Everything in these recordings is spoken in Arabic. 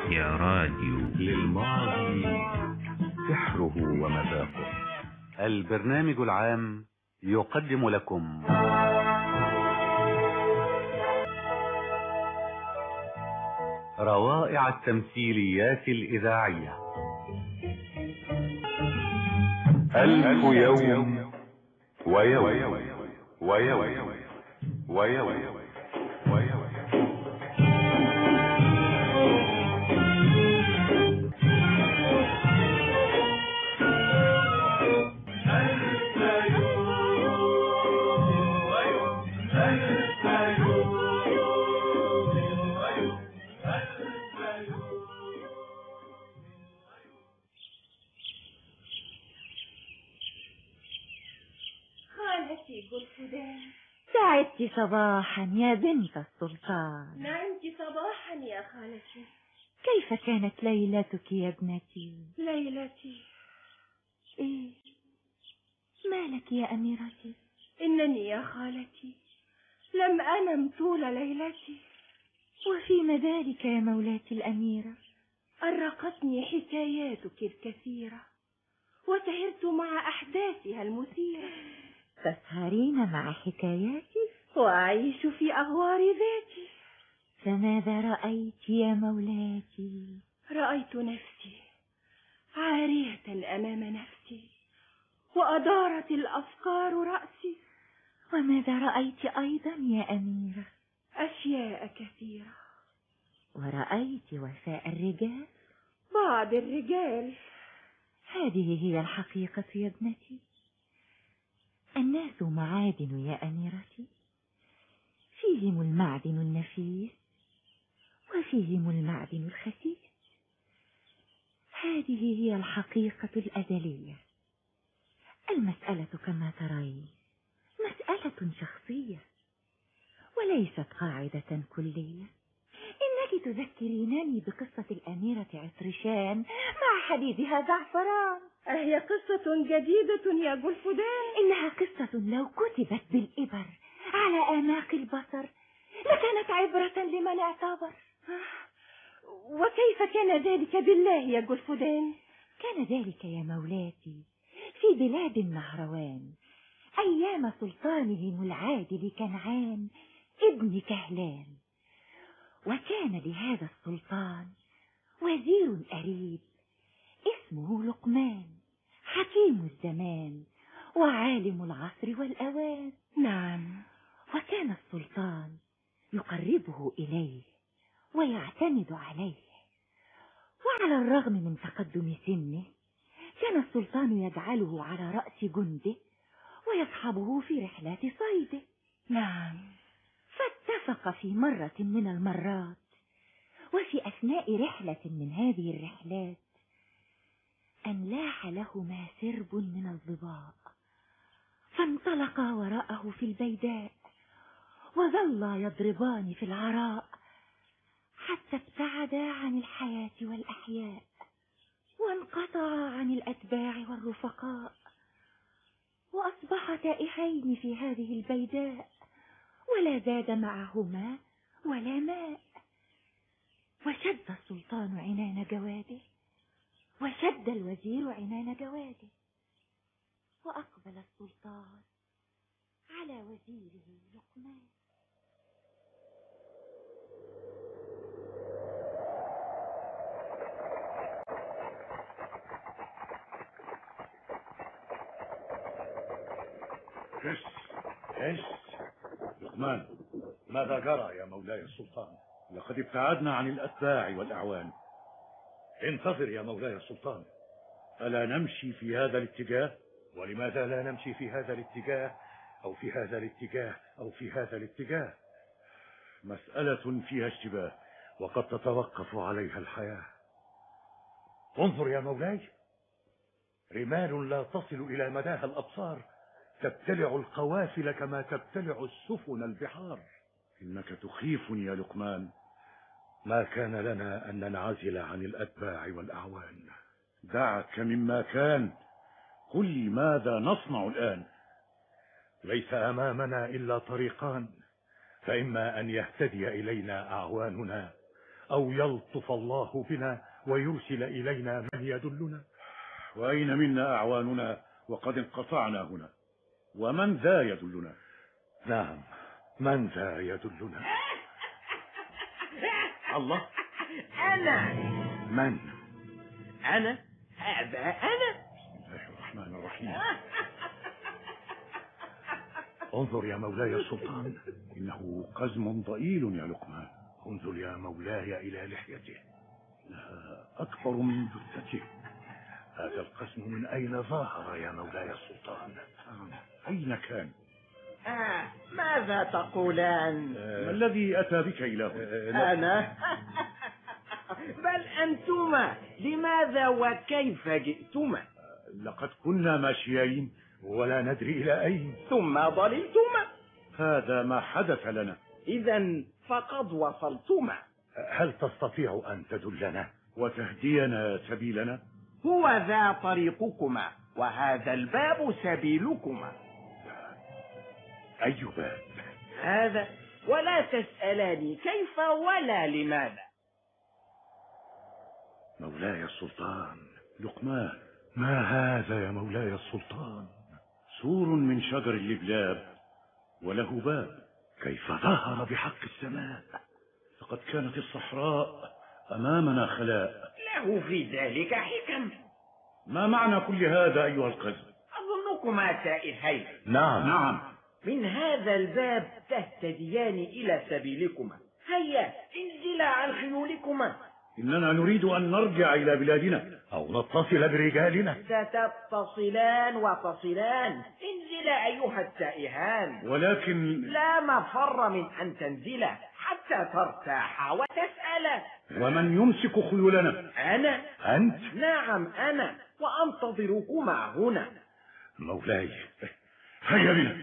يا راديو للماضي سحره ومذاقه. البرنامج العام يقدم لكم روائع التمثيليات الإذاعية. 1000 يوم ويوم ويوم ويوم. سعدت صباحا يا بنت السلطان. نعمت صباحا يا خالتي. كيف كانت ليلتك يا ابنتي؟ ليلتي؟ ايه مالك يا أميرتي؟ إنني يا خالتي لم أنم طول ليلتي. وفيما ذلك يا مولاتي الأميرة؟ أرقتني حكاياتك الكثيرة وسهرت مع أحداثها المثيرة. تسهرين مع حكاياتي وأعيش في أغوار ذاتي. فماذا رأيت يا مولاتي؟ رأيت نفسي عارية أمام نفسي وأدارت الأفكار رأسي. وماذا رأيت أيضا يا أميرة؟ أشياء كثيرة. ورأيت وفاء الرجال؟ بعض الرجال. هذه هي الحقيقة يا ابنتي. الناس معادن يا أميرتي، فيهم المعدن النفيس وفيهم المعدن الخسيس. هذه هي الحقيقة الأزلية. المسألة كما ترين مسألة شخصية وليست قاعدة كلية. إنك تذكرينني بقصة الأميرة عطرشان مع حديدها زعفران. أهي قصة جديدة يا جلفدان؟ إنها قصة لو كتبت بالإبر على آماق البصر لكانت عبرة لمن اعتبر. وكيف كان ذلك بالله يا جلفدان؟ كان ذلك يا مولاتي في بلاد النهروان أيام سلطانهم العادل كنعان ابن كهلان. وكان لهذا السلطان وزير قريب اسمه لقمان، حكيم الزمان وعالم العصر والأوان. نعم. وكان السلطان يقربه إليه ويعتمد عليه. وعلى الرغم من تقدم سنه كان السلطان يجعله على رأس جنده ويصحبه في رحلات صيده. نعم. فاتفق في مرة من المرات وفي أثناء رحلة من هذه الرحلات أن لاح لهما سرب من الضباء، فانطلقا وراءه في البيداء وظلا يضربان في العراء حتى ابتعدا عن الحياة والأحياء وانقطعا عن الأتباع والرفقاء، وأصبحا تائهين في هذه البيداء ولا زاد معهما ولا ماء. وشد السلطان عنان جواده وشد الوزير عنان جواده، وأقبل السلطان على وزيره لقمان. ايش لقمان، ماذا جرى يا مولاي السلطان؟ لقد ابتعدنا عن الأتباع والأعوان. انتظر يا مولاي السلطان. ألا نمشي في هذا الاتجاه؟ ولماذا لا نمشي في هذا الاتجاه أو في هذا الاتجاه أو في هذا الاتجاه؟ مسألة فيها اشتباه وقد تتوقف عليها الحياة. انظر يا مولاي، رمال لا تصل إلى مداها الأبصار تبتلع القوافل كما تبتلع السفن البحار. إنك تخيفني يا لقمان. ما كان لنا أن ننعزل عن الأتباع والأعوان. دعك مما كان، قل لي ماذا نصنع الآن؟ ليس أمامنا إلا طريقان، فإما أن يهتدي إلينا أعواننا أو يلطف الله بنا ويرسل إلينا من يدلنا. وأين منا أعواننا وقد انقطعنا هنا؟ ومن ذا يدلنا؟ نعم، من ذا يدلنا؟ الله، أنا. من؟ أنا، هذا أنا. بسم الله الرحمن الرحيم. انظر يا مولاي السلطان، إنه قزم ضئيل يا لقمان. انظر يا مولاي إلى لحيته، إنها أكبر من جثته. هذا القزم من أين ظهر يا مولاي السلطان؟ أين كان؟ ماذا تقولان؟ ما الذي أتى بك إلى هنا؟ أنا؟ بل أنتما، لماذا وكيف جئتما؟ لقد كنا ماشيين ولا ندري إلى أين، ثم ضللتما. هذا ما حدث لنا. إذا فقد وصلتما. هل تستطيع أن تدلنا وتهدينا سبيلنا؟ هو ذا طريقكما، وهذا الباب سبيلكما. أي باب؟ هذا، ولا تسألاني كيف ولا لماذا. مولاي السلطان، لقمان، ما هذا يا مولاي السلطان؟ سور من شجر اللبلاب وله باب. كيف ظهر بحق السماء؟ لقد كانت الصحراء أمامنا خلاء. له في ذلك حكم. ما معنى كل هذا أيها القزم؟ أظنكما تائهين. نعم. من هذا الباب تهتديان إلى سبيلكما. هيا انزلا عن خيولكما. إننا نريد أن نرجع إلى بلادنا أو نتصل برجالنا. ستتصلان وتصلان. انزلا أيها التائهان. ولكن لا مفر من أن تنزلا حتى ترتاح وتسأل. ومن يمسك خيولنا؟ أنا. أنت؟ نعم أنا، وأنتظركما هنا. مولاي، هيا بنا.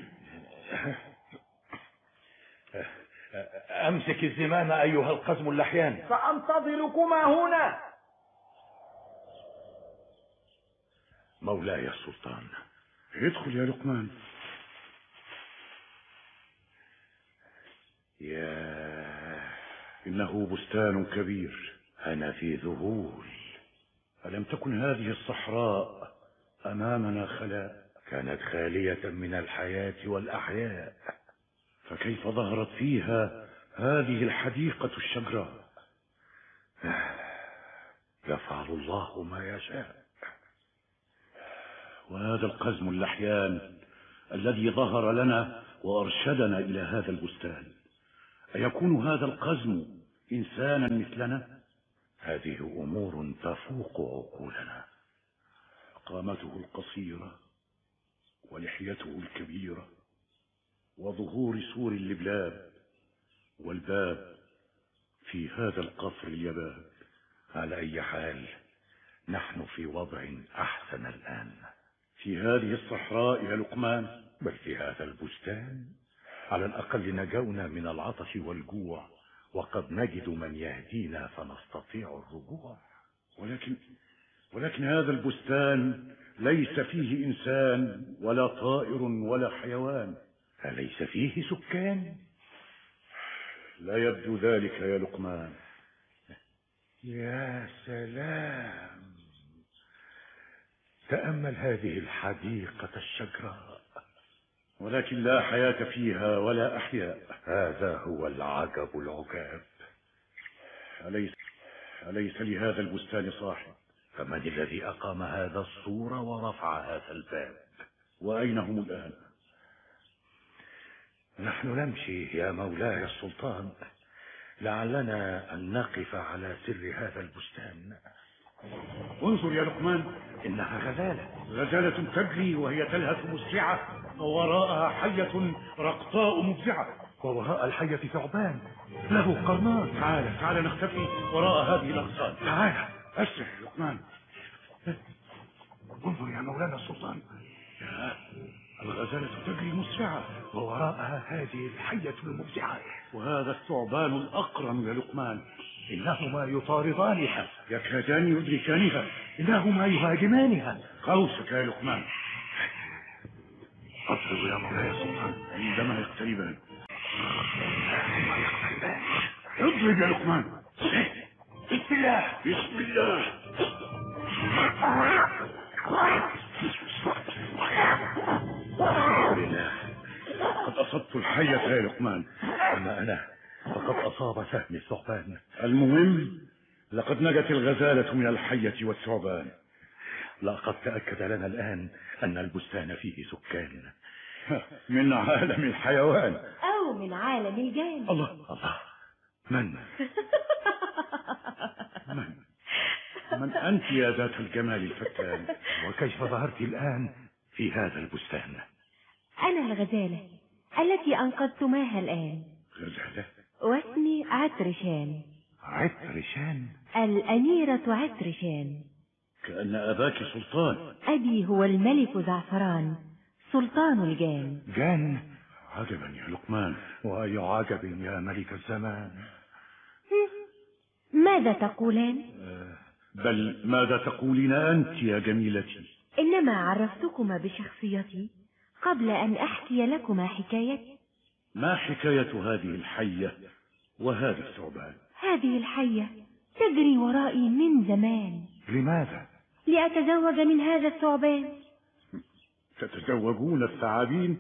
أمسك الزمام أيها القزم اللحيان. سأنتظركما هنا. مولاي السلطان، ادخل يا لقمان. إنه بستان كبير، أنا في ذهول. ألم تكن هذه الصحراء أمامنا خلاء؟ كانت خالية من الحياة والأحياء، فكيف ظهرت فيها هذه الحديقة الشجراء؟ يفعل الله ما يشاء. وهذا القزم اللحيان الذي ظهر لنا وأرشدنا إلى هذا البستان، أيكون هذا القزم إنسانا مثلنا؟ هذه أمور تفوق عقولنا. قامته القصيرة ولحيته الكبيرة وظهور سور اللبلاب والباب في هذا القصر اليباب. على أي حال نحن في وضع أحسن الآن، في هذه الصحراء يا لقمان، بل في هذا البستان. على الأقل نجونا من العطش والجوع، وقد نجد من يهدينا فنستطيع الرجوع. ولكن هذا البستان ليس فيه إنسان ولا طائر ولا حيوان. أليس فيه سكان؟ لا يبدو ذلك يا لقمان. يا سلام، تأمل هذه الحديقة الشجراء، ولكن لا حياة فيها ولا أحياء. هذا هو العجب العجاب. أليس لهذا البستان صاحب؟ فمن الذي أقام هذا السور ورفع هذا الباب؟ وأين هم الآن؟ نحن نمشي يا مولاي السلطان، لعلنا أن نقف على سر هذا البستان. انظر يا لقمان، إنها غزالة تجري وهي تلهث مسرعة، ووراءها حية رقطاء مفزعة، ووراء الحية ثعبان له قرنان. تعال نختفي وراء هذه الأغصان. تعال أسرع يا لقمان. انظر يا مولانا السلطان، الغزالة تجري مسرعة ووراءها هذه الحية المفزعة وهذا الثعبان الأقرن يا لقمان. إنهما يطاردانها، يكادان يدركانها، إنهما يهاجمانها. قوسك يا لقمان. أضرب يا مولاي السلطان عندما يقتربان. اضرب يا لقمان. بسم الله. بالله قد أصبت الحية يا لقمان، أما أنا فقد أصاب سهم الثعبان. المهم لقد نجت الغزالة من الحية والثعبان. لقد تأكد لنا الآن أن البستان فيه سكان من عالم الحيوان أو من عالم الجان. الله الله، من أنت يا ذات الجمال الفتان؟ وكيف ظهرت الآن في هذا البستان؟ أنا الغزالة التي أنقذتماها الآن. غزالة؟ واسمي عطرشان. عطرشان؟ الأميرة عطرشان. كأن أباك سلطان. أبي هو الملك زعفران سلطان الجان. جان؟ عجبا يا لقمان، وأي عجب يا ملك الزمان. ماذا تقولان؟ بل ماذا تقولين أنت يا جميلتي؟ إنما عرفتكما بشخصيتي قبل أن أحكي لكما حكايتي. ما حكاية هذه الحية وهذا الثعبان؟ هذه الحية تجري ورائي من زمان. لماذا؟ لأتزوج من هذا الثعبان. تتزوجون الثعابين؟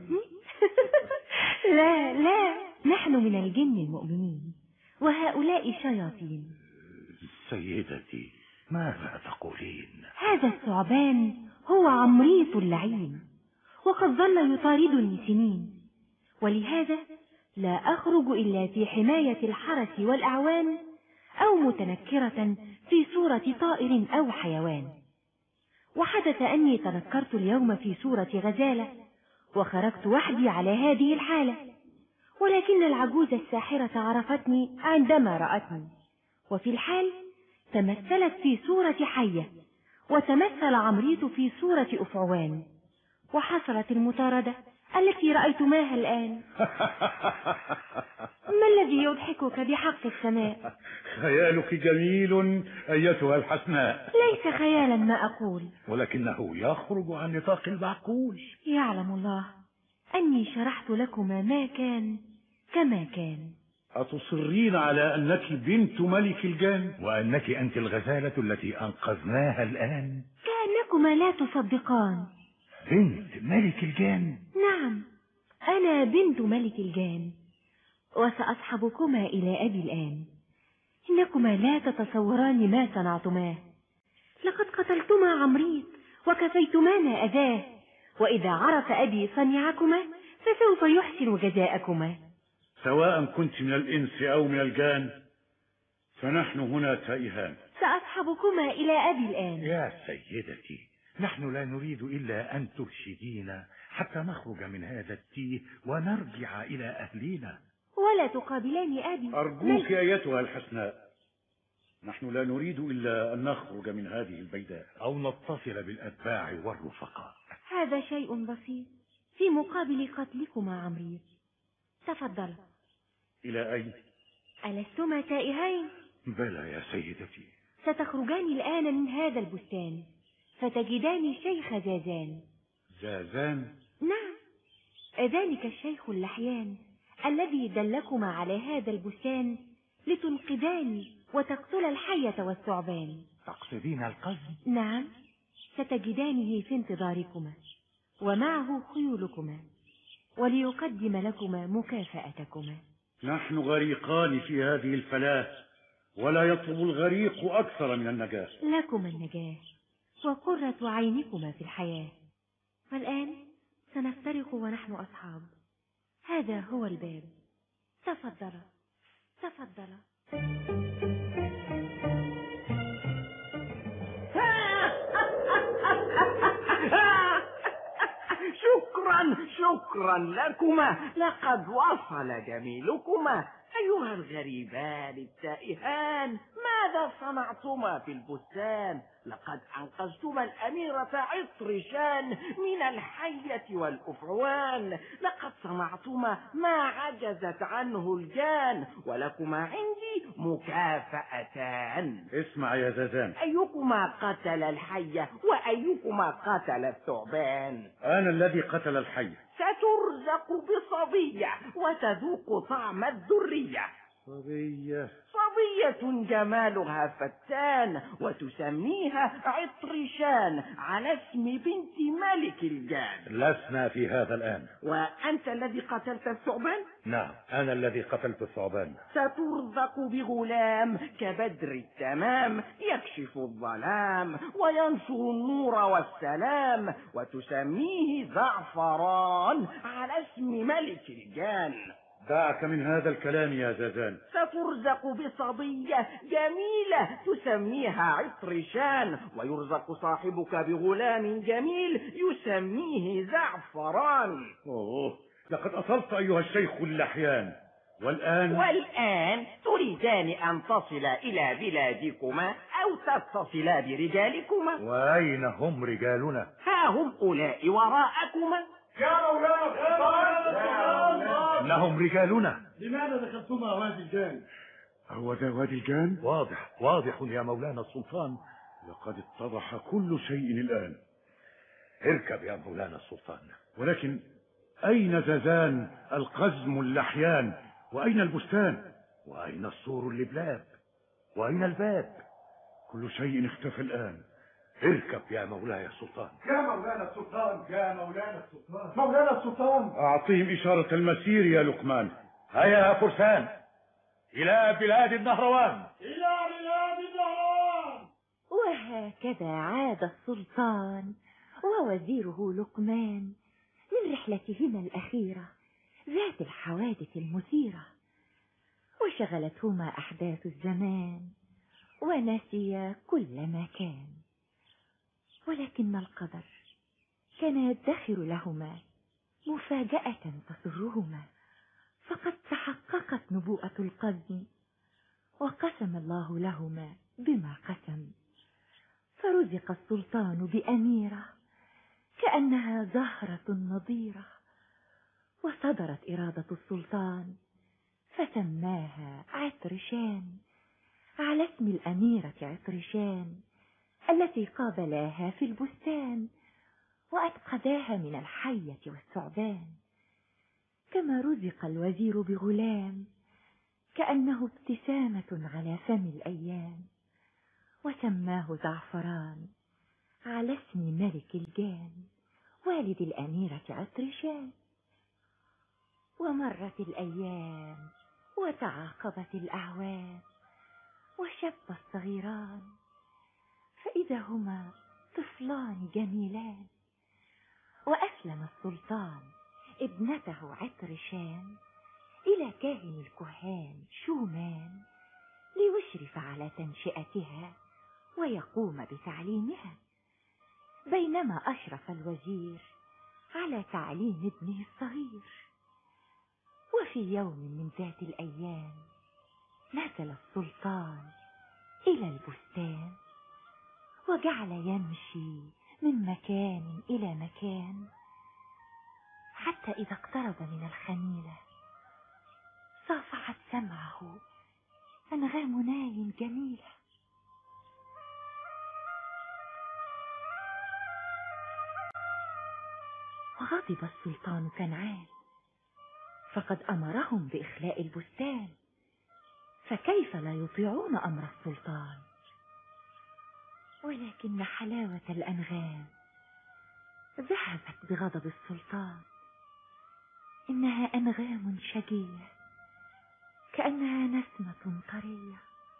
لا لا، نحن من الجن المؤمنين وهؤلاء شياطين. سيدتي ماذا تقولين؟ هذا الثعبان هو عمريط اللعين، وقد ظل يطاردني سنين، ولهذا لا أخرج إلا في حماية الحرس والأعوان، أو متنكرة في صورة طائر أو حيوان. وحدث أني تنكرت اليوم في صورة غزالة، وخرجت وحدي على هذه الحالة، ولكن العجوز الساحرة عرفتني عندما رأتني، وفي الحال تمثلت في صورة حية، وتمثل عمريط في صورة أفعوان، وحصلت المطاردة التي رأيتماها الآن. ما الذي يضحكك بحق السماء؟ خيالك جميل أيتها الحسناء. ليس خيالا ما أقول، ولكنه يخرج عن نطاق المعقول. يعلم الله أني شرحت لكما ما كان كما كان. أتصرين على أنك بنت ملك الجان وأنك أنت الغزالة التي أنقذناها الآن؟ كأنكما لا تصدقان. بنت ملك الجان؟ نعم، أنا بنت ملك الجان، وسأصحبكما إلى أبي الآن. إنكما لا تتصوران ما صنعتماه. لقد قتلتما عمريط وكفيتمانا أذاه، وإذا عرف أبي صنيعكما فسوف يحسن جزاءكما. سواء كنت من الإنس أو من الجان فنحن هنا تائهان. سأصحبكما إلى أبي الآن. يا سيدتي، نحن لا نريد إلا أن ترشدينا حتى نخرج من هذا التيه ونرجع إلى أهلنا. ولا تقابلان أبي. أرجوك أيتها الحسناء، نحن لا نريد إلا أن نخرج من هذه البيداء أو نتصل بالأتباع والرفقاء. هذا شيء بسيط في مقابل قتلكما عمريط. تفضل. إلى أين؟ ألستما تائهين؟ بلى يا سيدتي. ستخرجان الآن من هذا البستان فتجدان شيخ زازان. زازان؟ نعم، ذلك الشيخ اللحيان الذي دلكما على هذا البستان لتنقذاني وتقتل الحية والثعبان. تقصدين القصد؟ نعم، ستجدانه في انتظاركما ومعه خيولكما، وليقدم لكما مكافأتكما. نحن غريقان في هذه الفلاة، ولا يطلب الغريق أكثر من النجاة. لكما النجاة وقرة عينكما في الحياة. والآن سنفترق ونحن أصحاب. هذا هو الباب. تفضل تفضل. شكرا لكما، لقد وصل جميلكما أيها الغريبان التائهان. ماذا صنعتما في البستان؟ لقد أنقذتما الأميرة عطرشان من الحية والأفعوان. لقد صنعتما ما عجزت عنه الجان، ولكما عندي مكافأتان. اسمع يا زازان، أيكما قتل الحية وأيكما قتل الثعبان؟ أنا الذي قتل الحية. سترزق بصبية وتذوق طعم الذرية. صبية جمالها فتان، وتسميها عطرشان على اسم بنت ملك الجان. لسنا في هذا الآن. وأنت الذي قتلت الثعبان؟ نعم، أنا الذي قتلت الثعبان. سترزق بغلام كبدر التمام، يكشف الظلام وينشر النور والسلام، وتسميه زعفران على اسم ملك الجان. دعك من هذا الكلام يا زازان. سترزق بصبية جميلة تسميها عطرشان، ويرزق صاحبك بغلام جميل يسميه زعفران. لقد أصلت أيها الشيخ اللحيان. والآن تريدان أن تصلا إلى بلادكما أو تتصلا برجالكما. وأين هم رجالنا؟ ها هم أولئك وراءكما. يا مولانا إنهم رجالنا. لماذا دخلتما وادي الجان؟ هو ذا وادي الجان؟ واضح يا مولانا السلطان. لقد اتضح كل شيء الآن. اركب يا مولانا السلطان. ولكن أين زازان القزم اللحيان؟ وأين البستان؟ وأين السور اللبلاب؟ وأين الباب؟ كل شيء اختفى الآن. اركب يا مولاي السلطان. يا مولانا السلطان. أعطيهم إشارة المسير يا لقمان. هيا يا فرسان إلى بلاد النهروان. وهكذا عاد السلطان ووزيره لقمان من رحلتهما الأخيرة ذات الحوادث المثيرة، وشغلتهما أحداث الزمان ونسيا كل ما كان. ولكن القدر كان يدخر لهما مفاجأة تسرهما، فقد تحققت نبوءة القزم، وقسم الله لهما بما قسم. فرزق السلطان بأميرة كأنها زهرة نضيرة، وصدرت إرادة السلطان فسماها عطرشان على اسم الأميرة عطرشان التي قابلاها في البستان وأتقداها من الحية والثعبان. كما رزق الوزير بغلام كأنه ابتسامة على فم الأيام، وسماه زعفران على اسم ملك الجان والد الأميرة عطرشان. ومرت الأيام وتعاقبت الأعوام، وشب الصغيران فإذا هما طفلان جميلان. وأسلم السلطان ابنته عطرشان إلى كاهن الكهان شومان ليشرف على تنشئتها ويقوم بتعليمها، بينما أشرف الوزير على تعليم ابنه الصغير. وفي يوم من ذات الأيام نزل السلطان إلى البستان، وجعل يمشي من مكان إلى مكان، حتى إذا اقترب من الخميلة صافحت سمعه أنغام ناي جميلة. وغضب السلطان كنعان، فقد أمرهم بإخلاء البستان، فكيف لا يطيعون أمر السلطان؟ ولكن حلاوة الأنغام ذهبت بغضب السلطان. إنها أنغام شجية كأنها نسمة طرية.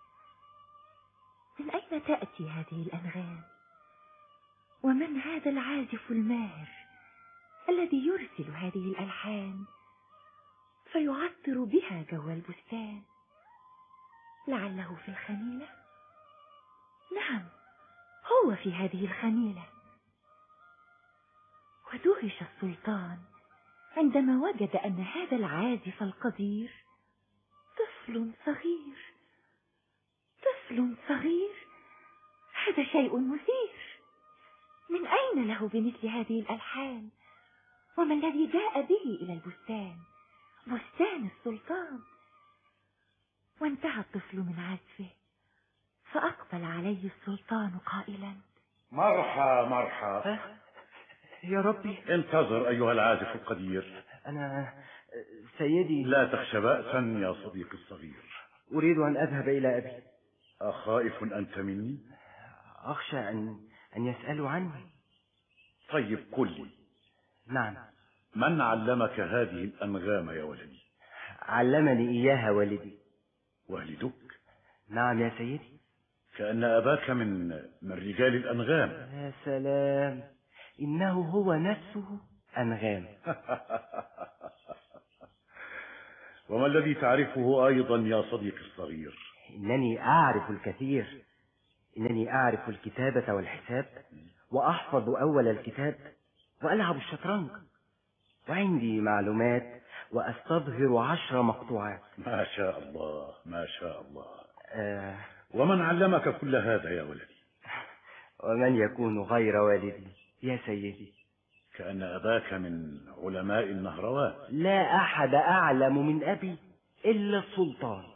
من أين تأتي هذه الأنغام؟ ومن هذا العازف الماهر الذي يرسل هذه الألحان فيعطر بها جو البستان؟ لعله في الخميلة. نعم، هو في هذه الخميلة. ودهش السلطان عندما وجد أن هذا العازف القدير طفل صغير. طفل صغير، هذا شيء مثير. من أين له بمثل هذه الألحان؟ وما الذي جاء به إلى البستان، بستان السلطان؟ وانتهى الطفل من عزفه، فأقبل عليه السلطان قائلا: مرحى يا ربي. انتظر أيها العازف القدير. أنا سيدي، لا تخش بأسا يا صديقي الصغير. أريد أن أذهب إلى أبي. أخائف أنت مني؟ أخشى أن يسألوا عني. طيب قل لي. نعم. من علمك هذه الأنغام يا ولدي؟ علمني إياها والدي. والدك؟ نعم يا سيدي. كأن أباك من رجال الأنغام. يا سلام، إنه هو نفسه أنغام. وما الذي تعرفه أيضا يا صديقي الصغير؟ إنني أعرف الكثير. إنني أعرف الكتابة والحساب، وأحفظ أول الكتاب، وألعب الشطرنج، وعندي معلومات، وأستظهر 10 مقطوعات. ما شاء الله ما شاء الله. ومن علمك كل هذا يا ولدي؟ ومن يكون غير والدي يا سيدي؟ كأن أباك من علماء النهروان. لا أحد أعلم من أبي إلا السلطان.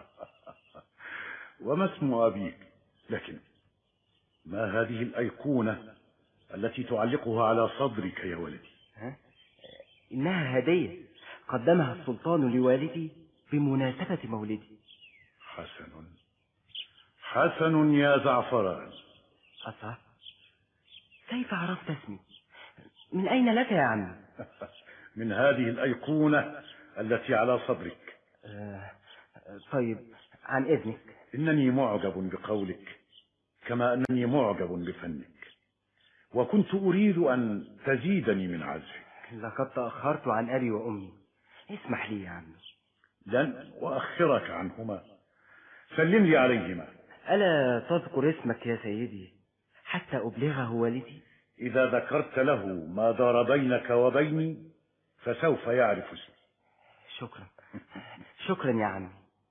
وما اسم أبيك؟ لكن ما هذه الأيقونة التي تعلقها على صدرك يا ولدي؟ إنها هدية قدمها السلطان لوالدي بمناسبة مولدي. حسن حسن يا زعفران. أصح، كيف عرفت اسمي؟ من أين لك يا عمي؟ من هذه الأيقونة التي على صدرك. طيب، عن إذنك. إنني معجب بقولك، كما أنني معجب بفنك، وكنت أريد أن تزيدني من عزفك. لقد تأخرت عن أبي وأمي، اسمح لي يا عمي. لن أؤخرك عنهما، سلم لي عليهما. ألا تذكر اسمك يا سيدي حتى أبلغه والدي؟ إذا ذكرت له ما دار بينك وبيني فسوف يعرف اسمي. شكرا شكرا يا عمي.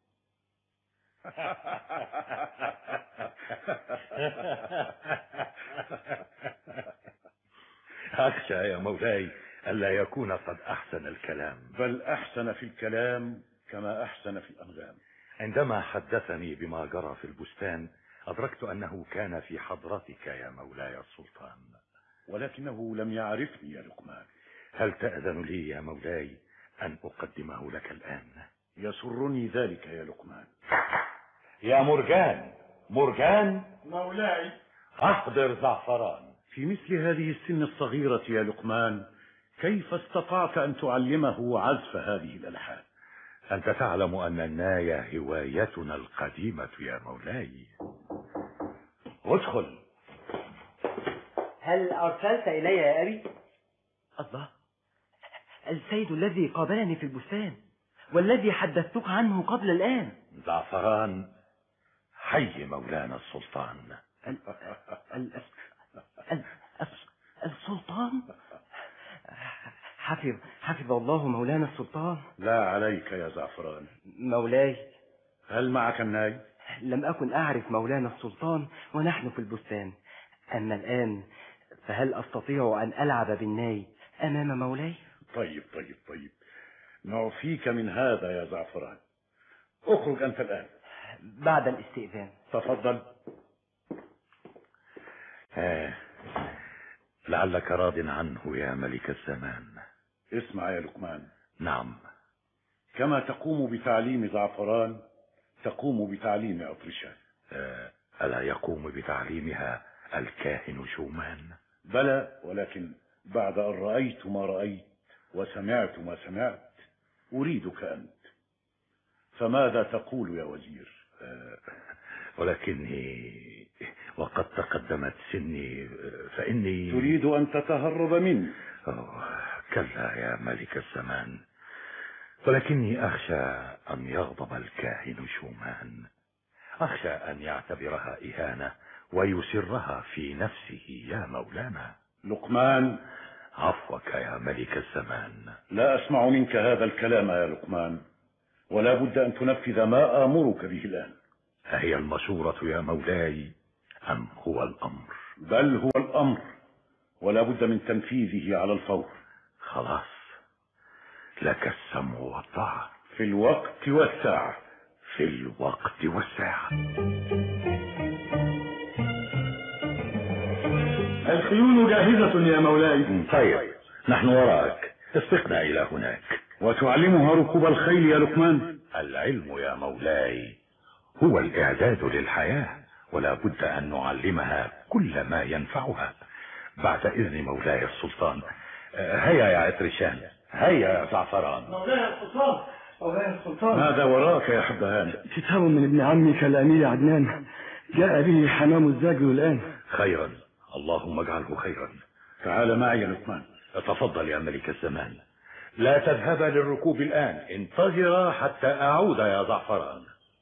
أخشى يا مولاي ألا يكون قد أحسن الكلام. بل أحسن في الكلام كما أحسن في الأنغام. عندما حدثني بما جرى في البستان أدركت أنه كان في حضرتك يا مولاي السلطان، ولكنه لم يعرفني يا لقمان. هل تأذن لي يا مولاي أن أقدمه لك الآن؟ يسرني ذلك يا لقمان. يا مرجان، مرجان مولاي. أحضر زعفران. في مثل هذه السن الصغيرة يا لقمان كيف استطعت أن تعلمه عزف هذه الألحان؟ أنت تعلم أن الناي هوايتنا القديمة يا مولاي. ادخل. هل أرسلت إلي يا أبي؟ الله، السيد الذي قابلني في البستان والذي حدثتك عنه قبل الآن. زعفران، حي مولانا السلطان. السلطان؟ حفظ الله مولانا السلطان. لا عليك يا زعفران. مولاي، هل معك الناي؟ لم أكن أعرف مولانا السلطان ونحن في البستان، أما الآن فهل أستطيع أن ألعب بالناي أمام مولاي؟ طيب نعفيك من هذا يا زعفران. اخرج أنت الآن. بعد الاستئذان. تفضل. لعلك راض عنه يا ملك الزمان. اسمع يا لقمان. نعم. كما تقوم بتعليم زعفران تقوم بتعليم أطرشة. ألا يقوم بتعليمها الكاهن شومان؟ بلى، ولكن بعد أن رأيت ما رأيت وسمعت ما سمعت أريدك أنت. فماذا تقول يا وزير؟ ولكني وقد تقدمت سني فإني تريد أن تتهرب مني. كلا يا ملك الزمان، ولكني أخشى أن يغضب الكاهن شومان، أخشى أن يعتبرها إهانة ويسرها في نفسه يا مولانا. لقمان. عفوك يا ملك الزمان. لا أسمع منك هذا الكلام يا لقمان، ولا بد أن تنفذ ما آمرك به الآن. هي المشورة يا مولاي أم هو الأمر؟ بل هو الأمر، ولا بد من تنفيذه على الفور. خلاص، لك السمع والطاعة. في الوقت والساعة. في الوقت والساعة. الخيول جاهزة يا مولاي. طيب، نحن وراءك، اسبقنا إلى هناك. وتعلمها ركوب الخيل يا لقمان؟ العلم يا مولاي هو الإعداد للحياة، ولا بد أن نعلمها كل ما ينفعها. بعد إذن مولاي السلطان. هيا يا عطرشان، هيا يا زعفران. مولاي السلطان، مولاي السلطان. ماذا وراك يا حبهان؟ كتاب من ابن عمك الأمير عدنان، جاء به حمام الزاجر الآن. خيرا، اللهم اجعله خيرا. تعال معي يا لقمان. تفضل يا ملك الزمان. لا تذهب للركوب الآن، انتظر حتى أعود يا زعفران.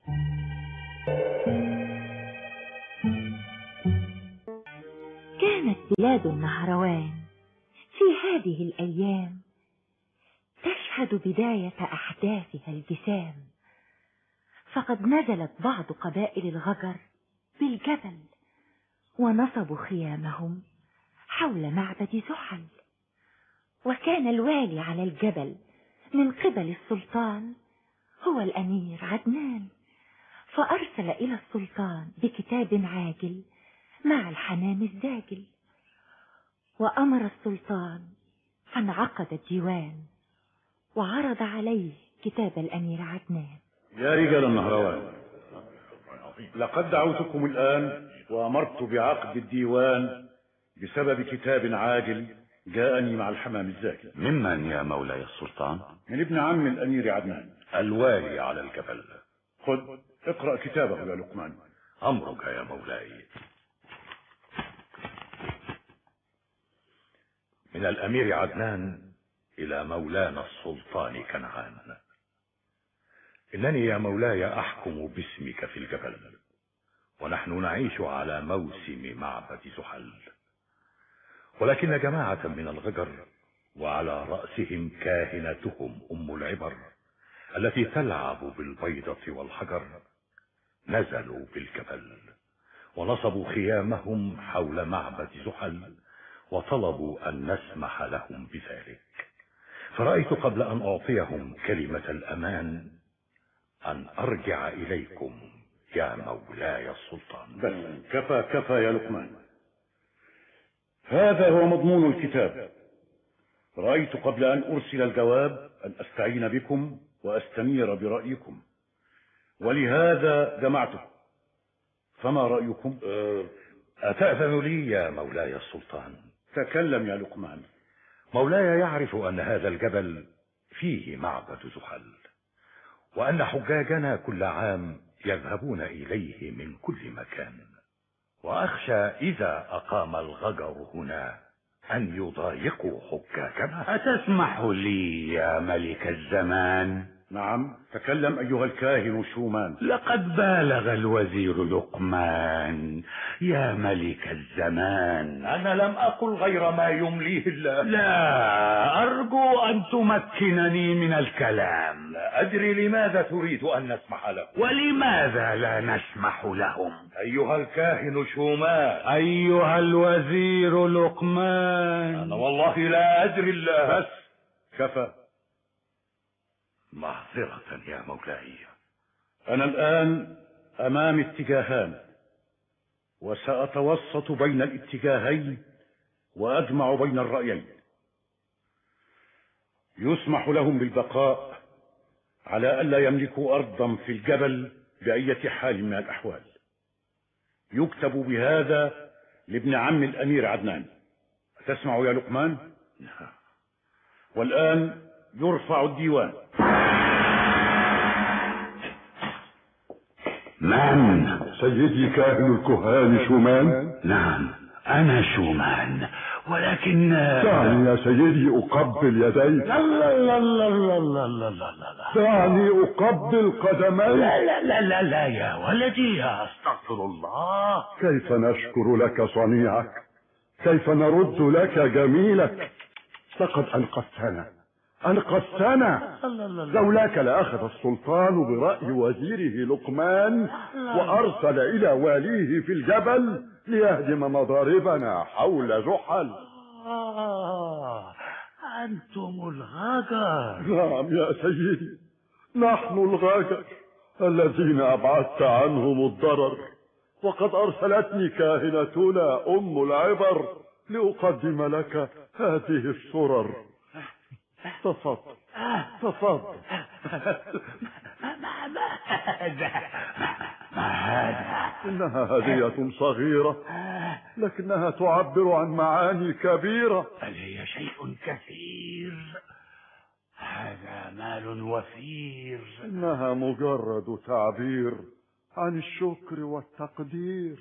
كانت بلاد النهروان في هذه الأيام تشهد بداية أحداثها الجسام، فقد نزلت بعض قبائل الغجر بالجبل ونصبوا خيامهم حول معبد زحل، وكان الوالي على الجبل من قبل السلطان هو الأمير عدنان، فأرسل إلى السلطان بكتاب عاجل مع الحمام الزاجل، وأمر السلطان أن عقد الديوان وعرض عليه كتاب الأمير عدنان. يا رجال النهروان، لقد دعوتكم الآن وأمرت بعقد الديوان بسبب كتاب عاجل جاءني مع الحمام الزاجل. ممن يا مولاي السلطان؟ من ابن عم الأمير عدنان الوالي على الجبل. خذ اقرأ كتابه يا لقمان. أمرك يا مولاي. من الأمير عدنان إلى مولانا السلطان كنعان. إنني يا مولاي أحكم باسمك في الجبل، ونحن نعيش على موسم معبد زحل، ولكن جماعة من الغجر وعلى رأسهم كاهنتهم أم العبر التي تلعب بالبيضة والحجر نزلوا بالجبل ونصبوا خيامهم حول معبد زحل، وطلبوا أن نسمح لهم بذلك. فرأيت قبل أن أعطيهم كلمة الأمان أن أرجع إليكم يا مولاي السلطان. بس كفى يا لقمان، هذا هو مضمون الكتاب. رأيت قبل أن أرسل الجواب أن أستعين بكم وأستنير برأيكم، ولهذا جمعته. فما رأيكم؟ أتأذن لي يا مولاي السلطان؟ تكلم يا لقمان. مولاي يعرف أن هذا الجبل فيه معبد زحل، وأن حجاجنا كل عام يذهبون إليه من كل مكان، وأخشى إذا أقام الغجر هنا أن يضايقوا حجاجنا. أتسمح لي يا ملك الزمان؟ نعم، تكلم أيها الكاهن شومان. لقد بالغ الوزير لقمان يا ملك الزمان. أنا لم أقل غير ما يمليه الله. لا، أرجو أن تمكنني من الكلام. لا أدري لماذا تريد أن نسمح له. ولماذا لا نسمح لهم؟ أيها الكاهن شومان. أيها الوزير لقمان. أنا والله لا أدري الله. بس كفى. معذرة يا مولاي. أنا الآن أمام اتجاهان، وسأتوسط بين الاتجاهين وأجمع بين الرأيين. يسمح لهم بالبقاء على ألا يملكوا أرضا في الجبل بأية حال من الأحوال. يكتب بهذا لابن عم الأمير عدنان. تسمع يا لقمان؟ والآن يرفع الديوان. من؟ سيدي كاهن الكهان شومان. نعم، أنا شومان، ولكن دعني يا سيدي أقبل يديك. لا لا لا لا لا لا لا لا. دعني أقبل قدميك. لا لا لا لا لا يا ولدي، يا أستغفر الله. كيف نشكر لك صنيعك؟ كيف نرد لك جميلك؟ لقد أنقذتنا. لولاك لأخذ السلطان برأي وزيره لقمان وأرسل إلى واليه في الجبل ليهدم مضاربنا حول زحل. أنتم الغجر. نعم يا سيدي، نحن الغجر الذين أبعدت عنهم الضرر، وقد أرسلتني كاهنتنا أم العبر لأقدم لك هذه السرر. تفضل. تفضل. ما هذا؟ إنها هدية صغيرة لكنها تعبر عن معاني كبيرة. بل هي شيء كثير. هذا مال وفير. إنها مجرد تعبير عن الشكر والتقدير.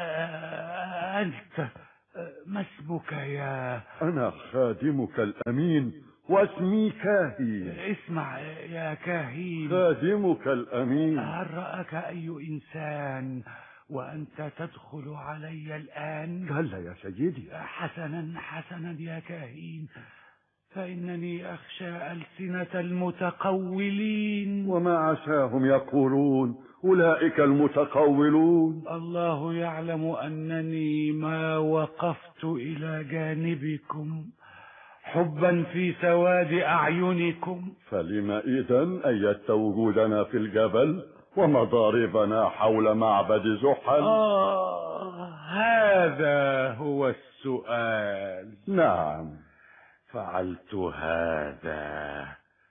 أنت ما اسمك يا؟ أنا خادمك الأمين واسمي كاهين. اسمع يا كاهين، خادمك الأمين. هل رأك أي إنسان وأنت تدخل علي الآن؟ كلا يا سيدي. حسنا حسنا يا كاهين، فإنني أخشى ألسنة المتقولين. وما عساهم يقولون أولئك المتقولون؟ الله يعلم أنني ما وقفت إلى جانبكم حبا في سواد أعينكم. فلم إذن أيدت وجودنا في الجبل ومضاربنا حول معبد زحل؟ هذا هو السؤال. نعم. فعلت هذا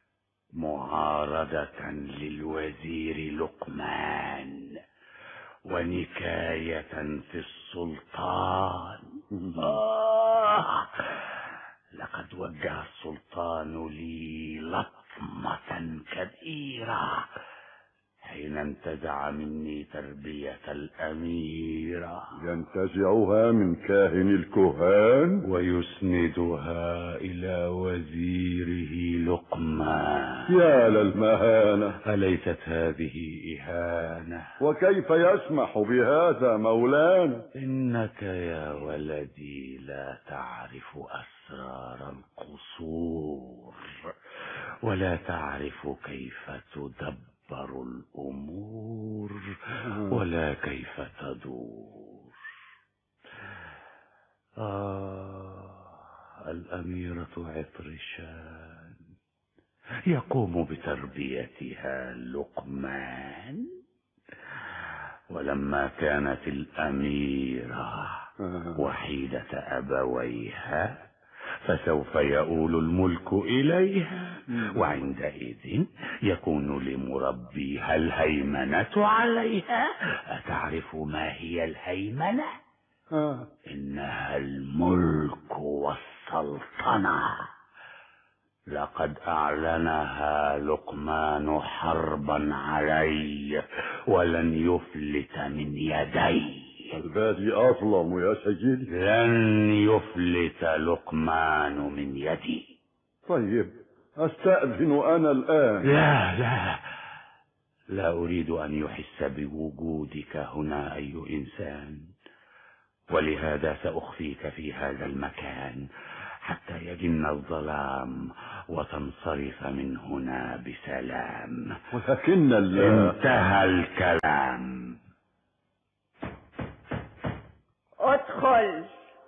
معارضة للوزير لقمان ونكاية في السلطان. لقد وجه السلطان لي لطمة كبيرة حين انتزع مني تربية الأميرة. ينتزعها من كاهن الكهان ويسندها إلى وزيره لقمان. يا للمهانة. أليست هذه إهانة؟ وكيف يسمح بهذا مولانا؟ إنك يا ولدي لا تعرف أسرار القصور ولا تعرف كيف تدبر الأمور ولا كيف تدور. الأميرة عطرشان يقوم بتربيتها لقمان، ولما كانت الأميرة وحيدة أبويها فسوف يؤول الملك إليها، وعندئذ يكون لمربيها الهيمنة عليها. أتعرف ما هي الهيمنة؟ إنها الملك والسلطنة. لقد أعلنها لقمان حربا علي ولن يفلت من يدي. البادي أظلم يا سيدي. لن يفلت لقمان من يدي. طيب أستأذن أنا الآن. لا أريد أن يحس بوجودك هنا أي إنسان، ولهذا سأخفيك في هذا المكان حتى يجن الظلام وتنصرف من هنا بسلام. ولكن انتهى الكلام. ادخل.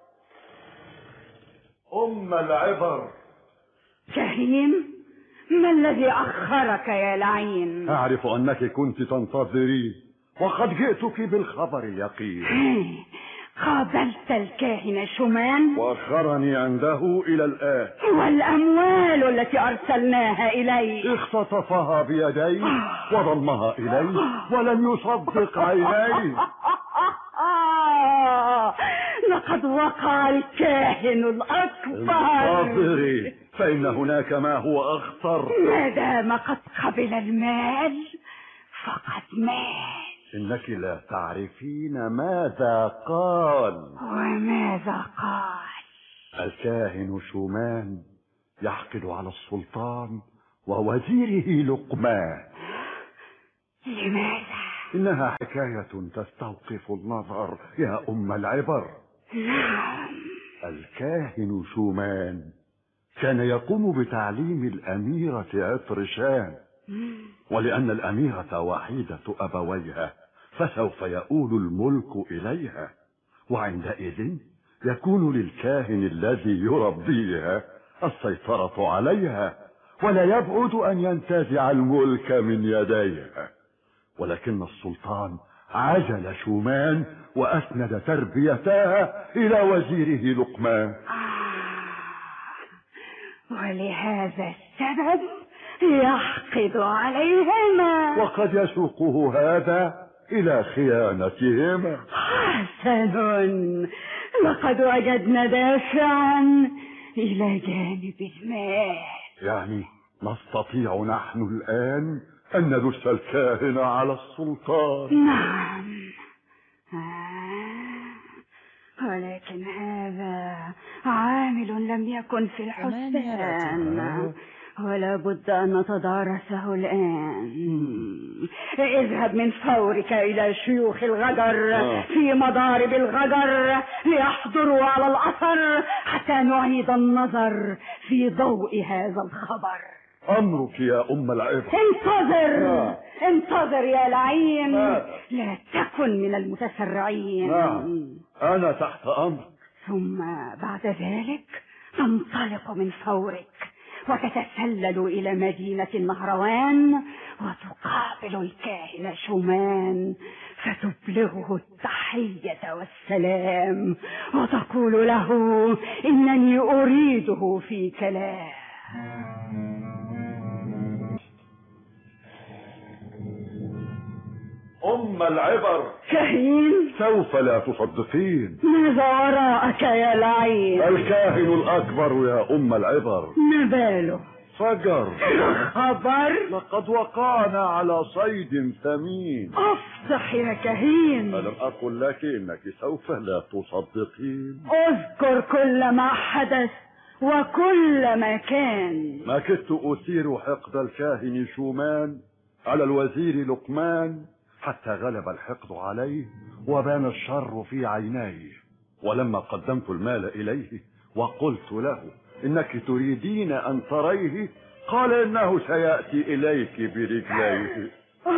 أم العبر. كهين، ما الذي أخرك يا لعين؟ أعرف أنك كنت تنتظرين وقد جئتك بالخبر اليقين. قابلت الكاهن شومان وأخرني عنده إلى الآن. والأموال التي أرسلناها إليه اختطفها بيديه وضمها إليه ولم يصدق عينيه. لقد وقع الكاهن الأكبر. انتظري، فإن هناك ما هو أخطر. ما دام قد قبل المال فقد مات. إنك لا تعرفين ماذا قال. وماذا قال؟ الكاهن شومان يحقد على السلطان ووزيره لقمان. لماذا؟ إنها حكاية تستوقف النظر يا أم العبر. نعم. الكاهن شومان كان يقوم بتعليم الأميرة عطرشان، ولأن الأميرة وحيدة أبويها فسوف يؤول الملك إليها، وعندئذ يكون للكاهن الذي يربيها السيطرة عليها، ولا يبعد أن ينتزع الملك من يديها. ولكن السلطان عزل شومان وأسند تربيتها إلى وزيره لقمان. ولهذا السبب يحقد عليهما. وقد يسوقه هذا إلى خيانتهما. حسن، لقد وجدنا دافعا إلى جانب المال. يعني نستطيع نحن الآن أن ندس الكاهن على السلطان. نعم، ولكن هذا عامل لم يكن في الحسبان، ولا بد أن نتدارسه الآن. اذهب من فورك إلى شيوخ الغجر في مضارب الغجر ليحضروا على الأثر حتى نعيد النظر في ضوء هذا الخبر. أمرك يا أم العبر. انتظر يا لعين، لا تكن من المتسرعين. أنا تحت أمر. ثم بعد ذلك تنطلق من فورك وتتسلل إلى مدينة النهروان وتقابل الكاهن شومان فتبلغه التحية والسلام وتقول له إنني أريده في كلام. أم العبر. كاهن؟ سوف لا تصدقين. ماذا وراءك يا لعين؟ الكاهن الأكبر يا أم العبر. نباله فجر. خبر؟ لقد وقعنا على صيد ثمين. أفصح يا كاهن. ألم أقل لك إنك سوف لا تصدقين؟ اذكر كل ما حدث وكل ما كان. ما كدت أثير حقد الكاهن شومان على الوزير لقمان حتى غلب الحقد عليه وبان الشر في عينيه. ولما قدمت المال إليه وقلت له إنك تريدين أن تريه قال إنه سيأتي إليك برجليه.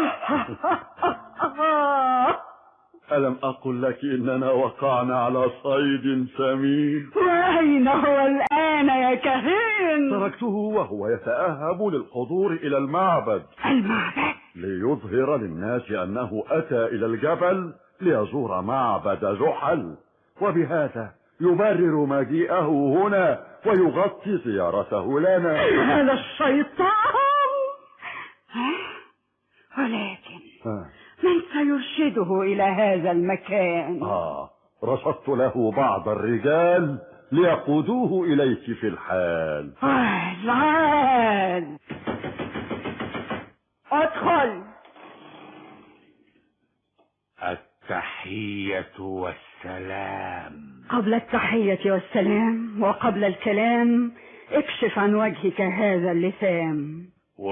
ألم أقل لك إننا وقعنا على صيد ثمين؟ وأين هو الآن يا كاهن؟ تركته وهو يتأهب للحضور إلى المعبد. المعبد؟ ليظهر للناس أنه أتى إلى الجبل ليزور معبد زحل، وبهذا يبرر مجيئه هنا ويغطي زيارته لنا. هذا الشيطان. ولكن من سيرشده إلى هذا المكان؟ رصدت له بعض الرجال ليقودوه إليك في الحال. العال ادخل. التحية والسلام. قبل التحية والسلام وقبل الكلام اكشف عن وجهك هذا اللسام.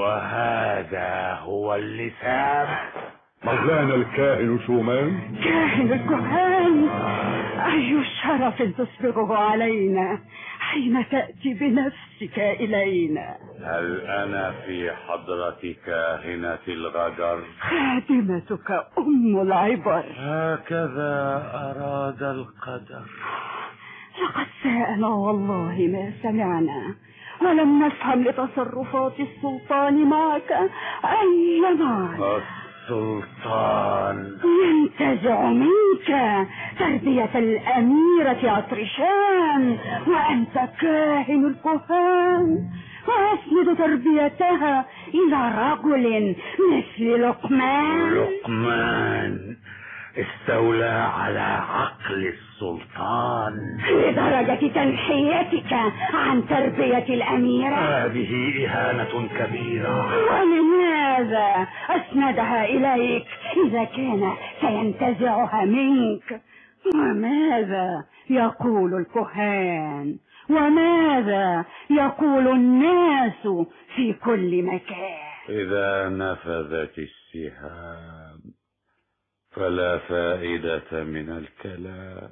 وهذا هو اللسان. مولانا الكاهن شومان. كاهن الكهان، أي شرف تسبغه علينا حين تأتي بنفسك إلينا. هل أنا في حضرة كاهنة الغجر؟ خادمتك أم العبر. هكذا أراد القدر. لقد ساءنا والله ما سمعنا، ولم نفهم لتصرفات السلطان معك أي معنى. السلطان ينتزع منك تربية الأميرة عطرشان وأنت كاهن الكهان، ويسند تربيتها إلى رجل مثل لقمان. لقمان استولى على عقل السلطان لدرجة تنحيتك عن تربية الأميرة. هذه إهانة كبيرة. ولماذا أسندها إليك إذا كان سينتزعها منك؟ وماذا يقول الكهان؟ وماذا يقول الناس في كل مكان؟ إذا نفذت السهام فلا فائدة من الكلام،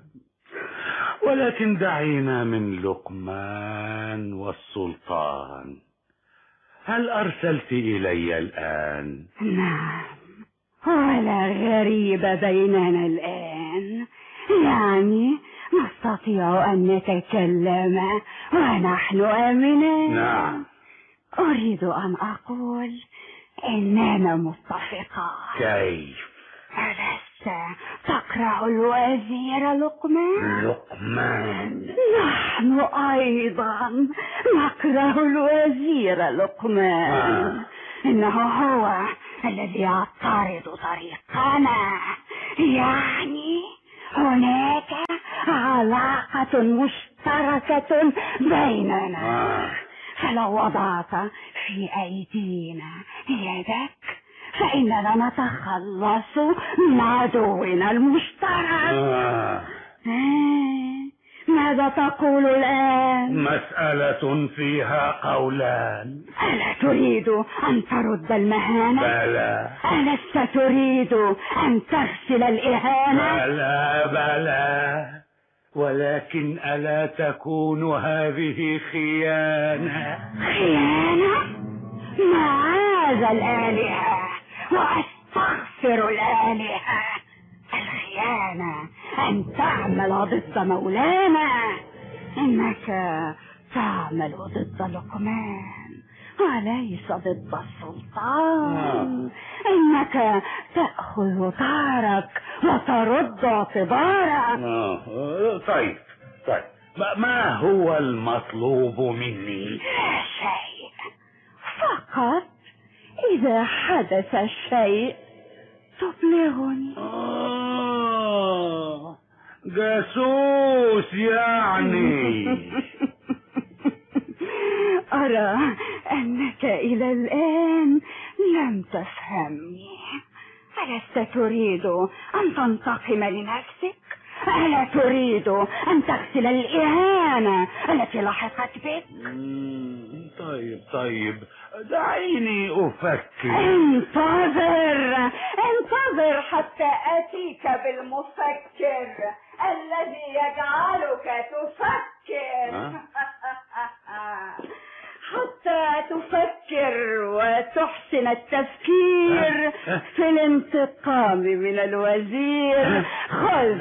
ولكن دعينا من لقمان والسلطان. هل أرسلت إلي الآن؟ نعم، ولا غريب بيننا الآن، يعني نستطيع أن نتكلم ونحن آمنين. نعم. أريد أن أقول إننا متفقان. كيف؟ ألست تكره الوزير لقمان؟ لقمان؟ نحن أيضا نكره الوزير لقمان. إنه هو الذي يعترض طريقنا، يعني هناك علاقة مشتركة بيننا. فلو وضعت في أيدينا يدك فإننا نتخلص من عدونا المشترك. ماذا تقول الآن؟ مسألة فيها قولان. ألا تريد أن ترد المهانة؟ بلى. ألست تريد أن تغسل الإهانة؟ بلى بلى، ولكن ألا تكون هذه خيانة؟ خيانة؟ معاذ الآلهة وأستغفر الآلهة. الخيانة أن تعمل ضد مولانا. إنك تعمل ضد لقمان وليس ضد السلطان. إنك تأخذ طارك وترد اعتبارك. طيب ما هو المطلوب مني؟ لا شيء، فقط إذا حدث شيء تبلغني. جاسوس يعني. أرى أنك إلى الآن لم تفهمني. ألست تريد أن تنتقم لنفسك؟ ألا تريد أن تغسل الإهانة التي لحقت بك؟ طيب دعيني أفكر. انتظر حتى أتيك بالمفكر الذي يجعلك تفكر. حتى تفكر وتحسن التفكير في الانتقام من الوزير. خذ.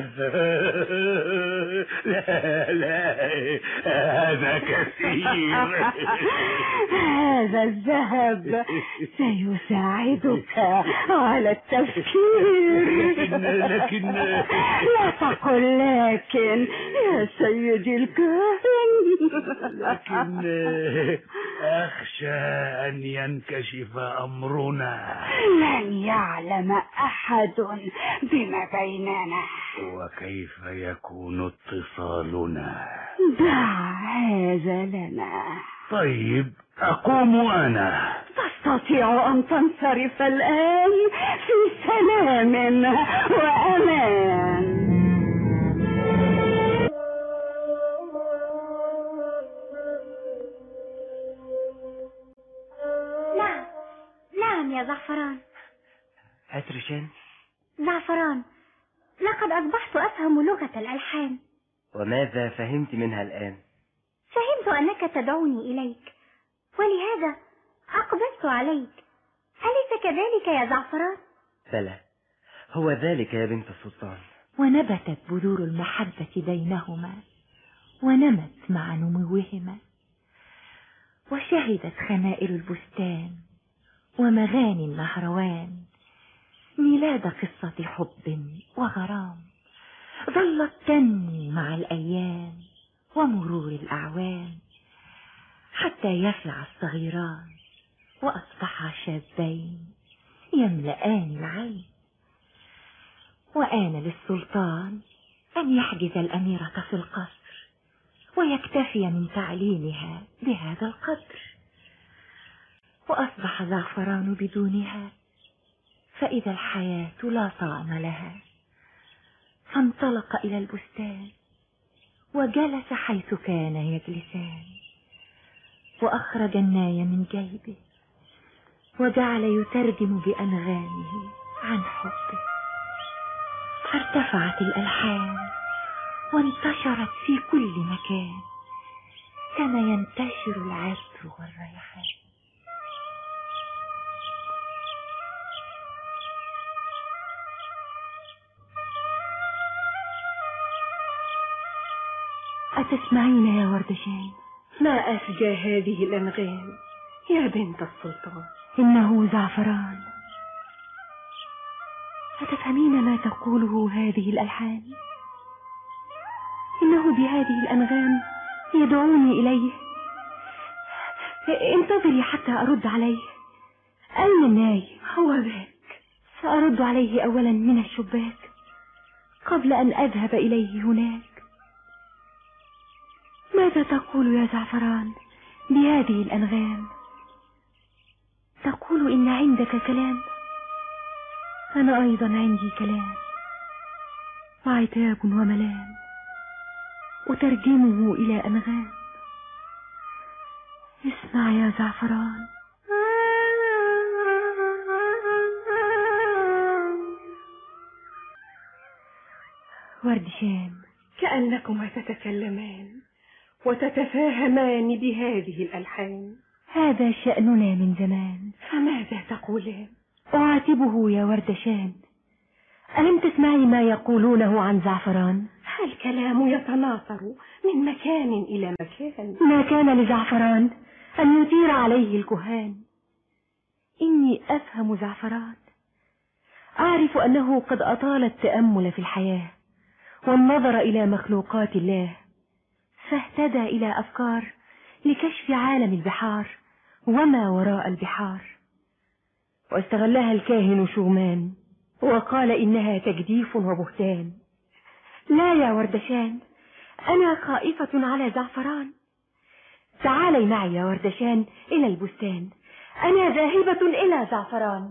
لا هذا كثير. هذا الذهب سيساعدك على التفكير. لكن لا تقل لكن يا سيدي الكاهن. لكن أخشى أن ينكشف أمرنا. لن يعلم أحد بما بيننا. وكيف يكون اتصالنا؟ دع هذا لنا. طيب أقوم أنا. تستطيع أن تنصرف الآن في سلام وأمان. نعم يا زعفران. أترشان؟ زعفران، لقد أصبحت أفهم لغة الألحان. وماذا فهمت منها الآن؟ فهمت أنك تدعوني إليك، ولهذا أقبلت عليك. أليس كذلك يا زعفران؟ بلى، هو ذلك يا بنت السلطان. ونبتت بذور المحبة بينهما ونمت مع نموهما، وشهدت خنائر البستان ومغاني النهروان ميلاد قصة حب وغرام ظلت تنمو مع الأيام ومرور الأعوام، حتى يفلع الصغيران وأصبحا شابين يملآن العين. وآن للسلطان أن يحجز الأميرة في القصر ويكتفي من تعليمها بهذا القدر. وأصبح زعفران بدونها فإذا الحياة لا طعم لها، فانطلق إلى البستان وجلس حيث كان يجلسان، وأخرج الناي من جيبه وجعل يترجم بأنغامه عن حبه. فارتفعت الألحان وانتشرت في كل مكان كما ينتشر العطر والريحان. أتسمعين يا وردشان؟ ما أشجى هذه الأنغام يا بنت السلطان؟ إنه زعفران. أتتحدثين تفهمين ما تقوله هذه الألحان؟ إنه بهذه الأنغام يدعوني إليه. انتظري حتى أرد عليه. أين الناي؟ هو ذاك. سأرد عليه أولا من الشباك قبل أن أذهب إليه هناك. ماذا تقول يا زعفران بهذه الأنغام؟ تقول إن عندك كلام. أنا أيضا عندي كلام وعتاب وملام أترجمه إلى أنغام. اسمع يا زعفران. وردشان، كأنكما تتكلمان وتتفاهمان بهذه الألحان. هذا شأننا من زمان. فماذا تقولان؟ أعاتبه يا وردشان. ألم تسمعي ما يقولونه عن زعفران؟ الكلام يتناثر من مكان إلى مكان. ما كان لزعفران أن يثير عليه الكهان. إني أفهم زعفران، أعرف أنه قد أطال التأمل في الحياة والنظر إلى مخلوقات الله، فاهتدى إلى أفكار لكشف عالم البحار وما وراء البحار، واستغلها الكاهن شومان وقال إنها تجديف وبهتان. لا يا وردشان، أنا خائفة على زعفران. تعالي معي يا وردشان إلى البستان، أنا ذاهبة إلى زعفران.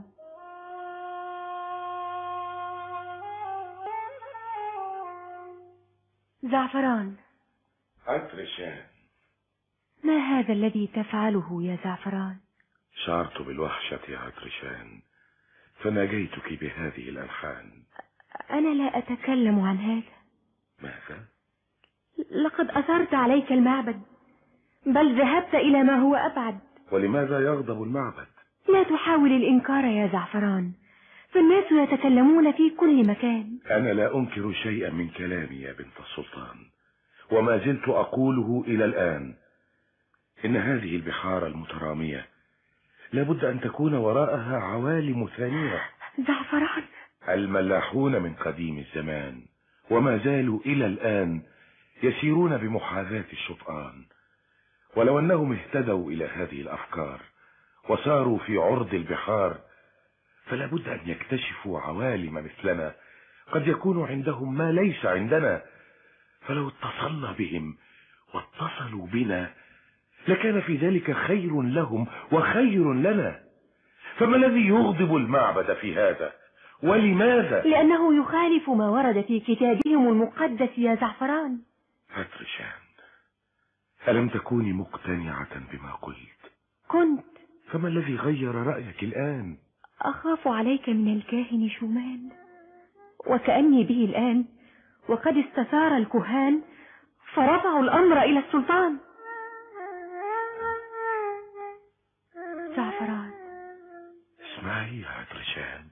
زعفران. عطرشان. ما هذا الذي تفعله يا زعفران؟ شعرت بالوحشة يا عطرشان فناجيتك بهذه الألحان. أنا لا أتكلم عن هذا. ماذا؟ لقد أثرت عليك المعبد، بل ذهبت إلى ما هو أبعد. ولماذا يغضب المعبد؟ لا تحاول الإنكار يا زعفران، فالناس يتكلمون في كل مكان. أنا لا أنكر شيئا من كلامي يا بنت السلطان، وما زلت أقوله إلى الآن، إن هذه البحار المترامية لابد أن تكون وراءها عوالم ثانية. زعفران. الملاحون من قديم الزمان وما زالوا إلى الآن يسيرون بمحاذاة الشطآن، ولو أنهم اهتدوا إلى هذه الأفكار وساروا في عرض البحار فلا بد أن يكتشفوا عوالم مثلنا قد يكون عندهم ما ليس عندنا. فلو اتصلنا بهم واتصلوا بنا لكان في ذلك خير لهم وخير لنا. فما الذي يغضب المعبد في هذا؟ ولماذا؟ لأنه يخالف ما ورد في كتابهم المقدس يا زعفران. عطرشان، ألم تكوني مقتنعة بما قلت؟ كنت. فما الذي غير رأيك الآن؟ أخاف عليك من الكاهن شومان، وكأني به الآن وقد استثار الكهان فرفعوا الأمر إلى السلطان. زعفران. اسمعي يا عطرشان،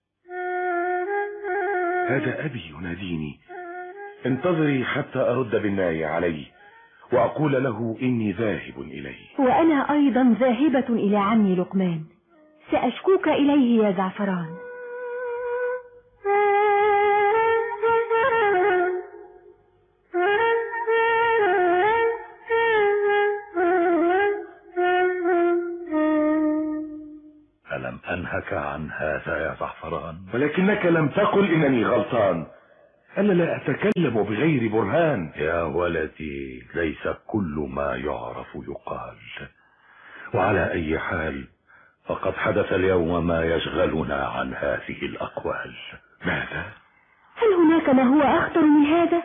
هذا أبي يناديني. انتظري حتى أرد بالناي عليه وأقول له إني ذاهب إليه. وأنا أيضا ذاهبة إلى عمي لقمان، سأشكوك إليه يا زعفران. ألم أنهك عن هذا يا زعفران؟ ولكنك لم تقل إنني غلطان. أنا لا أتكلم بغير برهان. يا ولدي، ليس كل ما يعرف يقال. وعلى أي حال فقد حدث اليوم ما يشغلنا عن هذه الأقوال. ماذا؟ هل هناك ما هو أخطر من هذا؟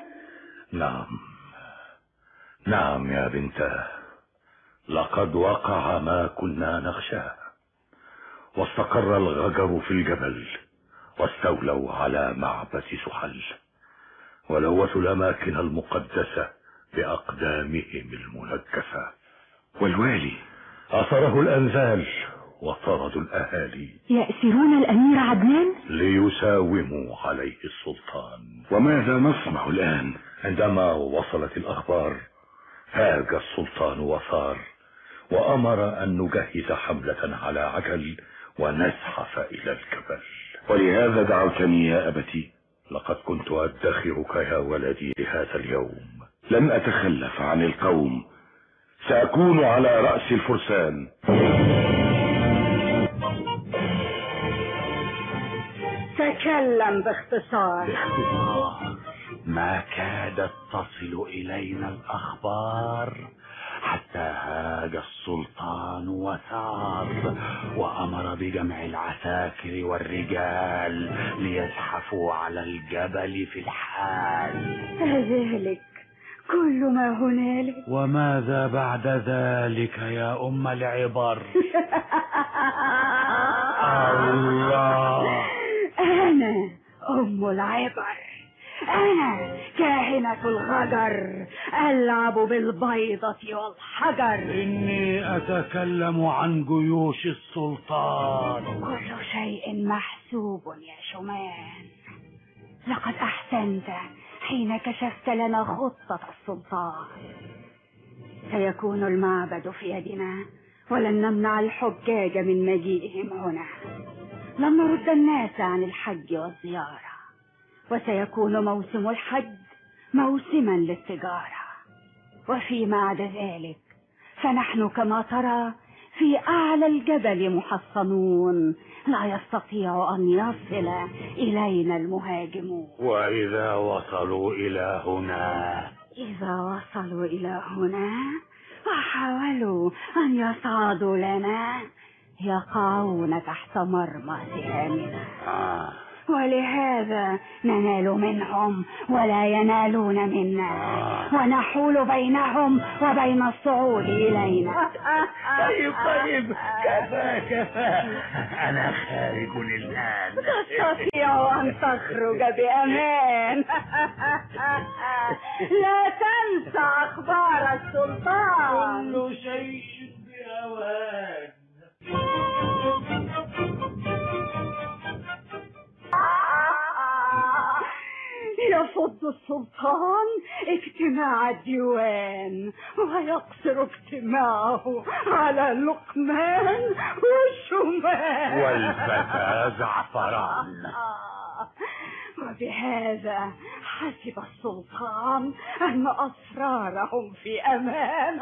نعم يا بنتاه، لقد وقع ما كنا نخشاه، واستقر الغجر في الجبل، واستولوا على معبد سحل، ولوثوا الأماكن المقدسة بأقدامهم المنكسة. والوالي أثره الأنزال وطردوا الأهالي، يأسرون الأمير عدنان ليساوموا عليه السلطان. وماذا نصنع الآن؟ عندما وصلت الأخبار هاج السلطان وثار، وأمر أن نجهز حملة على عجل ونزحف إلى الجبل. ولهذا دعوتني يا أبتي. لقد كنت أدخرك يا ولدي لهذا اليوم. لن أتخلف عن القوم، سأكون على رأس الفرسان. تكلم باختصار. ما كادت تصل إلينا الأخبار حتى هاج السلطان وثار وأمر بجمع العساكر والرجال ليزحفوا على الجبل في الحال. ذلك كل ما هنالك؟ وماذا بعد ذلك يا أم العبر؟ الله، أنا أم العبر، أنا كاهنة الغجر، ألعب بالبيضة والحجر. إني أتكلم عن جيوش السلطان. كل شيء محسوب يا شومان. لقد أحسنت حين كشفت لنا خطة السلطان. سيكون المعبد في يدنا، ولن نمنع الحجاج من مجيئهم هنا. لن نرد الناس عن الحج والزيارة، وسيكون موسم الحج موسما للتجارة. وفيما عدا ذلك فنحن كما ترى في أعلى الجبل محصنون، لا يستطيع أن يصل إلينا المهاجمون. وإذا وصلوا إلى هنا؟ إذا وصلوا إلى هنا وحاولوا أن يصعدوا لنا يقعون تحت مرمى سهامنا. ولهذا ننال منهم ولا ينالون منا، ونحول بينهم وبين الصعود إلينا. طيب كفى أنا خارج الآن. تستطيع أن تخرج بأمان. لا تنسى أخبار السلطان. كل شيء بأوان. يفض السلطان اجتماع الديوان ويقصر اجتماعه على لقمان وشومان والفتى زعفران. وبهذا حسب السلطان أن أسرارهم في أمان.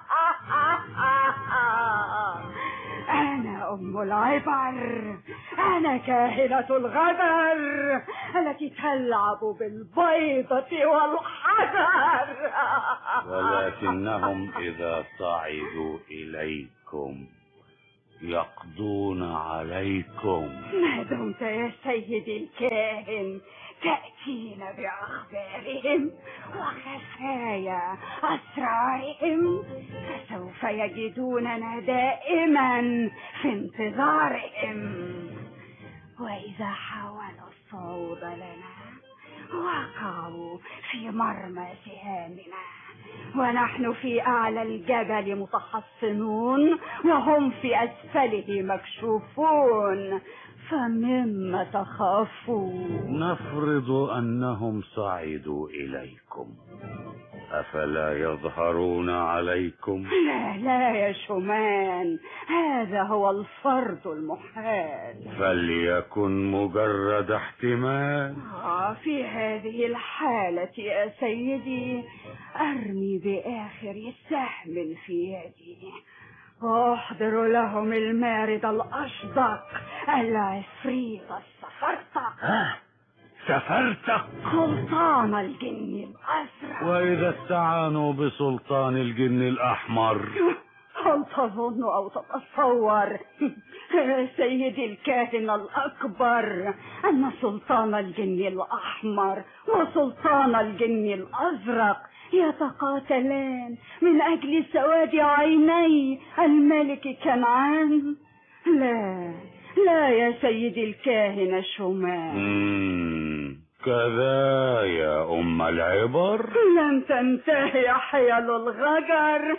أنا أم العبر، أنا كاهنة الغدر التي تلعب بالبيضة والحجر. ولكنهم إذا صعدوا إليكم يقضون عليكم. ما دمت يا سيدي الكاهن تأتينا بأخبارهم وخفايا أسرارهم، فسوف يجدوننا دائما في انتظارهم. وإذا حاولوا الصعود لنا وقعوا في مرمى سهامنا، ونحن في أعلى الجبل متحصنون وهم في أسفله مكشوفون، فمما تخافون؟ نفرض أنهم صعدوا إليكم، أفلا يظهرون عليكم؟ لا يا شومان، هذا هو الفرض المحال. فليكن مجرد احتمال. في هذه الحالة يا سيدي أرمي بآخر سهم في يدي وأحضر لهم المارد الأشدق العفريت السفرتق. سفرتق؟ سلطان الجن الأزرق. وإذا استعانوا بسلطان الجن الأحمر؟ هل تظن أو تتصور سيدي الكاهن الأكبر أن سلطان الجن الأحمر وسلطان الجن الأزرق يتقاتلان من أجل سواد عيني الملك كنعان؟ لا يا سيدي الكاهن شومان. كذا يا أم العبر. لن تنتهي حيل الغجر.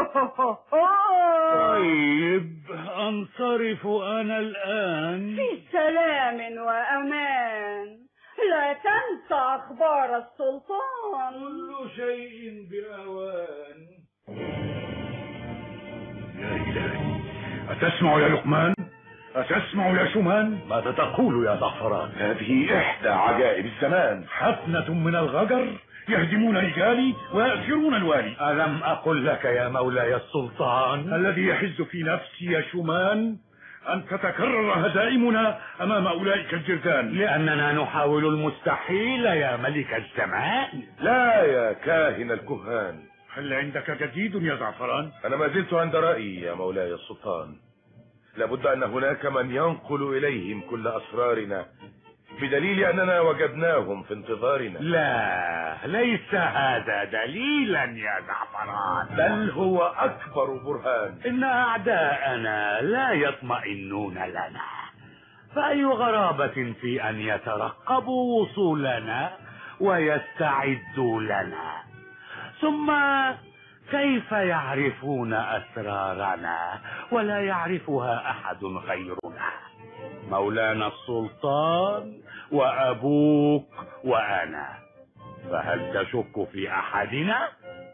طيب أنصرف أنا الآن في سلام وأمان. لا تنسى أخبار السلطان. كل شيء بأوان. يا إلهي، أتسمع يا لقمان؟ أتسمع يا شومان؟ ماذا تقول يا زعفران؟ هذه إحدى عجائب الزمان. حفنة من الغجر يهدمون رجالي ويأسرون الوالي. ألم أقل لك يا مولاي السلطان؟ الذي يحز في نفسي يا شومان أن تتكرر هزائمنا أمام أولئك الجرذان. لأننا نحاول المستحيل يا ملك الزمان. لا يا كاهن الكهان. هل عندك جديد يا زعفران؟ أنا ما زلت عند رأيي يا مولاي السلطان. لابد أن هناك من ينقل إليهم كل أسرارنا، بدليل أننا وجدناهم في انتظارنا. لا، ليس هذا دليلا يا زعفران، بل هو أكبر برهان. إن أعداءنا لا يطمئنون لنا، فأي غرابة في أن يترقبوا وصولنا ويستعدوا لنا. ثم كيف يعرفون أسرارنا ولا يعرفها أحد غيرنا؟ مولانا السلطان وأبوك وأنا، فهل تشك في أحدنا؟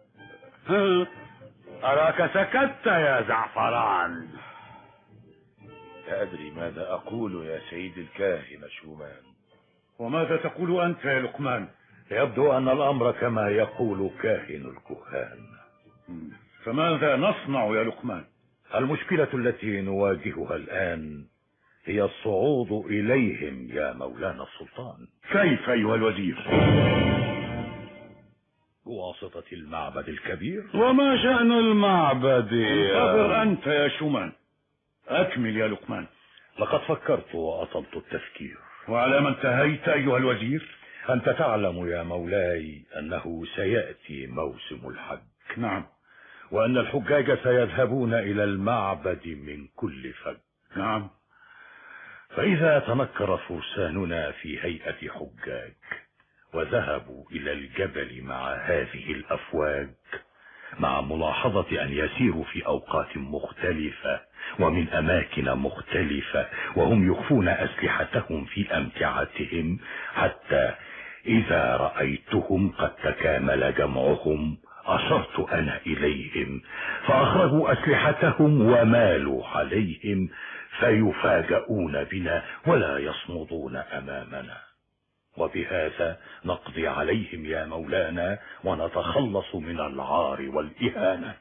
أراك سكت يا زعفران. لا أدري ماذا أقول يا سيد الكاهن شومان. وماذا تقول أنت يا لقمان؟ يبدو أن الأمر كما يقول كاهن الكهان. فماذا نصنع يا لقمان؟ المشكلة التي نواجهها الآن هي الصعود إليهم يا مولانا السلطان. كيف أيها الوزير؟ بواسطة المعبد الكبير. وما شأن المعبد؟ انتظر أنت يا شومان، أكمل يا لقمان. لقد فكرت وأطلت التفكير. وعلى ما انتهيت أيها الوزير؟ أنت تعلم يا مولاي أنه سيأتي موسم الحج. نعم. وأن الحجاج سيذهبون إلى المعبد من كل فج. نعم. فإذا تنكر فرساننا في هيئة حجاج وذهبوا إلى الجبل مع هذه الأفواج، مع ملاحظة أن يسيروا في أوقات مختلفة ومن أماكن مختلفة، وهم يخفون أسلحتهم في أمتعتهم، حتى إذا رأيتهم قد تكامل جمعهم أشرت أنا إليهم فأخرجوا أسلحتهم ومالوا عليهم، فيفاجؤون بنا ولا يصمدون أمامنا، وبهذا نقضي عليهم يا مولانا ونتخلص من العار والإهانة.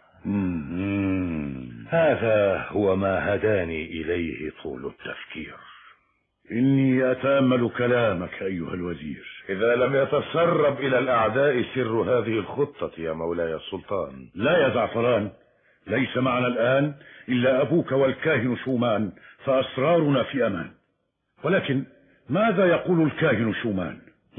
هذا هو ما هداني إليه طول التفكير. إني أتأمل كلامك أيها الوزير. إذا لم يتسرب إلى الأعداء سر هذه الخطة يا مولاي السلطان. لا يا زعفران، ليس معنا الآن إلا أبوك والكاهن شومان، فأسرارنا في أمان. ولكن ماذا يقول الكاهن شومان؟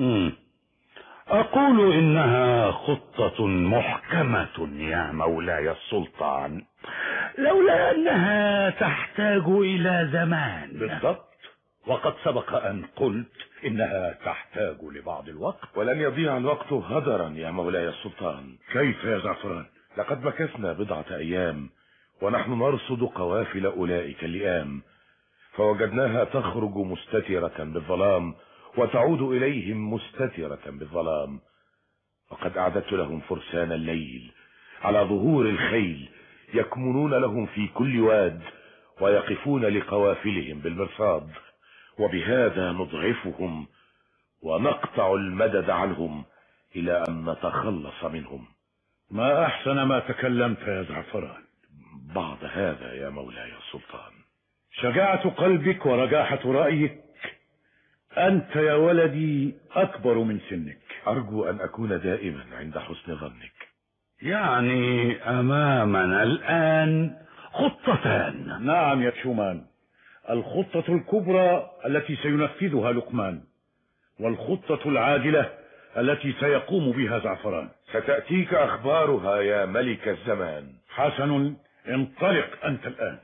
أقول إنها خطة محكمة يا مولاي السلطان، لولا أنها تحتاج إلى زمان. بالضبط، وقد سبق أن قلت إنها تحتاج لبعض الوقت. ولن يضيع الوقت هدرا يا مولاي السلطان. كيف يا زعفران؟ لقد مكثنا بضعة أيام ونحن نرصد قوافل أولئك اللئام، فوجدناها تخرج مستترة بالظلام وتعود إليهم مستترة بالظلام. وقد أعددت لهم فرسان الليل على ظهور الخيل، يكمنون لهم في كل واد ويقفون لقوافلهم بالمرصاد، وبهذا نضعفهم ونقطع المدد عنهم إلى أن نتخلص منهم. ما أحسن ما تكلمت يا زعفران. بعد هذا يا مولاي السلطان، شجاعة قلبك ورجاحة رأيك. أنت يا ولدي أكبر من سنك. أرجو أن أكون دائما عند حسن ظنك. يعني أمامنا الآن خطتان. نعم يا شومان، الخطة الكبرى التي سينفذها لقمان، والخطة العاجلة التي سيقوم بها زعفران. ستأتيك أخبارها يا ملك الزمان. حسن، انطلق أنت الآن.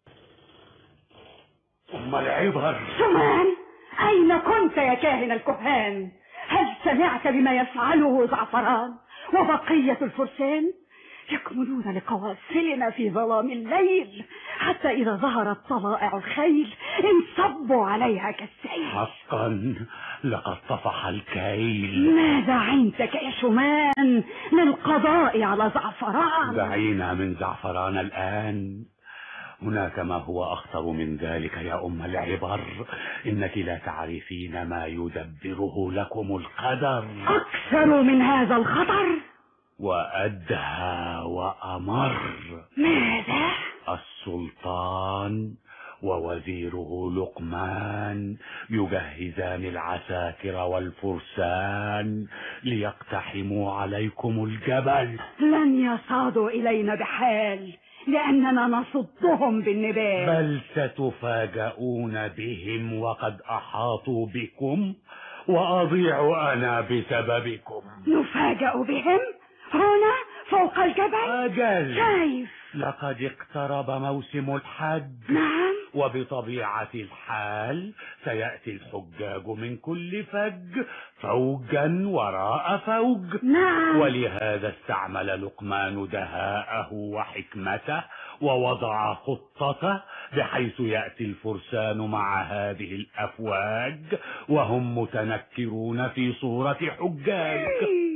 ثم العبر. شومان، أين كنت يا كاهن الكهان؟ هل سمعت بما يفعله زعفران وبقية الفرسان؟ يكمنون لقوافلنا في ظلام الليل، حتى إذا ظهرت طلائع الخيل انصبوا عليها كالسيل. حقا لقد طفح الكيل. ماذا عندك يا شومان للقضاء على زعفران؟ دعينا من زعفران الآن، هناك ما هو أخطر من ذلك يا أم العبر. إنك لا تعرفين ما يدبره لكم القدر. أكثر من هذا الخطر وأدهى وأمر. ماذا؟ السلطان ووزيره لقمان يجهزان العساكر والفرسان ليقتحموا عليكم الجبل. لن يصعدوا إلينا بحال، لأننا نصدهم بالنبال. بل ستفاجؤون بهم وقد أحاطوا بكم، وأضيع أنا بسببكم. نفاجأ بهم هنا فوق الجبل؟ أجل. كيف؟ لقد اقترب موسم الحج. نعم. وبطبيعة الحال سيأتي الحجاج من كل فج، فوجا وراء فوج. نعم. ولهذا استعمل لقمان دهاءه وحكمته ووضع خطته بحيث يأتي الفرسان مع هذه الأفواج وهم متنكرون في صورة حجاج.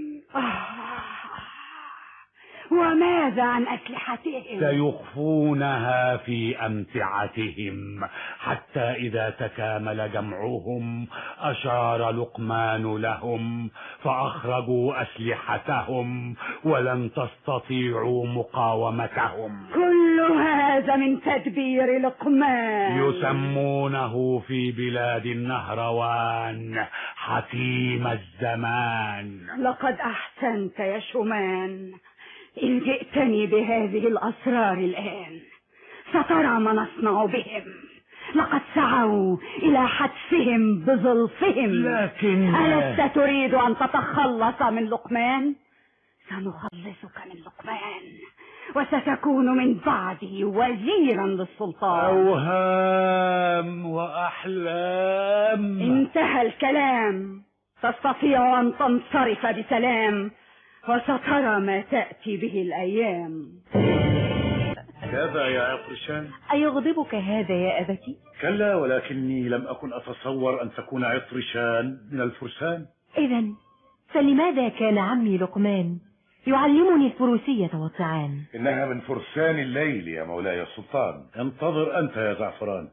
وماذا عن أسلحتهم؟ سيخفونها في أمتعتهم، حتى إذا تكامل جمعهم أشار لقمان لهم فأخرجوا أسلحتهم ولن تستطيعوا مقاومتهم. كل هذا من تدبير لقمان. يسمونه في بلاد النهروان حكيم الزمان. لقد أحسنت يا شومان إن جئتني بهذه الأسرار الآن. سترى ما نصنع بهم. لقد سعوا إلى حتفهم بظلفهم، لكن ألست تريد أن تتخلص من لقمان؟ سنخلصك من لقمان وستكون من بعدي وزيرا للسلطان. أوهام وأحلام. انتهى الكلام. تستطيع أن تنصرف بسلام، وسترى ما تأتي به الأيام. كذا يا عطرشان. أيغضبك هذا يا أبتي؟ كلا، ولكني لم أكن أتصور أن تكون عطرشان من الفرسان. إذن فلماذا كان عمي لقمان يعلمني الفروسية والطعام؟ إنها من فرسان الليل يا مولاي السلطان. انتظر أنت يا زعفران.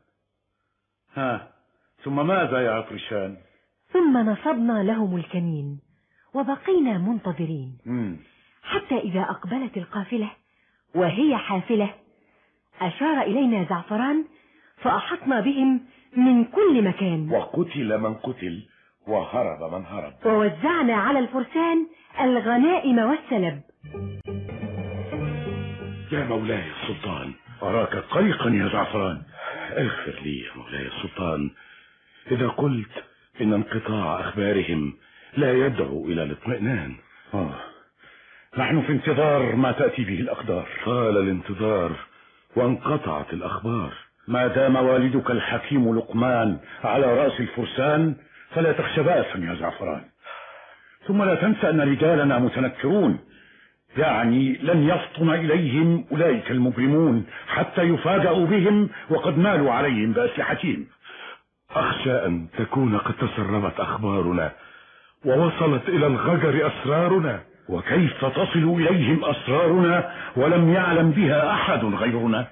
ثم ماذا يا عطرشان؟ ثم نصبنا لهم الكمين وبقينا منتظرين حتى إذا أقبلت القافلة وهي حافلة أشار إلينا زعفران فأحطنا بهم من كل مكان، وقتل من قتل وهرب من هرب، ووزعنا على الفرسان الغنائم والسلب. يا مولاي السلطان، أراك قلقا يا زعفران. اغفر لي يا مولاي السلطان إذا قلت إن انقطاع أخبارهم لا يدعو إلى الاطمئنان. نحن في انتظار ما تأتي به الأقدار. طال الانتظار وانقطعت الأخبار. ما دام والدك الحكيم لقمان على رأس الفرسان فلا تخشى بأسا يا زعفران. ثم لا تنسى أن رجالنا متنكرون، يعني لن يفطن إليهم أولئك المجرمون حتى يفاجأوا بهم وقد مالوا عليهم بأسلحتهم. أخشى أن تكون قد تسربت أخبارنا ووصلت إلى الغجر أسرارنا. وكيف تصل إليهم أسرارنا ولم يعلم بها أحد غيرنا؟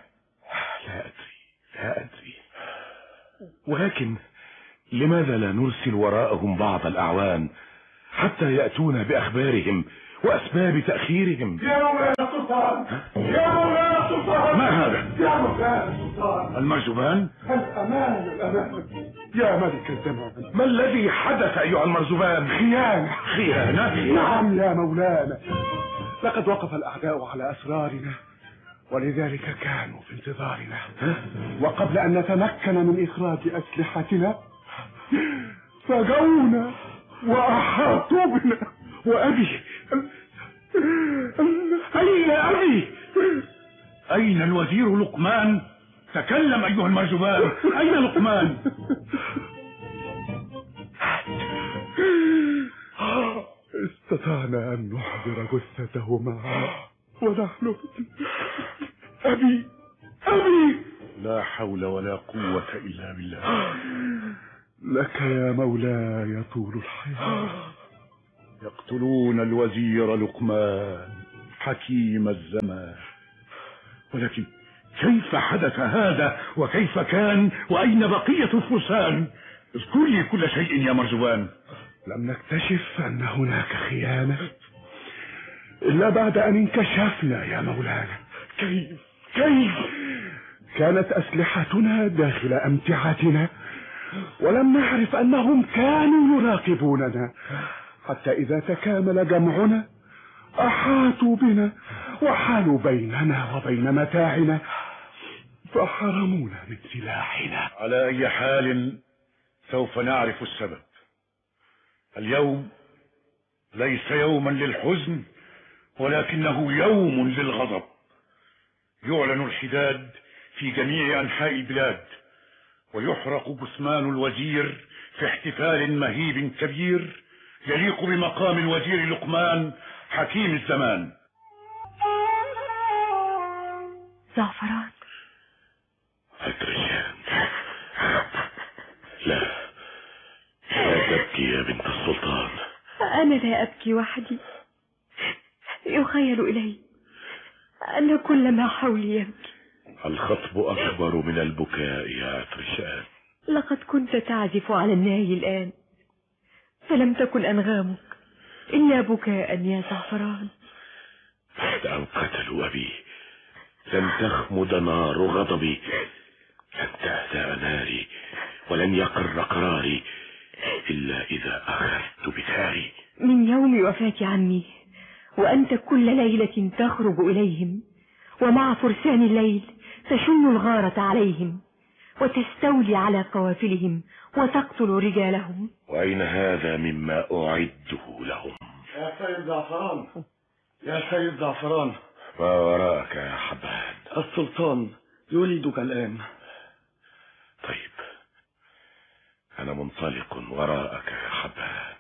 لا أدري، ولكن لماذا لا نرسل وراءهم بعض الأعوان حتى يأتون بأخبارهم وأسباب تأخيرهم؟ يا مولاي السلطان، يا مولاي السلطان، ما هذا؟ يا مولاي السلطان، المرزبان؟ الأمان يا ملك الزمان. ما الذي حدث أيها المرزبان؟ خيانة؟ نعم يا مولانا، لقد وقف الأعداء على أسرارنا ولذلك كانوا في انتظارنا، وقبل أن نتمكن من إخراج أسلحتنا فاجأونا وأحاطوا بنا. وأبي أين أبي؟ أين الوزير لقمان؟ تكلم أيها المرزبان، أين لقمان؟ استطعنا أن نحضر جثته معنا ونحن أبي لا حول ولا قوة إلا بالله. لك يا مولاي طول الحياة. يقتلون الوزير لقمان حكيم الزمان، ولكن كيف حدث هذا وكيف كان وأين بقية الفرسان؟ اذكر لي كل شيء يا مرزبان. لم نكتشف أن هناك خيانة إلا بعد أن انكشفنا يا مولانا. كيف كانت أسلحتنا داخل أمتعتنا ولم نعرف أنهم كانوا يراقبوننا، حتى إذا تكامل جمعنا أحاطوا بنا وحالوا بيننا وبين متاعنا فحرمونا من سلاحنا. على أي حال سوف نعرف السبب. اليوم ليس يوما للحزن ولكنه يوم للغضب. يعلن الحداد في جميع أنحاء البلاد ويحرق جثمان الوزير في احتفال مهيب كبير يليق بمقام الوزير لقمان حكيم الزمان. زعفران. أترجان، لا تبكي يا بنت السلطان. أنا لا أبكي وحدي، يخيل إلي أن كل ما حولي يبكي. الخطب أكبر من البكاء يا أترجان. لقد كنت تعزف على الناي الآن فلم تكن أنغامك إلا بكاء يا زعفران. بعد أن قتلوا أبي لن تخمد نار غضبي، لن تهدأ ناري ولن يقر قراري إلا إذا أخذت بثاري. من يوم وفاة عمي وأنت كل ليلة تخرج إليهم ومع فرسان الليل تشن الغارة عليهم وتستولي على قوافلهم وتقتل رجالهم. وأين هذا مما أعده لهم؟ يا سيد زعفران، يا سيد زعفران. ما وراءك يا حبان؟ السلطان يريدك الآن. طيب أنا منطلق وراءك يا حبان.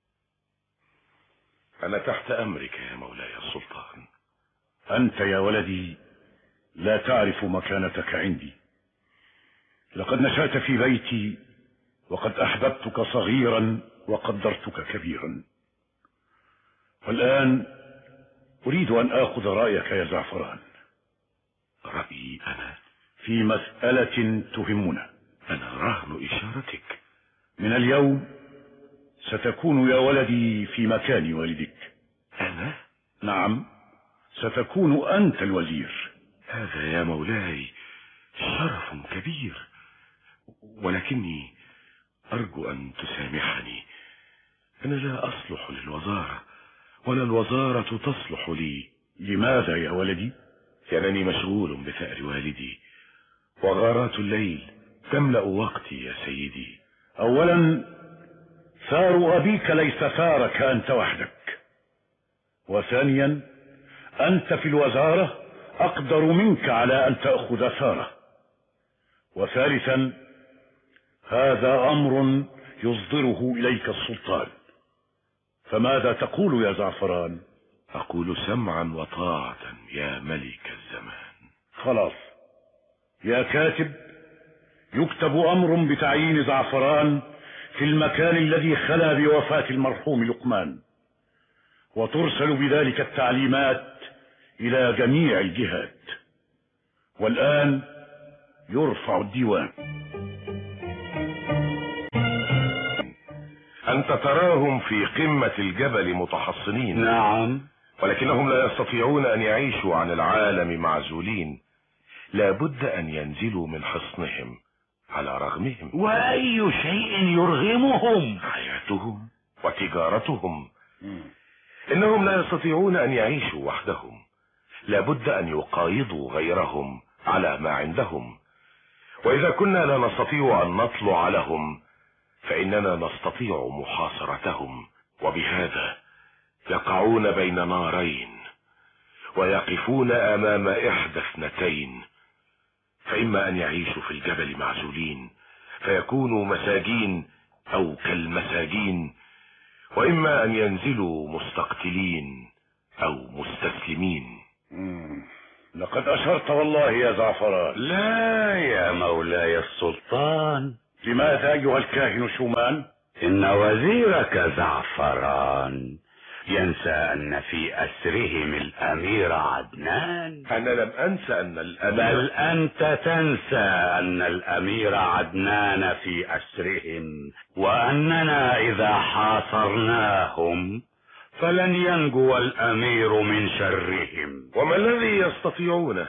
أنا تحت أمرك يا مولاي السلطان. أنت يا ولدي لا تعرف مكانتك عندي. لقد نشأت في بيتي وقد أحببتك صغيرا وقدرتك كبيرا، والآن أريد أن آخذ رأيك يا زعفران. رأيي أنا؟ في مسألة تهمنا. أنا رهن إشارتك. من اليوم ستكون يا ولدي في مكان والدك. أنا؟ نعم، ستكون أنت الوزير. هذا يا مولاي شرف كبير، ولكني أرجو أن تسامحني. أنا لا أصلح للوزارة ولا الوزارة تصلح لي. لماذا يا ولدي؟ لأنني مشغول بثأر والدي وغارات الليل تملأ وقتي يا سيدي. أولا ثار أبيك ليس ثارك أنت وحدك، وثانيا أنت في الوزارة أقدر منك على أن تأخذ ثاره، وثالثا هذا أمر يصدره إليك السلطان. فماذا تقول يا زعفران؟ أقول سمعا وطاعة يا ملك الزمان. خلاص يا كاتب، يكتب أمر بتعيين زعفران في المكان الذي خلا بوفاة المرحوم لقمان، وترسل بذلك التعليمات إلى جميع الجهات. والآن يرفع الديوان. أنت تراهم في قمة الجبل متحصنين. نعم، ولكنهم لا يستطيعون أن يعيشوا عن العالم معزولين. لا بد أن ينزلوا من حصنهم على رغمهم. وأي شيء يرغمهم؟ حياتهم وتجارتهم. إنهم لا يستطيعون أن يعيشوا وحدهم. لا بد أن يقايضوا غيرهم على ما عندهم. وإذا كنا لا نستطيع أن نطلع لهم فإننا نستطيع محاصرتهم، وبهذا يقعون بين نارين ويقفون أمام إحدى اثنتين. فإما أن يعيشوا في الجبل معزولين فيكونوا مساجين أو كالمساجين، وإما أن ينزلوا مستقتلين أو مستسلمين. لقد أشرت والله يا زعفران. لا يا مولاي السلطان. لماذا أيها الكاهن شومان؟ إن وزيرك زعفران ينسى أن في أسرهم الأمير عدنان؟ أنا لم أنسى أن الأمير، بل أنت تنسى أن الأمير عدنان في أسرهم، وأننا إذا حاصرناهم فلن ينجو الأمير من شرهم. وما الذي يستطيعونه؟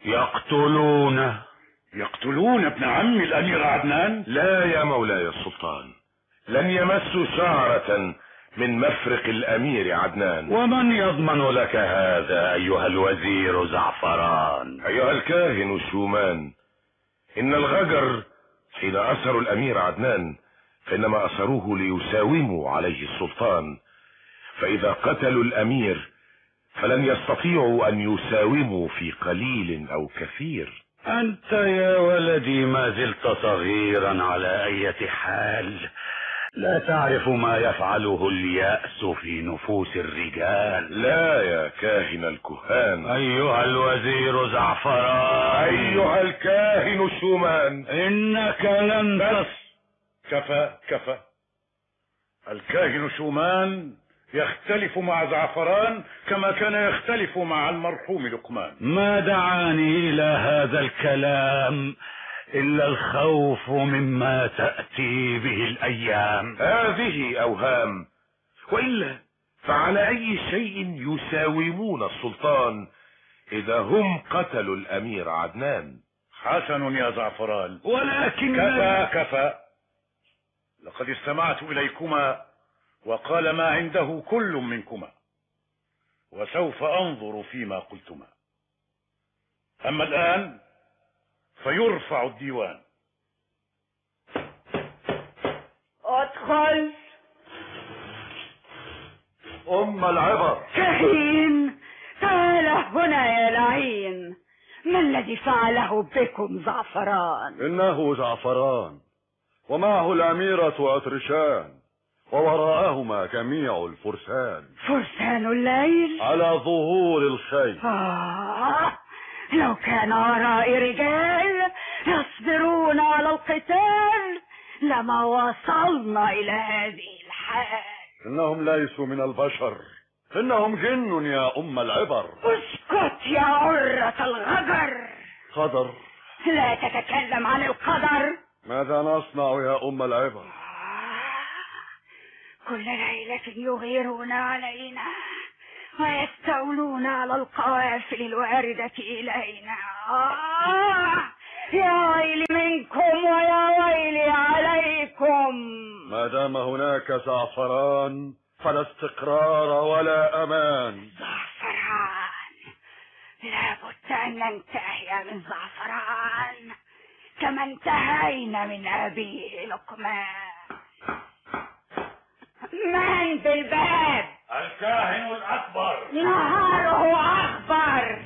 يقتلون ابن عم الأمير عدنان؟ لا يا مولاي السلطان، لن يمسوا شعرة من مفرق الأمير عدنان. ومن يضمن لك هذا أيها الوزير زعفران؟ أيها الكاهن شومان، إن الغجر حين أسروا الأمير عدنان فإنما أسروه ليساوموا عليه السلطان، فإذا قتلوا الأمير فلن يستطيعوا أن يساوموا في قليل أو كثير. أنت يا ولدي ما زلت صغيرا على أي حال، لا تعرف ما يفعله اليأس في نفوس الرجال. لا يا كاهن الكهان. أيها الوزير زعفران، أيها الكاهن شومان، إنك لن كفى. الكاهن شومان يختلف مع زعفران كما كان يختلف مع المرحوم لقمان. ما دعاني إلى هذا الكلام إلا الخوف مما تأتي به الأيام. هذه أوهام، وإلا فعلى أي شيء يساومون السلطان إذا هم قتلوا الأمير عدنان؟ حسن يا زعفران، ولكن كفى. لقد استمعت إليكما وقال ما عنده كل منكما، وسوف أنظر فيما قلتما. أما الآن فيرفع الديوان. ادخل. العبر. كهين، تعال هنا يا لعين. ما الذي فعله بكم زعفران؟ إنه زعفران ومعه الأميرة أترشان، ووراءهما جميع الفرسان. فرسان الليل على ظهور الخيل. لو كان ورائي رجال يصبرون على القتال لما وصلنا إلى هذه الحال. إنهم ليسوا من البشر، إنهم جن يا العبر. اسكت يا عرة الغجر. قدر؟ لا تتكلم عن القدر. ماذا نصنع يا العبر؟ كل ليلة يغيرون علينا ويستولون على القوافل الواردة إلينا. يا ويلي منكم ويا ويلي عليكم. ما دام هناك زعفران فلا استقرار ولا أمان. زعفران، لابد أن ننتهي من زعفران كما انتهينا من أبيه لقمان. من بالباب؟ الكاهن الأكبر. نهاره أخبر.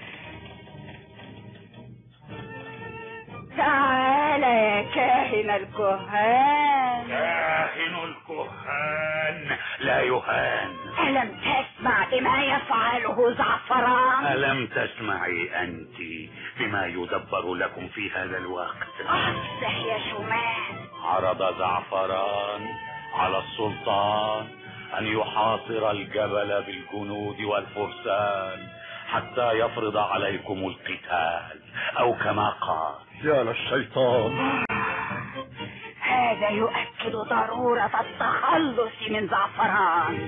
تعال يا كاهن الكهان. كاهن الكهان لا يهان. ألم تسمع بما يفعله زعفران؟ ألم تسمعي أنت بما يدبر لكم في هذا الوقت؟ أفسح يا شومان. عرض زعفران على السلطان أن يحاصر الجبل بالجنود والفرسان حتى يفرض عليكم القتال، أو كما قال. يا للشيطان. هذا يؤكد ضرورة التخلص من زعفران،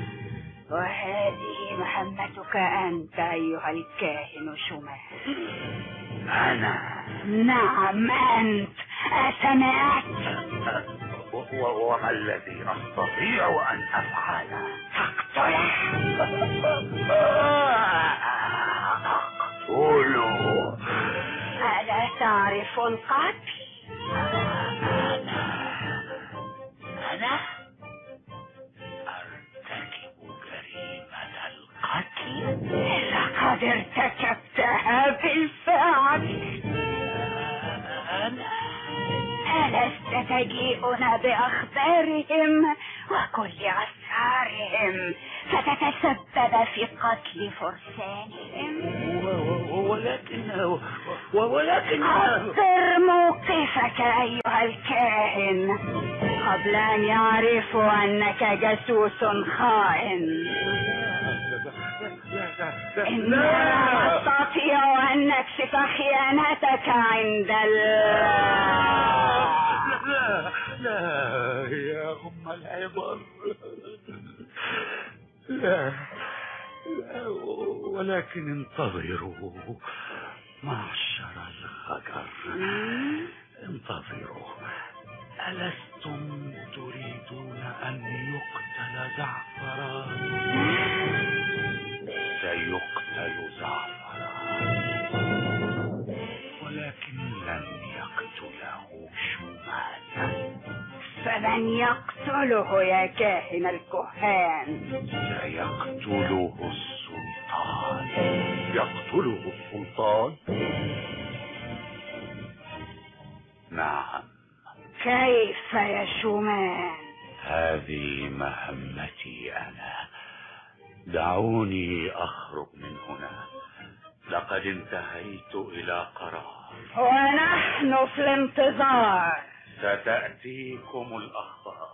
وهذه مهمتك أنت أيها الكاهن شومان. أنا؟ نعم أنت. أسمعت؟ وما الذي أستطيع أن أفعله؟ تقتله. أقتله. ألا تعرف القتل؟ أنا أرتكب جريمة القتل. لقد ارتكبتها بالفعل. ألست تجيئنا بأخبارهم وكل أسرارهم ستتسبب في قتل فرسانهم. ولكن قصر موقفك أيها الكاهن قبل أن يعرفوا أنك جاسوس خائن. إنما أستطيع أن نكشف خيانتك عند لا يا أم العبر، لا ولكن انتظروا معشر الخجر، انتظروا. ألستم تريدون أن يقتل زعفران؟ سيقتل زعفران، ولكن لن يقتله شومان. فمن يقتله يا كاهن الكهان؟ سيقتله السلطان. يقتله السلطان؟ نعم. كيف يا شومان؟ هذه مهمتي أنا، دعوني أخرج من هنا، لقد انتهيت إلى قرار. ونحن في الانتظار. ستأتيكم الأخبار.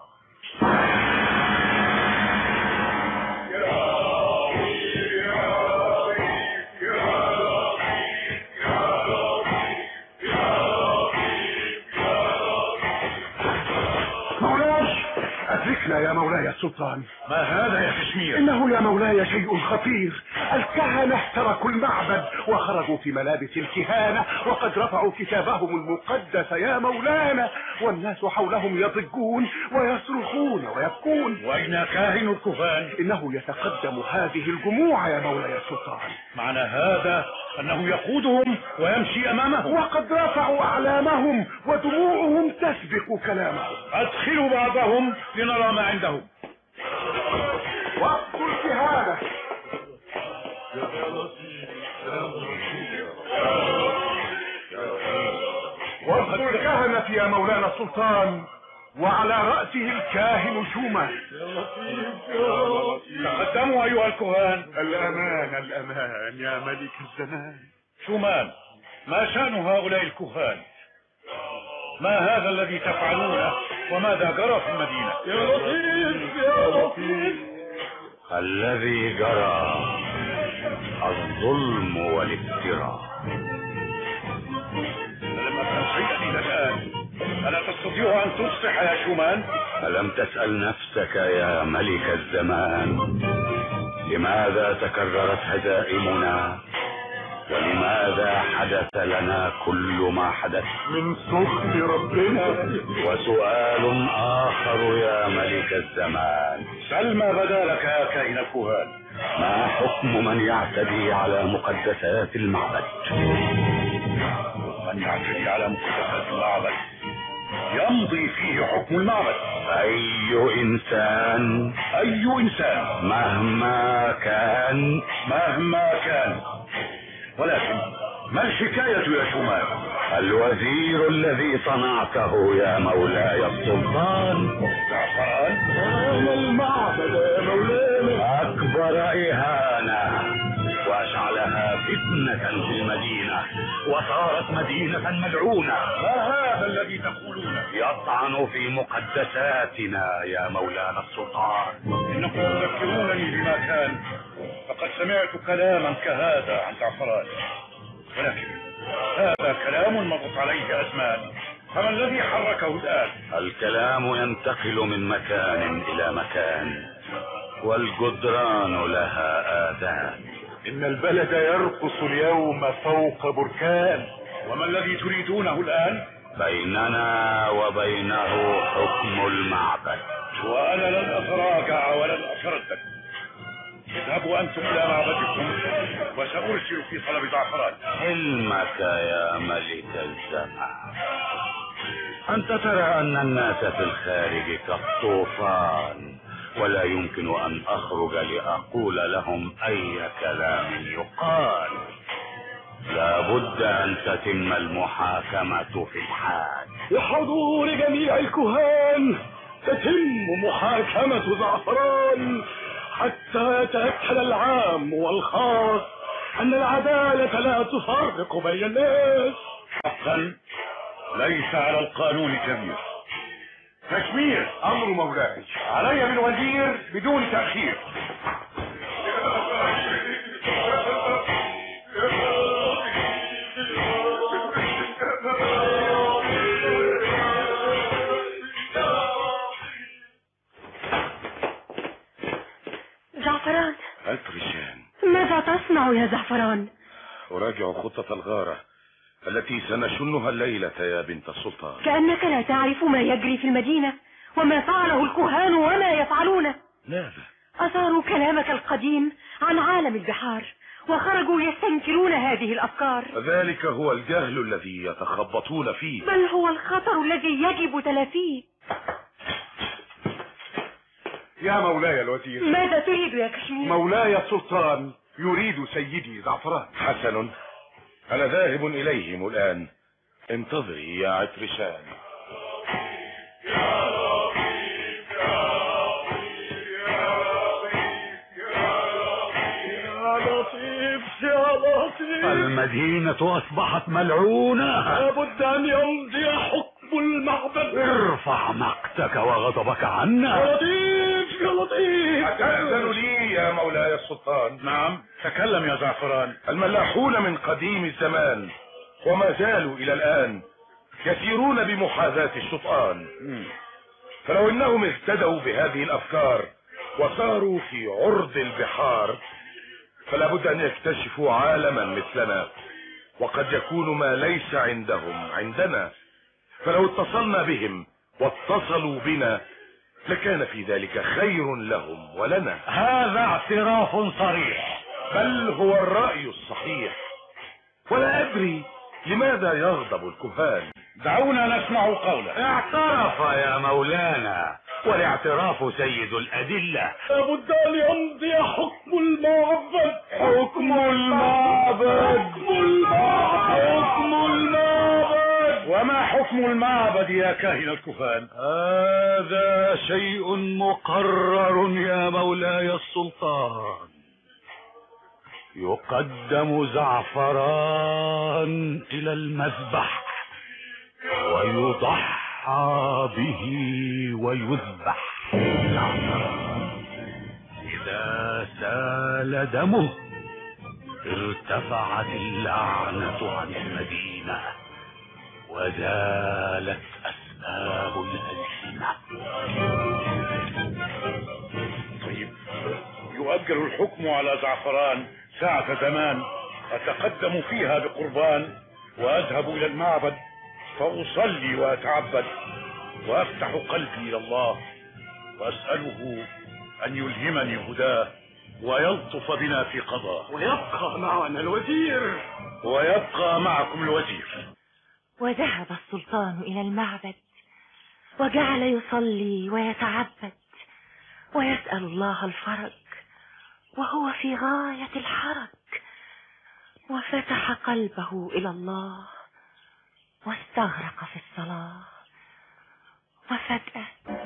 أدركنا يا مولاي السلطان. ما هذا يا كشمير؟ إنه يا مولاي شيء خطير. الكهنة تركوا المعبد وخرجوا في ملابس الكهانة، وقد رفعوا كتابهم المقدس يا مولانا، والناس حولهم يضجون ويصرخون ويبكون. وأين كاهن الكهان؟ إنه يتقدم هذه الجموع يا مولاي السلطان. معنى هذا أنه يقودهم ويمشي أمامهم، وقد رفعوا أعلامهم ودموعهم تسبق كلامهم. أدخلوا بعضهم لنرى ما عندهم. وقت الكهانة. وقت الكهنة يا مولانا السلطان، وعلى رأسه الكاهن شومان. تقدموا أيها الكهان. الأمان الأمان يا ملك الزمان. شومان، ما شأن هؤلاء الكهان؟ ما هذا الذي تفعلونه وماذا جرى في المدينة؟ يا لطيف يا لطيف. الذي جرى الظلم والافتراء. لم أفهم شيئا إلى الآن. ألا تستطيع أن تصلح يا شومان؟ ألم تسأل نفسك يا ملك الزمان لماذا تكررت هزائمنا؟ ولماذا حدث لنا كل ما حدث؟ من سخط ربنا. وسؤال آخر يا ملك الزمان، سل ما بدا لك يا كائن الكهان. ما حكم من يعتدي على مقدسات المعبد؟ من يعتدي على مقدسات المعبد يمضي فيه حكم المعبد. أي إنسان مهما كان. ولكن ما الحكاية يا شومان؟ الوزير الذي صنعته يا مولاي السلطان. زعفران؟ المعبد يا مولانا. أكبر إهانة، وأشعلها فتنة في المدينة، وصارت مدينة ملعونة. ما هذا الذي تقولونه؟ يطعن في مقدساتنا يا مولانا السلطان. إنكم تذكرونني بما كان، فقد سمعت كلاما كهذا عن زعفران، ولكن هذا كلام مضت عليه أزمان، فما الذي حركه الآن؟ الكلام ينتقل من مكان إلى مكان، والجدران لها آذان. إن البلد يرقص اليوم فوق بركان. وما الذي تريدونه الآن؟ بيننا وبينه حكم المعبد، وأنا لن أتراجع ولن أتردد. اذهبوا أنتم إلى معبدكم وسأرسل في طلب زعفران. حلمك يا ملك الزمان. أنت ترى أن الناس في الخارج كالطوفان، ولا يمكن أن أخرج لأقول لهم أي كلام يقال. لا بد أن تتم المحاكمة في الحال. بحضور جميع الكهان تتم محاكمة زعفران حتى يتأكد العام والخاص أن العدالة لا تفرق بين الناس. حقا ليس على القانون كبير. تشمير أمر مولاي، علي بالوزير بدون تأخير. زعفران، عطرشان، ماذا تصنع يا زعفران؟ أراجع خطة الغارة التي سنشنها الليلة يا بنت السلطان. كأنك لا تعرف ما يجري في المدينة وما فعله الكهان وما يفعلونه. ماذا؟ أثاروا كلامك القديم عن عالم البحار وخرجوا يستنكرون هذه الأفكار. ذلك هو الجهل الذي يتخبطون فيه، بل هو الخطر الذي يجب تلافيه. يا مولاي الوزير. ماذا تريد يا كشمير؟ مولاي السلطان يريد سيدي زعفران. حسن، أنا ذاهب إليهم الآن. انتظري يا عطرشان. المدينة أصبحت ملعونة. لابد أن يمضي حكم المعبد. ارفع مقتك وغضبك عنا. يا لطيف يا لطيف. أتأذن لي يا مولاي السلطان؟ نعم، تكلم يا زعفران. الملاحون من قديم الزمان وما زالوا إلى الآن يسيرون بمحاذاة الشطآن، فلو أنهم اهتدوا بهذه الأفكار وصاروا في عرض البحار فلا بد أن يكتشفوا عالما مثلنا، وقد يكون ما ليس عندهم عندنا، فلو اتصلنا بهم واتصلوا بنا لكان في ذلك خير لهم ولنا. هذا اعتراف صريح، بل هو الرأي الصحيح، ولا أدري لماذا يغضب الكهان. دعونا نسمع قوله. اعترف يا مولانا، والاعتراف سيد الأدلة. لابد أن يمضي حكم المعبد. حكم المعبد. حكم المعبد. وما حكم المعبد يا كاهن الكهان؟ هذا شيء مقرر يا مولاي السلطان. يقدم زعفران إلى المذبح ويضحى به ويذبح. إذا سال دمه ارتفعت اللعنة عن المدينة وزالت أسباب الألسنة. طيب، يؤجل الحكم على زعفران ساعة زمان أتقدم فيها بقربان وأذهب إلى المعبد فأصلي وأتعبد وأفتح قلبي إلى الله وأسأله أن يلهمني هداه ويلطف بنا في قضاه. ويبقى معنا الوزير. ويبقى معكم الوزير. وذهب السلطان إلى المعبد وجعل يصلي ويتعبد ويسأل الله الفرج وهو في غاية الحرج، وفتح قلبه إلى الله واستغرق في الصلاة. وفجأة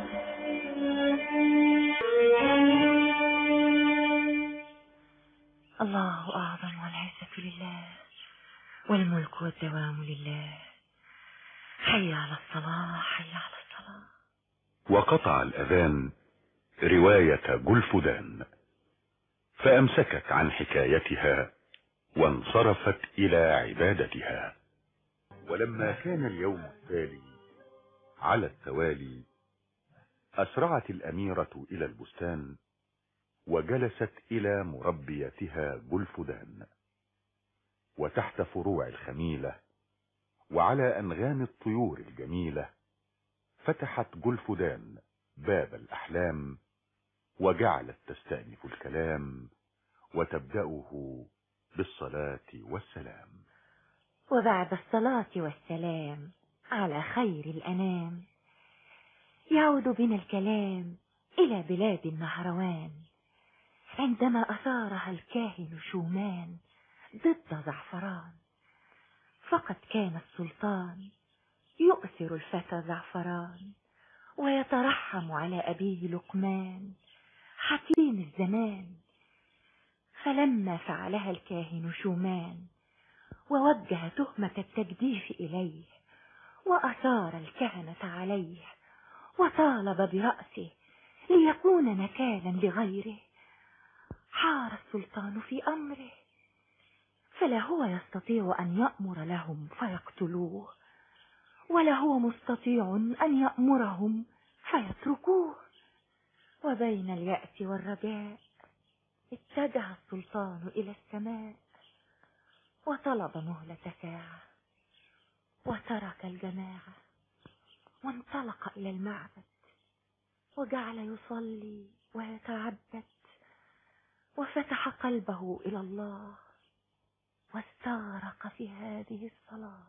الله أعظم والعزة لله والملك والدوام لله. حي على الصلاة، حي على الصلاة. وقطع الأذان رواية جلفدان، فأمسكت عن حكايتها وانصرفت إلى عبادتها. ولما كان اليوم التالي على التوالي أسرعت الأميرة إلى البستان وجلست إلى مربيتها جلفدان، وتحت فروع الخميلة وعلى أنغام الطيور الجميلة فتحت جلفدان باب الأحلام وجعلت تستأنف الكلام وتبدأه بالصلاة والسلام. وبعد الصلاة والسلام على خير الأنام يعود بنا الكلام إلى بلاد النهروان، عندما أثارها الكاهن شومان ضد زعفران. فقد كان السلطان يؤثر الفتى زعفران ويترحم على أبيه لقمان، حكيم الزمان. فلما فعلها الكاهن شومان ووجه تهمة التجديف إليه وأثار الكهنة عليه وطالب برأسه ليكون نكالا لغيره، حار السلطان في أمره، فلا هو يستطيع أن يأمر لهم فيقتلوه، ولا هو مستطيع أن يأمرهم فيتركوه. وبين اليأس والرجاء اتجه السلطان إلى السماء وطلب مهلة ساعة، وترك الجماعة وانطلق إلى المعبد وجعل يصلي ويتعبد، وفتح قلبه إلى الله واستغرق في هذه الصلاة.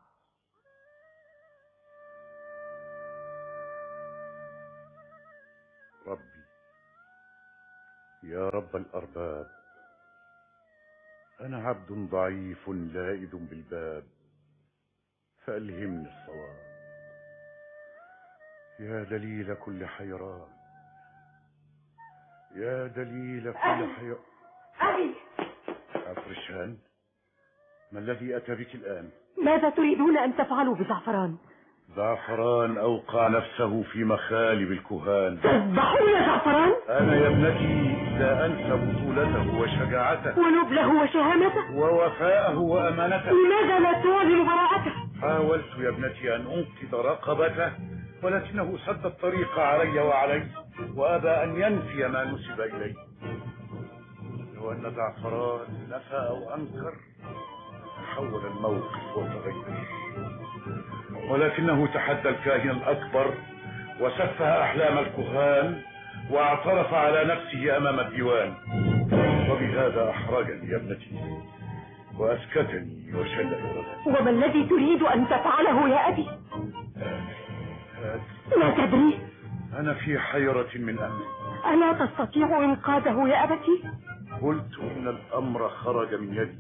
ربي يا رب الأرباب، أنا عبد ضعيف لائد بالباب، فألهمني الصواب. يا دليل كل حيران، يا دليل كل حيران. أبي عفرشان، ما الذي أتى بك الآن؟ ماذا تريدون أن تفعلوا بزعفران؟ زعفران أوقع نفسه في مخالب الكهان. تذبحون زعفران؟ أنا يا ابنتي لا أنسى بطولته وشجاعته ونبله وشهامته ووفاءه وأمانته. لماذا لا تعلن براءته؟ حاولت يا ابنتي أن أنقذ رقبته، ولكنه سد الطريق علي وعلي، وأبى أن ينفي ما نسب إليه. لو أن زعفران نفى أو أنكر تحول الموقف وتغير، ولكنه تحدى الكاهن الأكبر وسفه أحلام الكهان واعترف على نفسه أمام الديوان، وبهذا أحرجني يا ابنتي وأسكتني وشل إرادتي. وما الذي تريد أن تفعله يا أبي؟ لا تدري؟ أنا في حيرة من أمري. ألا تستطيع إنقاذه يا أبتي؟ قلت إن الأمر خرج من يدي.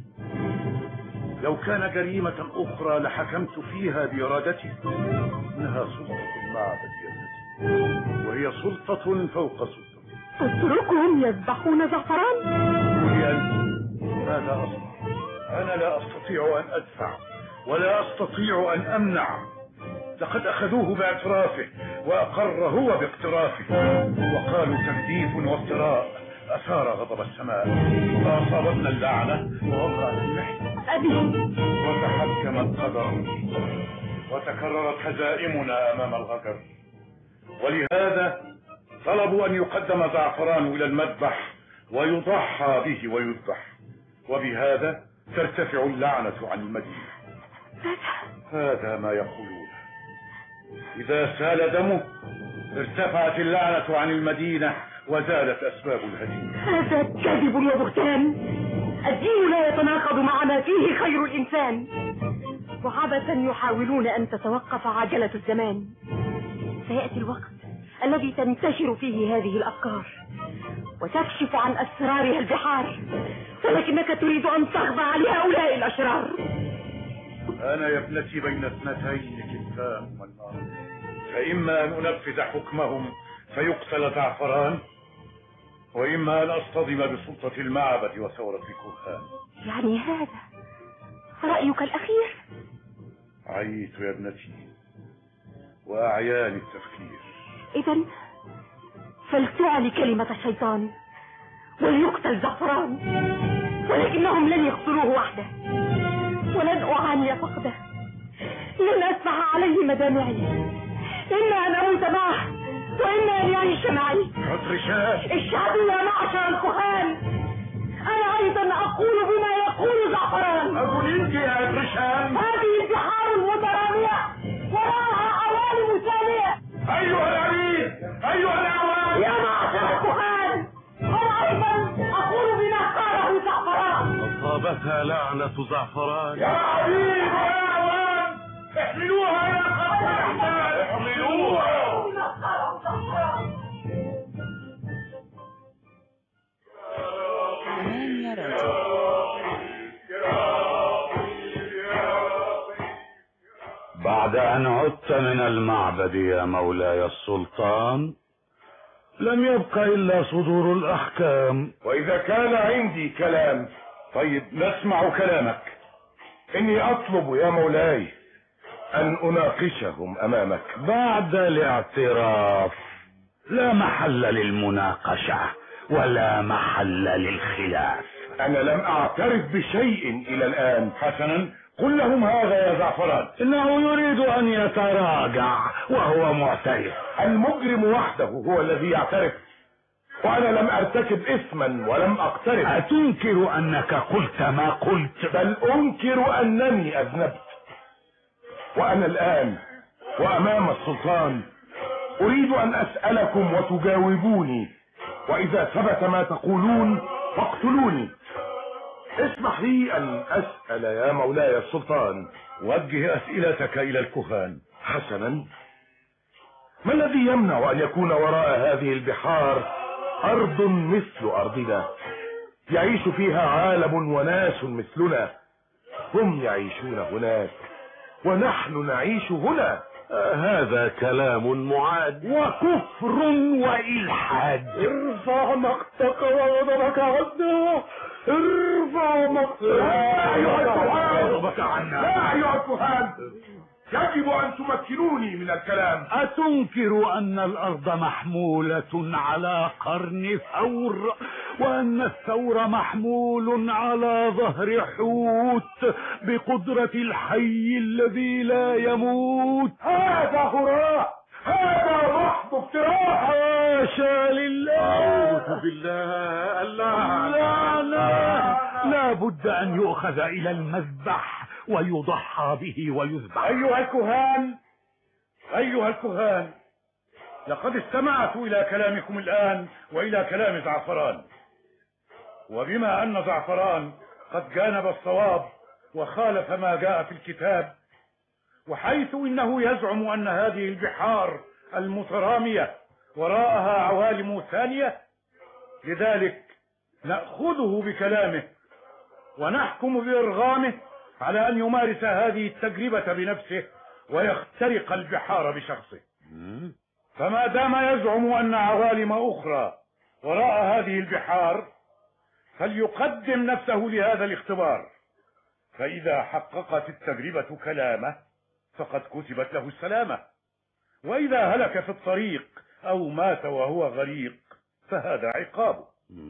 لو كان جريمة أخرى لحكمت فيها بإرادتي. إنها سلطة المعبد يا ابنتي، وهي سلطة فوق سلطة. تتركهم يذبحون زعفران؟ قولي أنت ماذا أصنع؟ أنا لا أستطيع أن أدفع ولا أستطيع أن أمنع. لقد أخذوه باعترافه وأقر هو باقترافه، وقالوا تكذيب وافتراء أثار غضب السماء، فأصابتنا اللعنة ووقعت المحنة. أبي، وتحكم القدر وتكررت هزائمنا أمام الغدر، ولهذا طلبوا أن يقدم زعفران إلى المذبح ويضحى به ويذبح، وبهذا ترتفع اللعنة عن المدينة. هذا ما يقولون. إذا سال دمه ارتفعت اللعنة عن المدينة وزالت أسباب الهزيمة. هذا كذب وبهتان. الدين لا يتناقض مع ما فيه خير الإنسان، وعبثا يحاولون أن تتوقف عجلة الزمان. سيأتي الوقت الذي تنتشر فيه هذه الأفكار وتكشف عن أسرارها البحار، ولكنك تريد أن تخضع لهؤلاء الأشرار. أنا يا ابنتي بين اثنتين كتان والنار، فإما أن أنفذ حكمهم فيقتل زعفران، وإما أن أصطدم بسلطة المعبد وثورة الكهان. يعني هذا رأيك الأخير؟ عيت يا ابنتي وأعياني التفكير. إذن فلتعلي كلمة الشيطان وليقتل زعفران، ولكنهم لن يقتلوه وحده، ولن أعاني فقده، لن أسمح عليه مدامعي. إما أن أموت معه وإما أن يعيش معي. اشهدوا يا معشر الكهان، أنا أيضا أقول بما يقول زعفران. أقول أنت يا عطرشان. هذه بحار مترامية وراها عوالم ثانية. أيها العبيد، أيها العوام، يا معشر الكهان، أنا أيضا أقول بما قاله زعفران. أصابتها لعنة زعفران. يا عبيد يا عوام، احملوها يا خطر الأحمال، احملوها. بعد أن عدت من المعبد يا مولاي السلطان، لم يبق إلا صدور الأحكام. وإذا كان عندي كلام، طيب نسمع كلامك. إني أطلب يا مولاي أن أناقشهم أمامك. بعد الاعتراف لا محل للمناقشة ولا محل للخلاف. أنا لم أعترف بشيء إلى الآن. حسنا، قل لهم هذا يا زعفران. إنه يريد أن يتراجع وهو معترف. المجرم وحده هو الذي يعترف، وأنا لم أرتكب إثما ولم أقترف. أتنكر أنك قلت ما قلت؟ بل أنكر أنني أذنبت. وأنا الآن وأمام السلطان أريد أن أسألكم وتجاوبوني، وإذا ثبت ما تقولون فاقتلوني. اسمح لي أن أسأل يا مولاي السلطان. وجه أسئلتك إلى الكهان. حسنا، ما الذي يمنع أن يكون وراء هذه البحار أرض مثل أرضنا يعيش فيها عالم وناس مثلنا؟ هم يعيشون هناك ونحن نعيش هنا. هذا كلام معاد وكفر وإلحاد. ارفع مقتك وغضبك عنا. ارفع مقتك. لا أيها الكهان، يجب أن تمكنوني من الكلام. أتنكر أن الأرض محمولة على قرن ثور، وأن الثور محمول على ظهر حوت بقدرة الحي الذي لا يموت؟ هذا هراء، هذا محض افتراء. حاشا لله. أعوذ بالله. اللعنة. لا بد أن يؤخذ إلى المذبح ويضحى به ويذبح. أيها الكهان، لقد استمعت إلى كلامكم الآن وإلى كلام زعفران، وبما أن زعفران قد جانب الصواب وخالف ما جاء في الكتاب، وحيث إنه يزعم أن هذه البحار المترامية وراءها عوالم ثانية، لذلك نأخذه بكلامه ونحكم بإرغامه على أن يمارس هذه التجربة بنفسه ويخترق البحار بشخصه. فما دام يزعم أن عوالم أخرى وراء هذه البحار، فليقدم نفسه لهذا الاختبار، فإذا حققت التجربة كلامه فقد كتبت له السلامة، وإذا هلك في الطريق أو مات وهو غريق فهذا عقابه.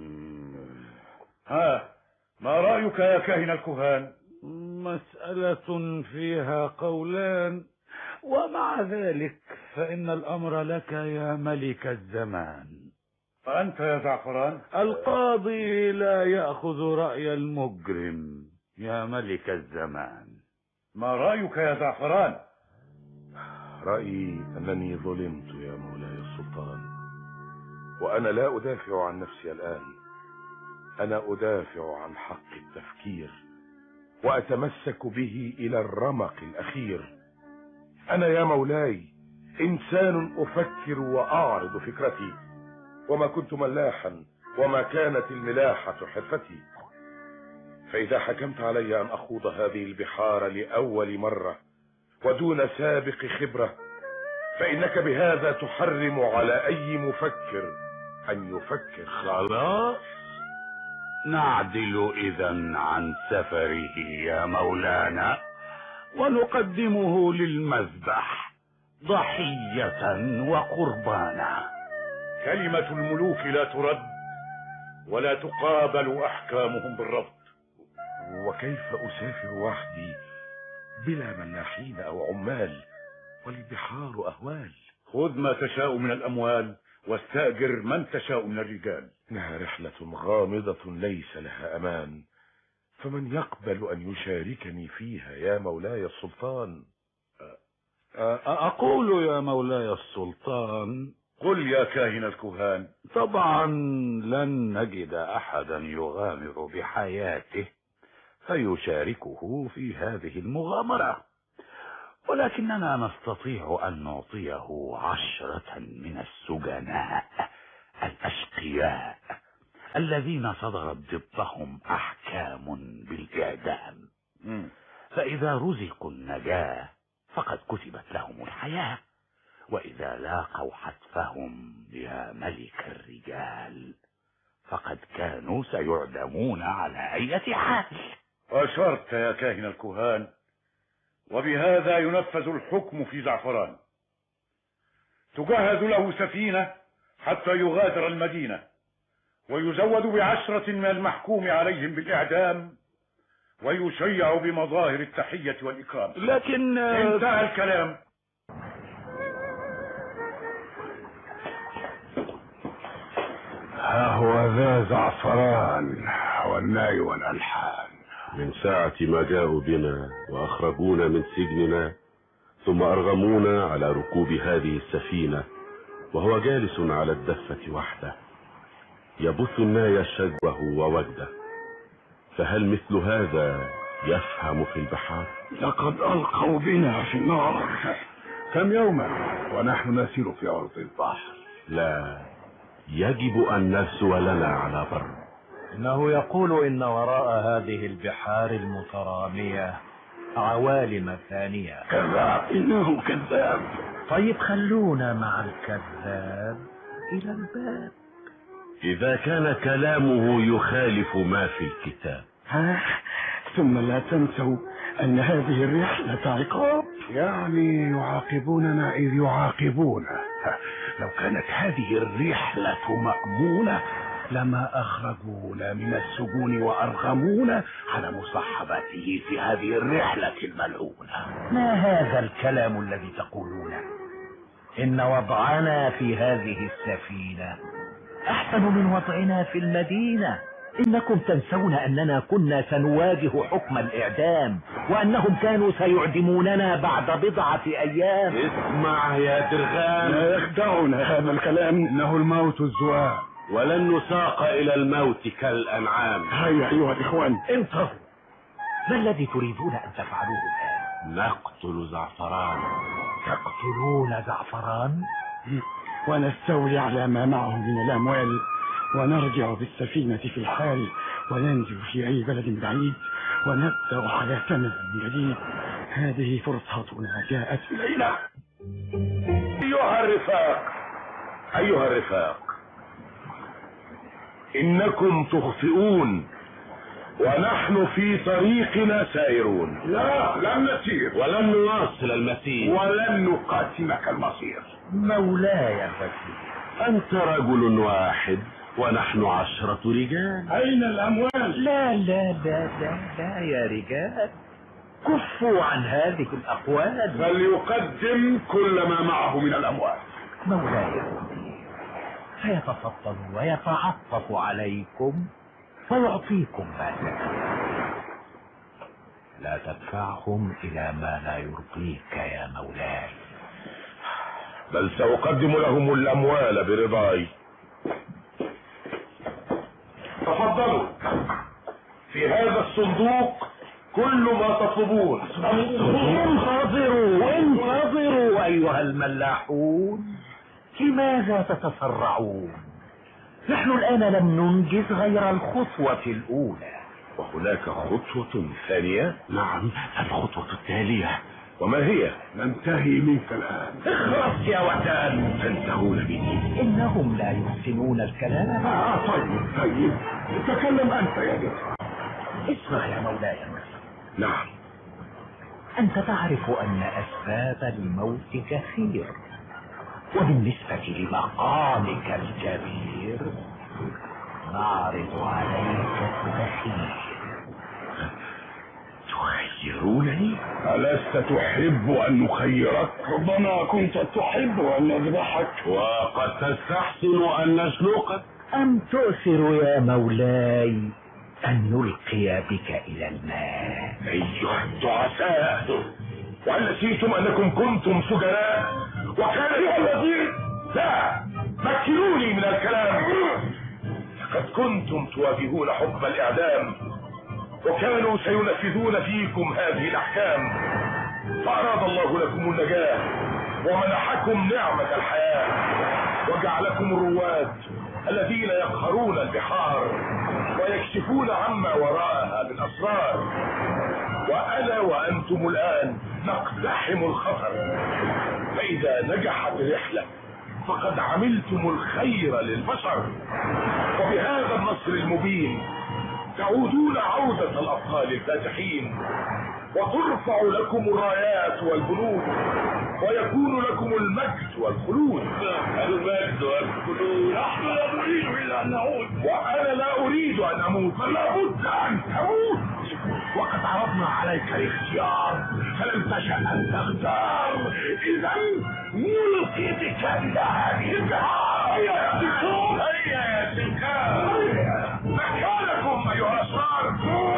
ما رأيك يا كاهن الكهان؟ مسألة فيها قولان، ومع ذلك فإن الأمر لك يا ملك الزمان. فأنت يا زعفران؟ القاضي لا يأخذ رأي المجرم يا ملك الزمان. ما رأيك يا زعفران؟ رأيي أنني ظلمت يا مولاي السلطان، وأنا لا أدافع عن نفسي الآن، أنا أدافع عن حق التفكير وأتمسك به إلى الرمق الأخير. أنا يا مولاي إنسان أفكر وأعرض فكرتي، وما كنت ملاحا وما كانت الملاحة حرفتي. فإذا حكمت علي أن أخوض هذه البحار لأول مرة ودون سابق خبرة، فإنك بهذا تحرم على أي مفكر أن يفكر. خلاص، نعدل إذن عن سفره يا مولانا ونقدمه للمذبح ضحية وقربانا. كلمة الملوك لا ترد ولا تقابل أحكامهم بالرفض. وكيف أسافر وحدي بلا ملاحين أو عمال والبحار أهوال؟ خذ ما تشاء من الأموال واستأجر من تشاء من الرجال. إنها رحلة غامضة ليس لها أمان، فمن يقبل أن يشاركني فيها يا مولاي السلطان؟ أقول يا مولاي السلطان. قل يا كاهن الكهان. طبعا لن نجد أحدا يغامر بحياته فيشاركه في هذه المغامرة، ولكننا نستطيع أن نعطيه 10 من السجناء الأشقياء الذين صدرت ضدهم أحكام بالإعدام، فإذا رزقوا النجاة فقد كتبت لهم الحياة، وإذا لاقوا حتفهم يا ملك الرجال فقد كانوا سيعدمون على أي حال. أشرت يا كاهن الكهان، وبهذا ينفذ الحكم في زعفران. تجهز له سفينة حتى يغادر المدينة، ويزود ب10 من المحكوم عليهم بالإعدام، ويشيع بمظاهر التحية والإكرام. لكن انتهى الكلام. ها هو ذا زعفران والناي والألحان. من ساعة ما جاءوا بنا وأخرجونا من سجننا ثم أرغمونا على ركوب هذه السفينة وهو جالس على الدفة وحده يبث الناي شجوه ووجده، فهل مثل هذا يفهم في البحار؟ لقد ألقوا بنا في النار كم يوما ونحن نسير في أرض البحر. لا، يجب أن نسوى لنا على بر. إنه يقول إن وراء هذه البحار المترامية عوالم ثانية. كذاب، إنه كذاب. طيب خلونا مع الكذاب إلى الباب. إذا كان كلامه يخالف ما في الكتاب. ثم لا تنسوا أن هذه الرحلة عقاب، يعني يعاقبوننا إذ يعاقبونا. لو كانت هذه الرحلة مأمونة لما أخرجونا من السجون وأرغمونا على مصاحبته في هذه الرحلة الملعونة. ما هذا الكلام الذي تقولونه؟ إن وضعنا في هذه السفينة أحسن من وضعنا في المدينة. إنكم تنسون أننا كنا سنواجه حكم الإعدام وأنهم كانوا سيعدموننا بعد 4 أيام. اسمع يا درغام، لا يخدعنا هذا الكلام، إنه الموت الزوال ولن نساق إلى الموت كالأنعام. هيا أيها الإخوان انتظروا، ما الذي تريدون أن تفعلوه الآن؟ نقتل زعفران. تقتلون زعفران؟ ونستولي على ما معه من الأموال ونرجع بالسفينة في الحال وننزل في أي بلد بعيد ونبدأ حياتنا من جديد. هذه فرصتنا جاءت إلينا. أيها الرفاق، إنكم تخطئون ونحن في طريقنا سائرون. لا، لن نسير ولن نواصل المسير ولن نقاسمك المصير. مولاي الفقير، أنت رجل واحد ونحن 10 رجال. أين الأموال؟ لا لا لا لا لا يا رجال، كفوا عن هذه الأقوال. فليقدم كل ما معه من الأموال. مولاي الفقير سيتفضل ويتعطف عليكم ويعطيكم ما تكفون. لا تدفعهم إلى ما لا يرضيك يا مولاي، بل سأقدم لهم الأموال برضاي. تفضلوا، في هذا الصندوق كل ما تطلبون. انتظروا أيها الملاحون، لماذا تتسرعون؟ نحن الآن لم ننجز غير الخطوة الأولى. وهناك خطوة ثانية؟ نعم، الخطوة التالية. وما هي؟ ننتهي منك الآن. اخرس يا وحدان، تنتهون مني. إنهم لا يحسنون الكلام. طيب تكلم أنت يا بنت. اسمع يا مولاي. نعم. أنت تعرف أن أسباب الموت كثير، وبالنسبة لمقامك الكبير نعرض عليك التخيير. تخيرونني؟ ألست تحب أن نخيرك؟ ربما كنت تحب أن نذبحك، وقد تستحسن أن نشنقك. أم تؤثر يا مولاي أن نلقي بك إلى الماء؟ أيها الدعساء، وهل نسيتم أنكم كنتم سجناء وكان أيها الوزير؟ لا، مكنوني من الكلام. لقد كنتم تواجهون حكم الإعدام وكانوا سينفذون فيكم هذه الأحكام، فأراد الله لكم النجاة ومنحكم نعمة الحياة وجعلكم الرواد الذين يقهرون البحار ويكشفون عما وراءها من أسرار. وأنا وأنتم الآن نقتحم الخطر فإذا نجحت الرحلة فقد عملتم الخير للبشر، وبهذا النصر المبين تعودون عودة الأبطال الفاتحين، وترفع لكم الرايات والبنود، ويكون لكم المجد والخلود. المجد والخلود. نحن لا نريد إلا أن نعود. وأنا لا أريد أن أموت، بل لابد أن تموت. وقد عرضنا عليك الاختيار فلم تشأ أن تختار، إذا نلقي بك إلى هذه البحار. هيا يا سلكان، هيا يا سلكان، مكانكم أيها الأشرار.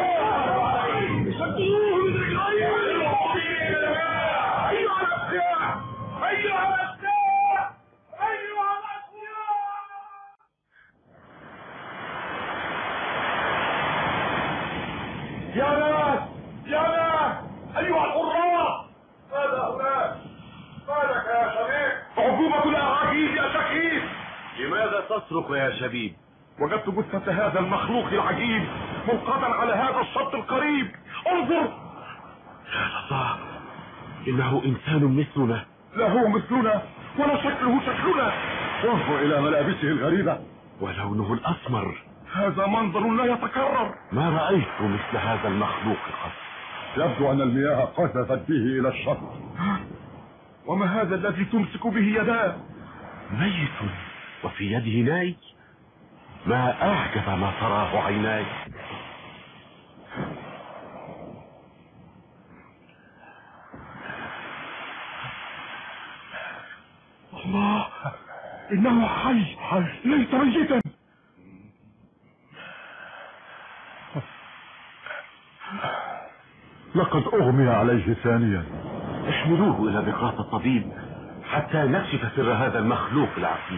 صدقوني بالغير. أيها الأشقياء، أيها الأشقياء، أيها الأشقياء. يا ناس، يا ناس، أيها الحراس، ماذا هناك؟ مالك يا شبيب؟ عقوبة الأراجيل يا شكيب. لماذا تصرخ يا شبيب؟ وجدت جثة هذا المخلوق العجيب ملقاة على هذا الشط القريب. انظر. يا الله، إنه إنسان مثلنا. لا هو مثلنا ولا شكله شكلنا. وانظر إلى ملابسه الغريبة ولونه الأسمر. هذا منظر لا يتكرر. ما رأيت مثل هذا المخلوق قط. يبدو أن المياه قذفت به إلى الشط. وما هذا الذي تمسك به يداه؟ ميت وفي يده ناي. ما أعجب ما تراه عيناي. الله، إنه حي ليس ميتا. لقد أغمي عليه ثانيا. احملوه إلى بقاط الطبيب حتى نكشف سر هذا المخلوق العجيب.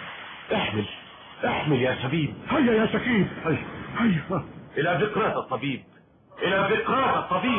احمل يا شبيب. هيا يا شكيب، هيا إلى بقاط الطبيب، إلى بقاط الطبيب.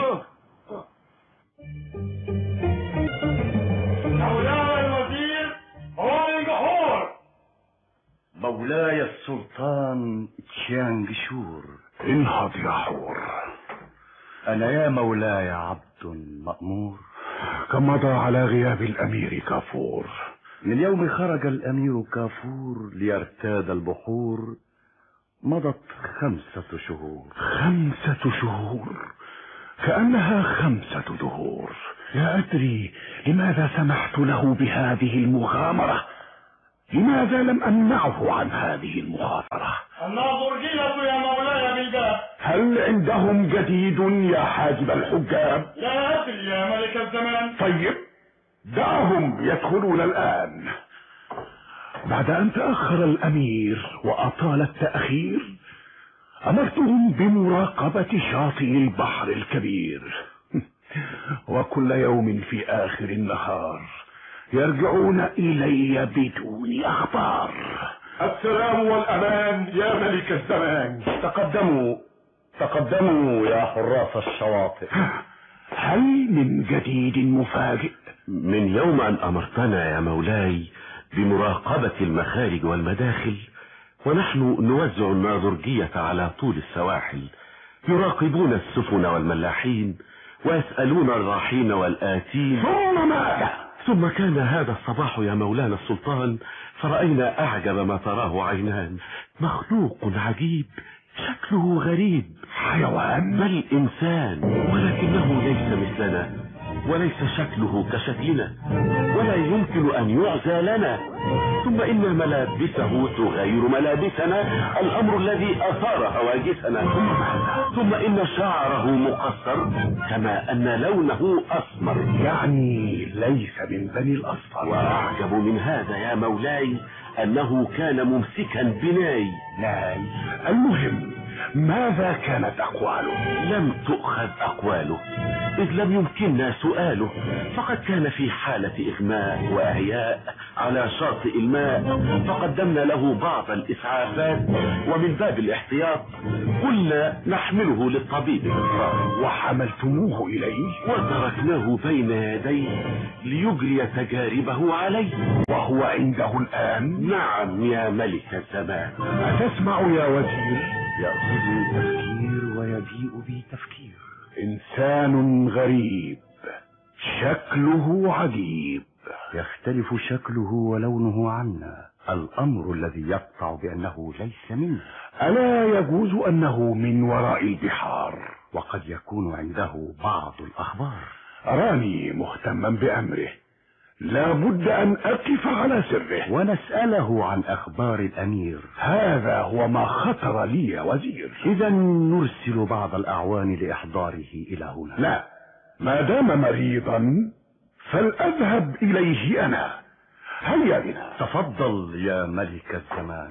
مولاي الوزير هو الجحور. مولاي السلطان تشانغشور. انهض يا حور. أنا يا مولاي عبد مأمور. كم مضى على غياب الأمير كافور؟ من يوم خرج الأمير كافور ليرتاد البحور مضت 5 شهور. 5 شهور كأنها 5 دهور. لا أدري لماذا سمحت له بهذه المغامرة. لماذا لم أمنعه عن هذه المخاطرة؟ الناظرجية يا مولاي بالباب. هل عندهم جديد يا حاجب الحجاب؟ لا أدري يا ملك الزمان. طيب دعهم يدخلون الآن. بعد أن تأخر الأمير وأطال التأخير أمرتهم بمراقبة شاطئ البحر الكبير. وكل يوم في آخر النهار يرجعون إلي بدون أخبار. السلام والأمان يا ملك الزمان. تقدموا يا حراس الشواطئ. هل من جديد مفاجئ؟ من يوم أن أمرتنا يا مولاي بمراقبة المخارج والمداخل، ونحن نوزع الناظرجية على طول السواحل، يراقبون السفن والملاحين ويسألون الراحين والآتين. ثم ماذا؟ ثم كان هذا الصباح يا مولانا السلطان فرأينا أعجب ما تراه عينان. مخلوق عجيب شكله غريب. حيوان؟ بل إنسان، ولكنه ليس مثلنا، وليس شكله كشكلنا، ولا يمكن أن يعزى لنا. ثم إن ملابسه تغير ملابسنا، الأمر الذي أثار هواجسنا. ثم إن شعره مقصر كما أن لونه أسمر، يعني ليس من بني الأصفر. وأعجب من هذا يا مولاي أنه كان ممسكا بناي. ناي؟ المهم ماذا كانت أقواله؟ لم تؤخذ أقواله، إذ لم يمكننا سؤاله، فقد كان في حالة إغماء وإعياء على شاطئ الماء، فقدمنا له بعض الإسعافات، ومن باب الاحتياط قلنا نحمله للطبيب. وحملتموه إليه؟ وتركناه بين يديه ليجري تجاربه عليه. وهو عنده الآن؟ نعم يا ملك الزمان. أتسمع يا وزير؟ يأخذني تفكير ويجيء بي تفكير. إنسان غريب شكله عجيب. يختلف شكله ولونه عنا، الأمر الذي يقطع بأنه ليس منه. ألا يجوز أنه من وراء البحار؟ وقد يكون عنده بعض الأخبار. أراني مهتما بأمره، لا بد أن أقف على سره ونسأله عن أخبار الأمير. هذا هو ما خطر لي يا وزير. إذا نرسل بعض الأعوان لإحضاره إلى هنا. لا، ما دام مريضا فلأذهب إليه أنا. هيا بنا. تفضل يا ملك الزمان.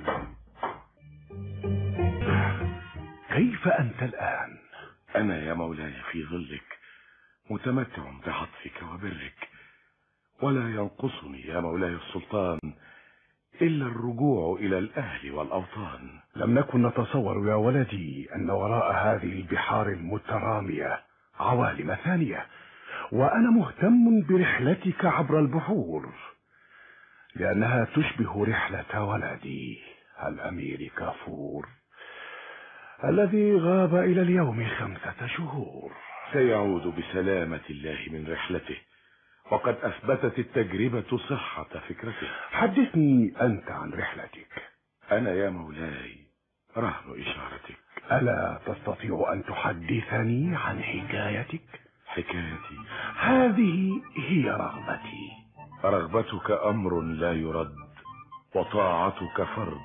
كيف أنت الآن؟ أنا يا مولاي في ظلك متمتع بعطفك وبرك، ولا ينقصني يا مولاي السلطان إلا الرجوع إلى الأهل والأوطان. لم نكن نتصور يا ولدي أن وراء هذه البحار المترامية عوالم ثانية، وأنا مهتم برحلتك عبر البحور، لأنها تشبه رحلة ولدي الأمير كافور الذي غاب إلى اليوم 5 شهور. سيعود بسلامة الله من رحلته، وقد أثبتت التجربة صحة فكرته. حدثني أنت عن رحلتك. أنا يا مولاي رهن إشارتك. ألا تستطيع أن تحدثني عن حكايتك؟ حكايتي هذه هي رغبتي. رغبتك أمر لا يرد، وطاعتك فرض.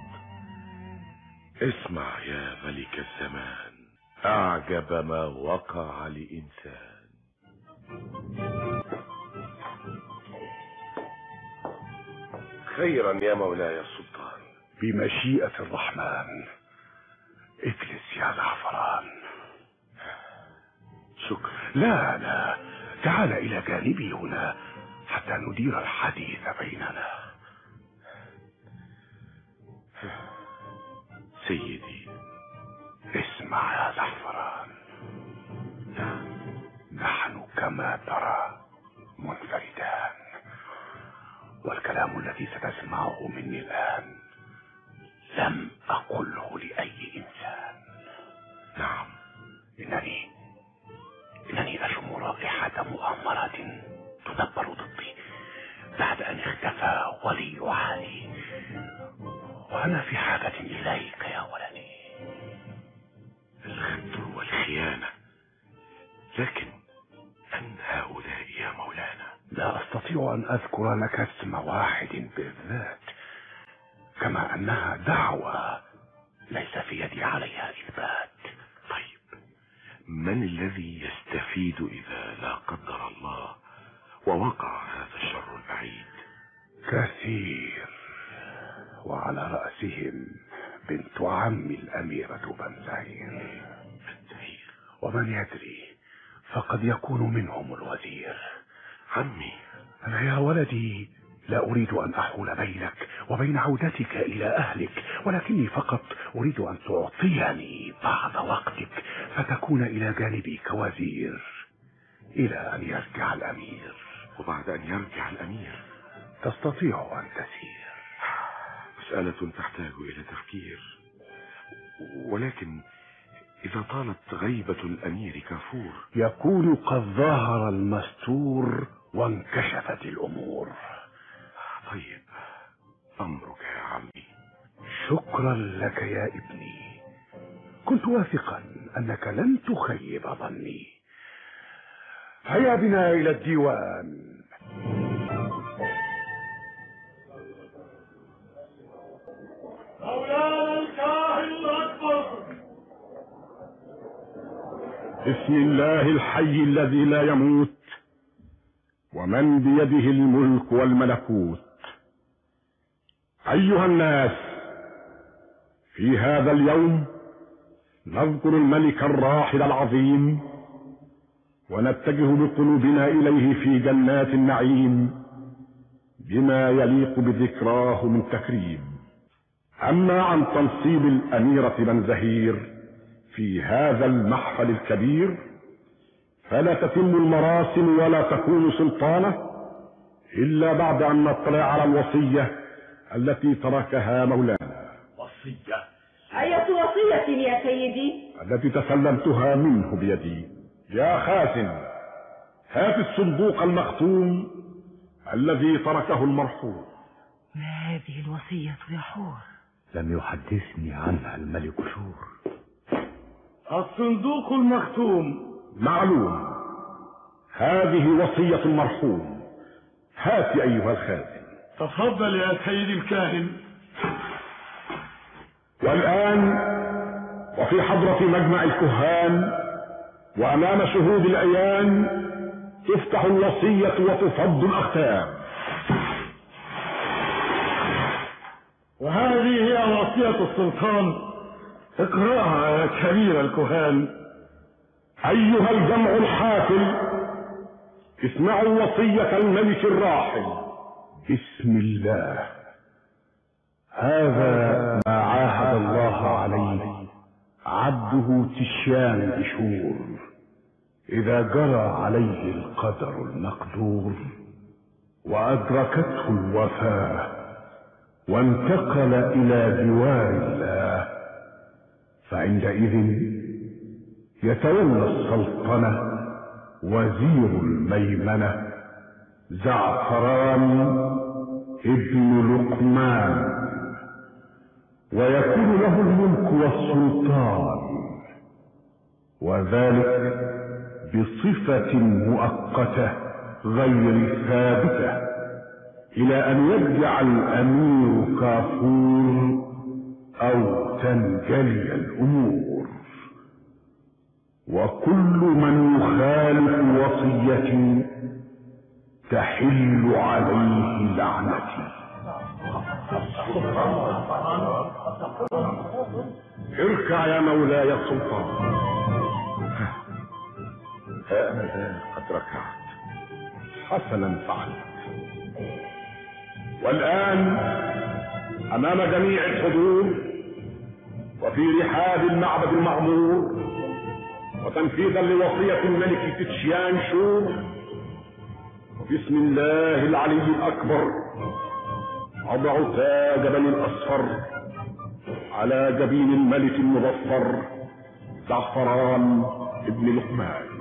اسمع يا ملك الزمان أعجب ما وقع لإنسان. خيرا يا مولاي السلطان. بمشيئة الرحمن. اجلس يا زعفران. شكرا. لا، تعال إلى جانبي هنا حتى ندير الحديث بيننا. سيدي اسمع يا زعفران، نحن كما ترى منفردان، والكلام الذي ستسمعه مني الآن لم أقله لأي إنسان. نعم. إنني أشم رائحة مؤامرات تدبر ضدي بعد أن اختفى ولي عهدي، وأنا في حاجة إليك يا ولدي. الغدر والخيانة، لكن من هؤلاء يا مولانا؟ لا أستطيع أن أذكر لك اسم واحد بالذات، كما أنها دعوة ليس في يدي عليها إثبات. طيب، من الذي يستفيد إذا لا قدر الله ووقع هذا الشر البعيد؟ كثير، وعلى رأسهم بنت عم الأميرة بنزهير. ومن يدري، فقد يكون منهم الوزير. عمي، أنا يا ولدي لا أريد أن أحول بينك وبين عودتك إلى أهلك، ولكني فقط أريد أن تعطيني بعض وقتك فتكون إلى جانبي كوزير إلى أن يرجع الأمير. وبعد أن يرجع الأمير تستطيع أن تسير. مسألة تحتاج إلى تفكير، ولكن إذا طالت غيبة الأمير كافور يكون قد ظهر المستور وانكشفت الأمور. طيب، أمرك يا عمي. شكرا لك يا ابني، كنت واثقا أنك لن تخيب ظني. هيا بنا إلى الديوان. مولانا الكاهن الأكبر. بسم الله الحي الذي لا يموت، ومن بيده الملك والملكوت. أيها الناس، في هذا اليوم نذكر الملك الراحل العظيم، ونتجه بقلوبنا إليه في جنات النعيم بما يليق بذكراه من تكريم. أما عن تنصيب الأميرة بنزهير في هذا المحفل الكبير فلا تتم المراسم ولا تكون سلطانة إلا بعد أن نطلع على الوصية التي تركها مولانا. وصية؟ أية وصية يا سيدي؟ التي تسلمتها منه بيدي. يا خازن، هات الصندوق المختوم الذي تركه المرحوم. ما هذه الوصية يا حور؟ لم يحدثني عنها الملك شور. الصندوق المختوم. معلوم، هذه وصية المرحوم. هات أيها الخازن. تفضل يا سيدي الكاهن. والآن وفي حضرة مجمع الكهان وأمام شهود الأيان تفتح الوصية وتفض الأختام. وهذه هي وصية السلطان، اقرأها يا كبير الكهان. أيها الجمع الحافل، اسمعوا وصية الملك الراحل. بسم الله. هذا ما عاهد الله عليه عبده تشيان بشور، إذا جرى عليه القدر المقدور وأدركته الوفاة وانتقل إلى جوار الله، فعندئذ يتولى السلطنة وزير الميمنة زعفران ابن لقمان، ويكون له الملك والسلطان، وذلك بصفة مؤقتة غير ثابتة، إلى أن يرجع الأمير كافور أو تنجلي الأمور. وكل من يخالف وصيتي تحل عليه لعنتي. اركع يا مولاي السلطان. أنا قد ركعت. حسنا فعلت. والآن أمام جميع الحضور وفي رحاب المعبد المعمور وتنفيذا لوصية الملك تشيان شور، وبسم الله العلي الأكبر أضع تاج بني الأصفر على جبين الملك المظفر زعفران ابن لقمان.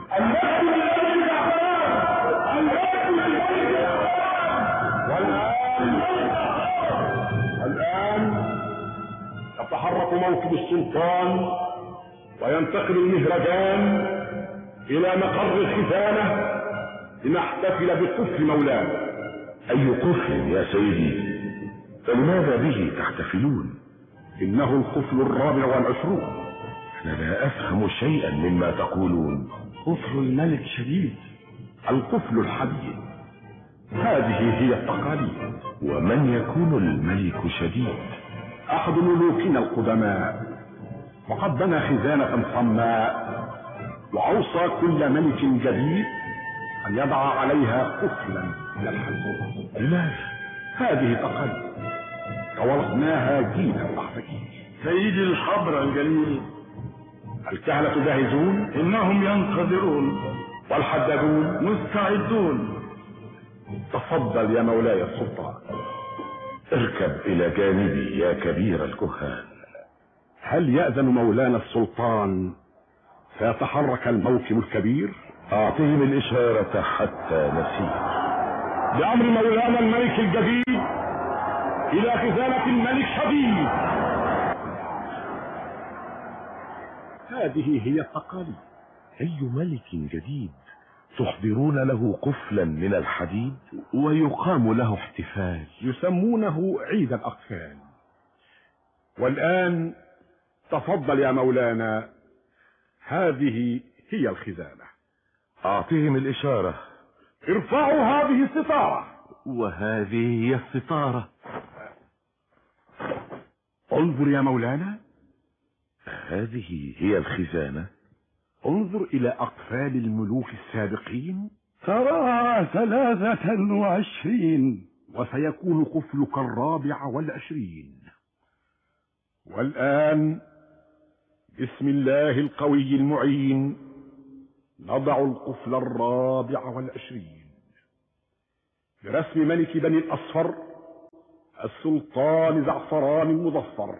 والآن يتحرك موكب السلطان وينتقل المهرجان إلى مقر الخزانة لنحتفل بقفل مولانا. أي قفل يا سيدي؟ فلماذا به تحتفلون؟ إنه القفل 24. أنا لا أفهم شيئا مما تقولون. قفل الملك شديد، القفل الحديد. هذه هي التقاليد. ومن يكون الملك شديد؟ أحد ملوكنا القدماء، وقد بنى خزانة صماء وأوصى كل ملك جديد أن يضع عليها قفلا من الحديد. لماذا؟ هذه تقاليد توارثناها جيلا بعد جيل. سيدي الحضرة الجليل، الكهنة جاهزون؟ إنهم ينتظرون. والحدادون؟ مستعدون. تفضل يا مولاي السلطان. اركب إلى جانبي يا كبير الكهان. هل يأذن مولانا السلطان فيتحرك الموكب الكبير؟ أعطهم الإشارة حتى نسير. بأمر مولانا الملك الجديد إلى خزانة الملك شديد. هذه هي التقاليد. أي ملك جديد تحضرون له قفلا من الحديد ويقام له احتفال يسمونه عيد الأقفال. والآن تفضل يا مولانا، هذه هي الخزانة. أعطهم الإشارة. ارفعوا هذه الستارة. وهذه هي الستارة. انظر يا مولانا، هذه هي الخزانة. انظر إلى أقفال الملوك السابقين، تراها 23 وسيكون قفلك 24. والآن بسم الله القوي المعين نضع القفل 24 برسم ملك بني الأصفر السلطان زعفران المظفر.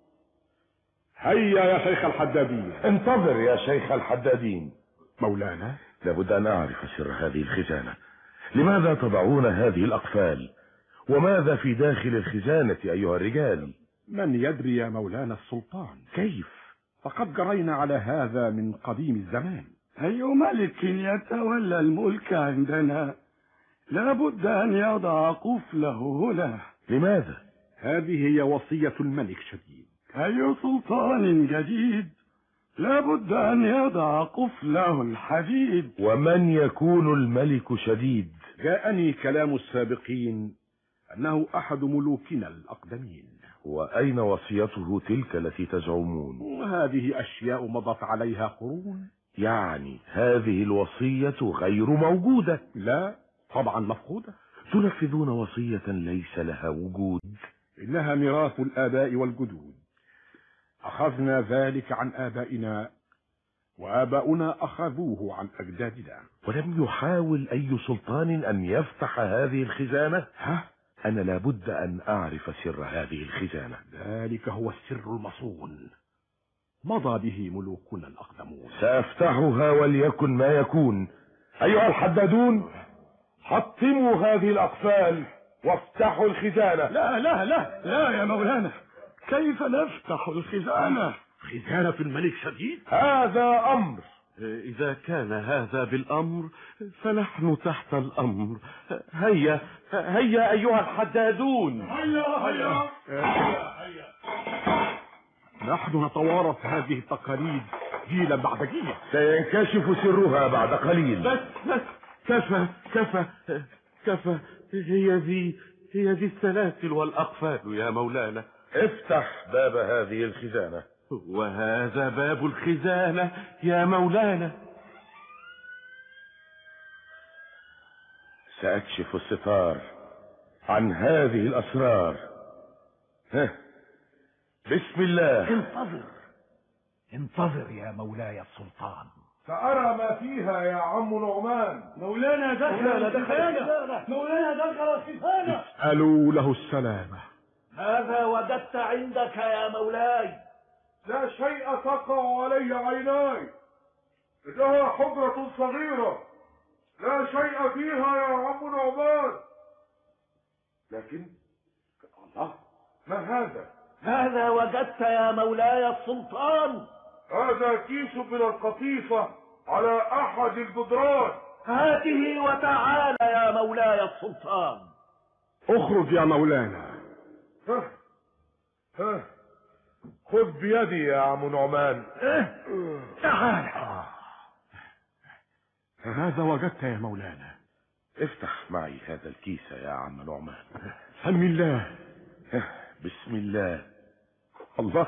هيا يا شيخ الحدادين. انتظر يا شيخ الحدادين. مولانا، لابد أن أعرف سر هذه الخزانة. لماذا تضعون هذه الأقفال؟ وماذا في داخل الخزانة أيها الرجال؟ من يدري يا مولانا السلطان. كيف؟ فقد جرينا على هذا من قديم الزمان. أي ملك يتولى الملك عندنا لابد أن يضع قفله هنا. لماذا؟ هذه هي وصية الملك شديد. أي سلطان جديد لابد أن يضع قفله الحديد. ومن يكون الملك شديد؟ جاءني كلام السابقين أنه أحد ملوكنا الأقدمين. وأين وصيته تلك التي تزعمون؟ هذه أشياء مضت عليها قرون. يعني هذه الوصية غير موجودة؟ لا طبعا مفقودة. تنفذون وصية ليس لها وجود؟ إنها ميراث الآباء والجدود، أخذنا ذلك عن آبائنا وآباؤنا أخذوه عن أجدادنا. ولم يحاول أي سلطان أن يفتح هذه الخزانة؟ أنا لابد أن أعرف سر هذه الخزانة. ذلك هو السر المصون مضى به ملوكنا الأقدمون. سأفتحها وليكن ما يكون. أيها الحدادون، حطموا هذه الأقفال وافتحوا الخزانة. لا لا لا لا يا مولانا، كيف نفتح الخزانة؟ خزانة الملك شديد؟ هذا أمر. إذا كان هذا بالأمر فنحن تحت الأمر. هيا هيا أيها الحدادون. هيا. نحن نتوارث هذه التقاليد جيلا بعد جيل. سينكشف سرها بعد قليل. بس كفى. هي ذي السلاسل والأقفال يا مولانا. افتح باب هذه الخزانة. وهذا باب الخزانة يا مولانا. سأكشف الستار عن هذه الأسرار. بسم الله. انتظر يا مولاي السلطان. سأرى ما فيها يا عم نعمان. مولانا دخل الخزانة. اسألوا له السلامة. ماذا وجدت عندك يا مولاي؟ لا شيء تقع علي عيناي. إنها حجرة صغيرة لا شيء فيها يا عم نعمان. لكن الله، ما هذا؟ ماذا وجدت يا مولاي السلطان؟ هذا كيس من القطيفة على أحد الجدران. هاته وتعالى يا مولاي السلطان. اخرج يا مولانا. خذ بيدي يا عم نعمان. تعال. هذا وجدت يا مولانا. افتح معي هذا الكيس يا عم نعمان. سم الله. بسم الله. الله.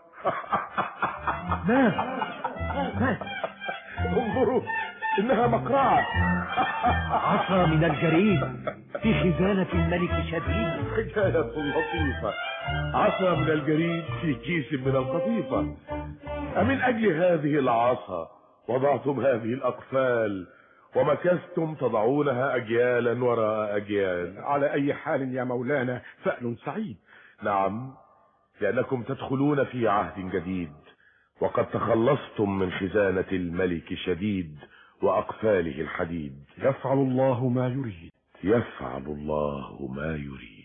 ماذا؟ انظروا، إنها مقرعة. عصا من الجريد في خزانة الملك شديد. حكاية لطيفة. عصا من الجريد في كيس من القطيفة. أمن أجل هذه العصا وضعتم هذه الأقفال ومكثتم تضعونها أجيالا وراء أجيال؟ على أي حال يا مولانا فأل سعيد. نعم، لأنكم تدخلون في عهد جديد وقد تخلصتم من خزانة الملك شديد وأقفاله الحديد. يفعل الله ما يريد. يفعل الله ما يريد.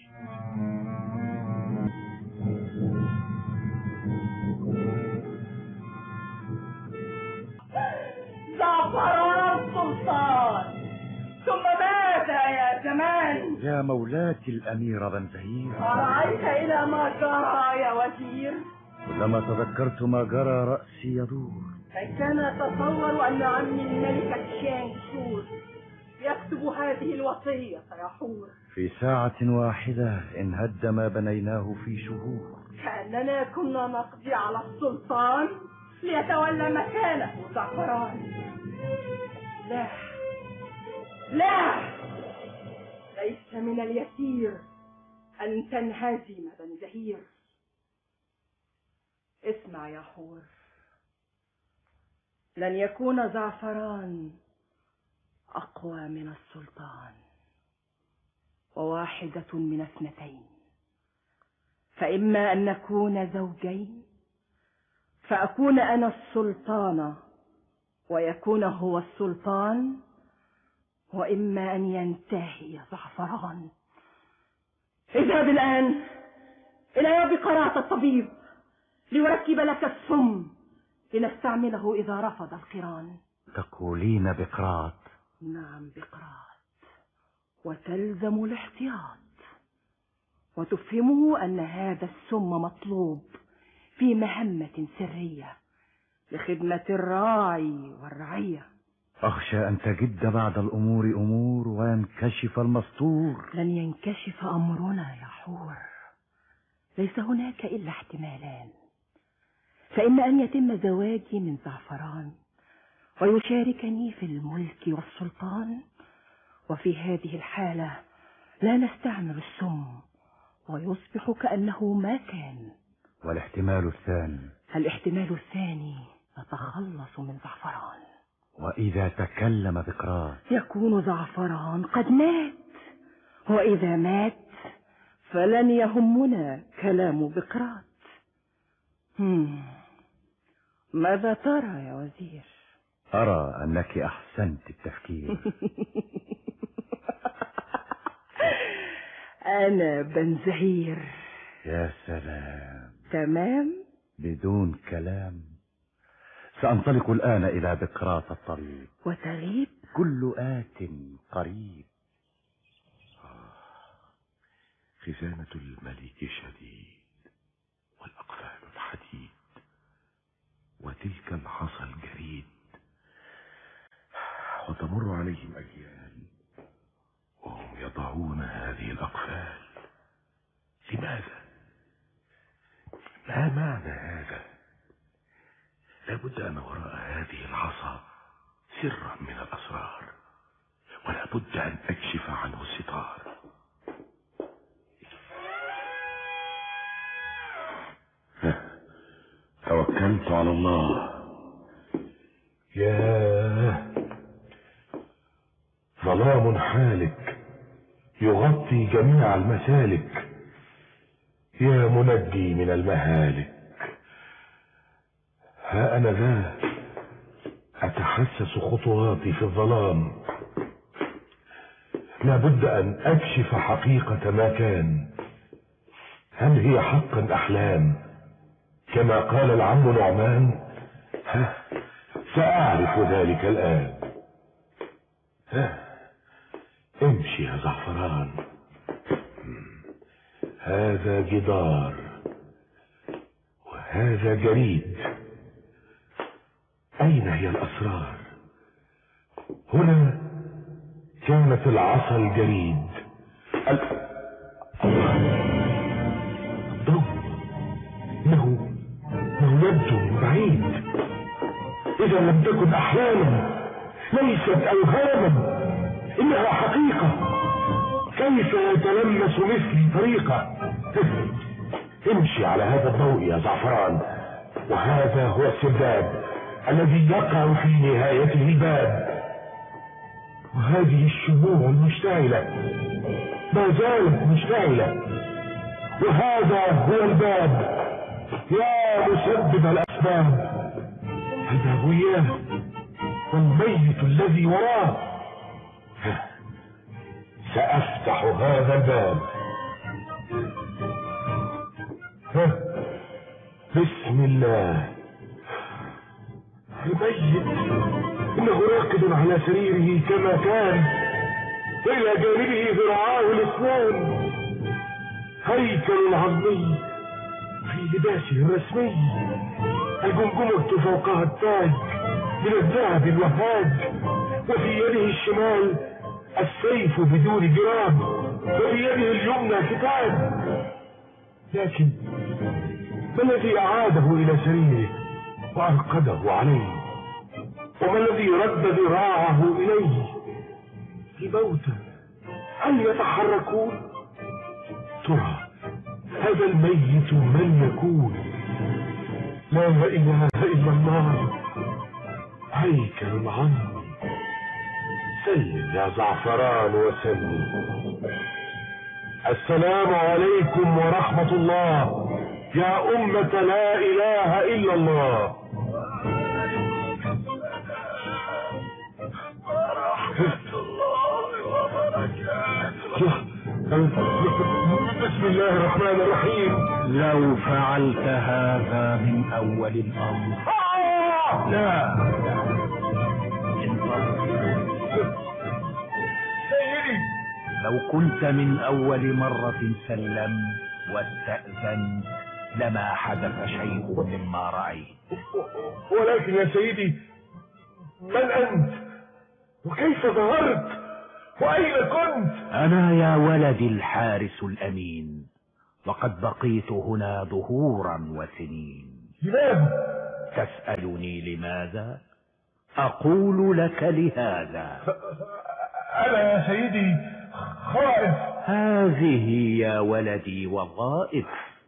زعفران السلطان، ثم ماذا يا زمان؟ يا مولاتي الأميرة بنزهير، أرأيت إلى ما جرى يا وزير؟ كلما تذكرت ما جرى رأسي يدور. كان أتصور أن عمي الملك الشانشور يكتب هذه الوصية يا حور. في ساعة واحدة انهد ما بنيناه في شهور. كأننا كنا نقضي على السلطان ليتولى مكانه زعفران. لا لا، ليس من اليسير أن تنهزم بنزهير. اسمع يا حور، لن يكون زعفران أقوى من السلطان، وواحدة من اثنتين، فإما أن نكون زوجين، فأكون أنا السلطانة ويكون هو السلطان، وإما أن ينتهي يا زعفران. اذهب الآن إلى يا بقراط الطبيب ليركب لك السم لنستعمله إذا رفض القران. تقولين بقراط؟ نعم بقراط، وتلزم الاحتياط، وتفهمه أن هذا السم مطلوب في مهمة سرية لخدمة الراعي والرعية. أخشى أن تجد بعد الأمور أمور وينكشف المستور. لن ينكشف أمرنا يا حور، ليس هناك إلا احتمالان، فإما أن يتم زواجي من زعفران ويشاركني في الملك والسلطان، وفي هذه الحالة لا نستعمل السم ويصبح كأنه ما كان. والاحتمال الثاني؟ الاحتمال الثاني نتخلص من زعفران. وإذا تكلم بقراط؟ يكون زعفران قد مات، وإذا مات فلن يهمنا كلام بقراط. ماذا ترى يا وزير؟ أرى أنك أحسنت التفكير. أنا بنزهير. يا سلام. تمام. بدون كلام. سأنطلق الآن إلى بقراط الطريق. وتغيب؟ كل آت قريب. خزانة الملك شديد، والأقفال الحديد، وتلك الحصى الجريد، وتمر عليهم أجيال وهم يضعون هذه الأقفال. لماذا؟ ما معنى هذا؟ لابد أن وراء هذه الحصى سرا من الأسرار، ولا بد أن أكشف عنه الستار. توكلت على الله. ياه، ظلام حالك يغطي جميع المسالك، يا منجي من المهالك. ها أنا ذا أتحسس خطواتي في الظلام، لابد أن أكشف حقيقة ما كان. هل هي حقا أحلام كما قال العم نعمان؟ سأعرف ذلك الآن. امشي يا زعفران، هذا جدار وهذا جريد. أين هي الأسرار؟ هنا كانت العصا الجريد. الضوء إنه يبدو من بعيد. إذا لم تكن أحلاما، ليست أوهاما، إنها حقيقة. كيف يتلمس مثلي طريقة؟ امشي على هذا الضوء يا زعفران، وهذا هو السرداب الذي يقع في نهايته الباب. وهذه الشموع المشتعلة ما زالت مشتعلة، وهذا هو الباب يا مسبب الأسباب. الباب إياه والميت الذي وراه. سأفتح هذا الباب. بسم الله. الميت إنه راقد على سريره كما كان، وإلى جانبه ذراعاه الاثنان. هيكل عظمي في لباسه الرسمي، الجمجمة فوقها التاج من الذهب الوهاج، وفي يده الشمال السيف بدون جراب، وفي يده اليمنى كتاب. لكن ما الذي أعاده إلى سريره وأرقده عليه؟ وما الذي رد ذراعه إليه؟ الموتى هل يتحركون؟ ترى هذا الميت من يكون؟ لا إله إلا الله. هيكل عظمي. سلم يا زعفران وسلم. السلام عليكم ورحمة الله يا أمة لا إله إلا الله. ورحمة الله بسم الله الرحمن الرحيم. لو فعلت هذا من أول الأمر. لا سيدي، لو كنت من أول مرة سلمت واستأذنت لما حدث شيء مما رأيت. ولكن يا سيدي، من أنت؟ وكيف ظهرت؟ وأين كنت؟ أنا يا ولدي الحارس الأمين، وقد بقيت هنا ظهورا وسنين. لماذا؟ تسألني لماذا؟ أقول لك لهذا. أنا يا سيدي خائف. هذه يا ولدي وظائف.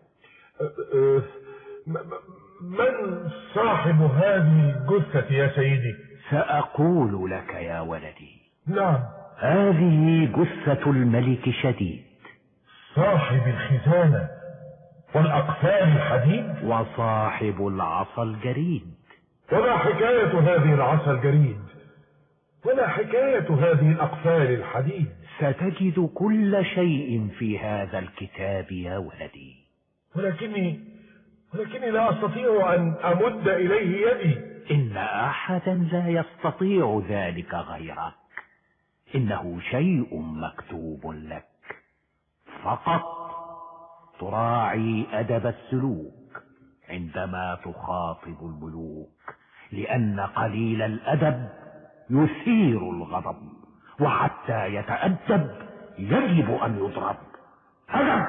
من صاحب هذه الجثة يا سيدي؟ سأقول لك يا ولدي. نعم. هذه جثة الملك شديد، صاحب الخزانة والأقفال الحديد، وصاحب العصا الجريد. وما حكاية هذه العصا الجريد؟ وما حكاية هذه الأقفال الحديد؟ ستجد كل شيء في هذا الكتاب يا ولدي. ولكني لا أستطيع أن أمد إليه يدي. إن أحدا لا يستطيع ذلك غيرك. إنه شيء مكتوب لك، فقط تراعي أدب السلوك عندما تخاطب الملوك، لأن قليل الأدب يثير الغضب، وحتى يتأدب يجب أن يضرب. هدم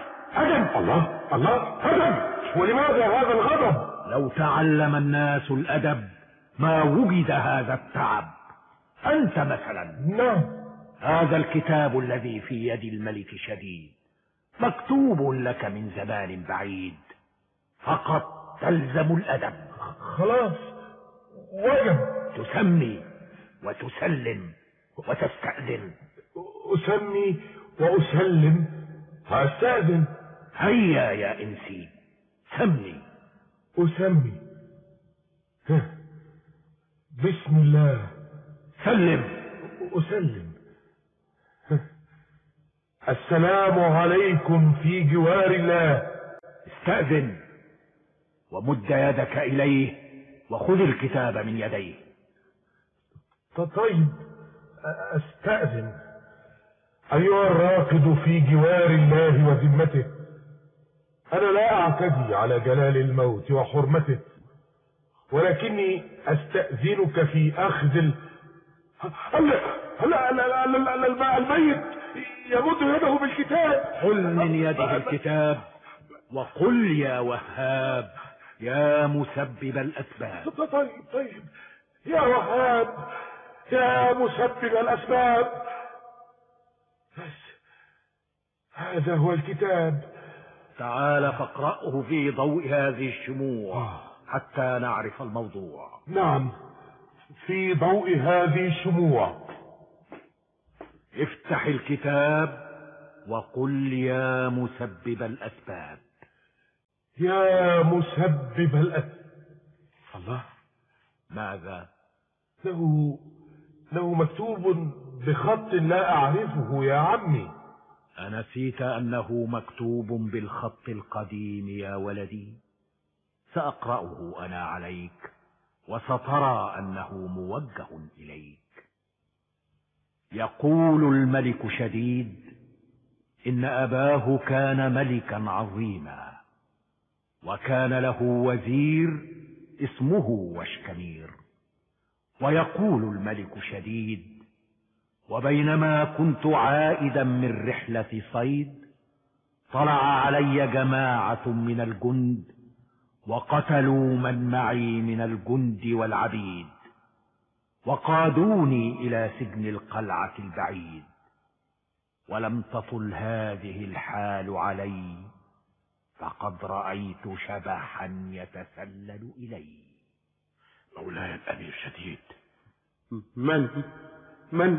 الله هدم. ولماذا هذا الغضب؟ لو تعلم الناس الأدب ما وجد هذا التعب. أنت مثلا، نعم، هذا الكتاب الذي في يد الملك شديد مكتوب لك من زمان بعيد، فقط تلزم الأدب. خلاص، وجب. تسمي وتسلم وتستأذن. أسمي وأسلم وأستأذن. هيا يا إنسي، سمي. أسمي. بسم الله. سلم. أسلم. السلام عليكم في جوار الله. استأذن ومد يدك إليه وخذ الكتاب من يديه. طيب، أستأذن. أيها الراكد في جوار الله وذمته، أنا لا أعتدي على جلال الموت وحرمته، ولكني أستأذنك في أخذ الميت يمد يده بالكتاب. قل من يده الكتاب وقل يا وهاب يا مسبب الأسباب. طيب يا وهاب يا مسبب الأسباب. بس هذا هو الكتاب. تعال فاقرأه في ضوء هذه الشموع حتى نعرف الموضوع. نعم، في ضوء هذه الشموع. افتح الكتاب وقل يا مسبب الأسباب. يا مسبب الأسباب. الله، ماذا؟ له مكتوب بخط لا أعرفه يا عمي. أنسيت أنه مكتوب بالخط القديم يا ولدي؟ سأقرأه أنا عليك وسترى أنه موجه إليك. يقول الملك شديد إن أباه كان ملكا عظيما، وكان له وزير اسمه وشكمير. ويقول الملك شديد وبينما كنت عائدا من رحلة صيد طلع علي جماعة من الجند وقتلوا من معي من الجند والعبيد، وقادوني إلى سجن القلعة البعيد. ولم تطل هذه الحال علي، فقد رأيت شبحا يتسلل إلي. مولاي الأمير شديد. من؟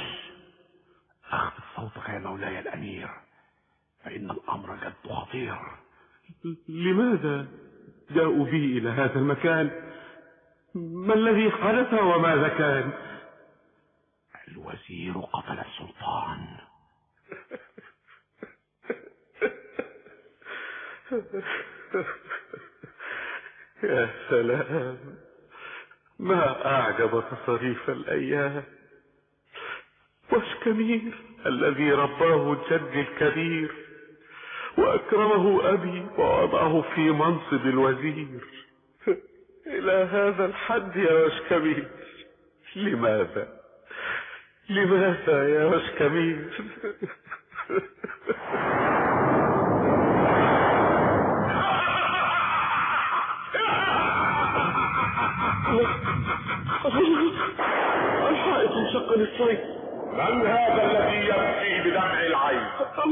أخفض صوتك يا مولاي الأمير، فإن الأمر جد خطير. لماذا جاءوا بي إلى هذا المكان؟ ما الذي حدث وماذا كان؟ الوزير قتل السلطان. يا سلام، ما أعجب تصاريف الأيام. واشكمير الذي رباه جدي الكبير وأكرمه أبي ووضعه في منصب الوزير، إلى هذا الحد يا واشكمير. لماذا يا واشكمير؟ الحائط انشق للصيد. من هذا الذي يبكي بدمع العين؟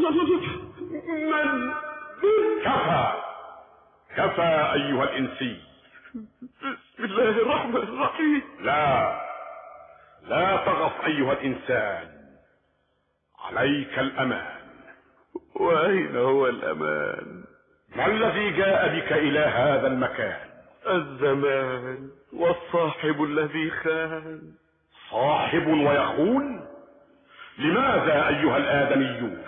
من؟ كفى أيها الإنسي. بسم الله الرحمن الرحيم. لا تغف أيها الإنسان، عليك الأمان. وأين هو الأمان؟ ما الذي جاء بك إلى هذا المكان؟ الزمان والصاحب الذي خان. صاحب ويخون؟ لماذا أيها الآدميون؟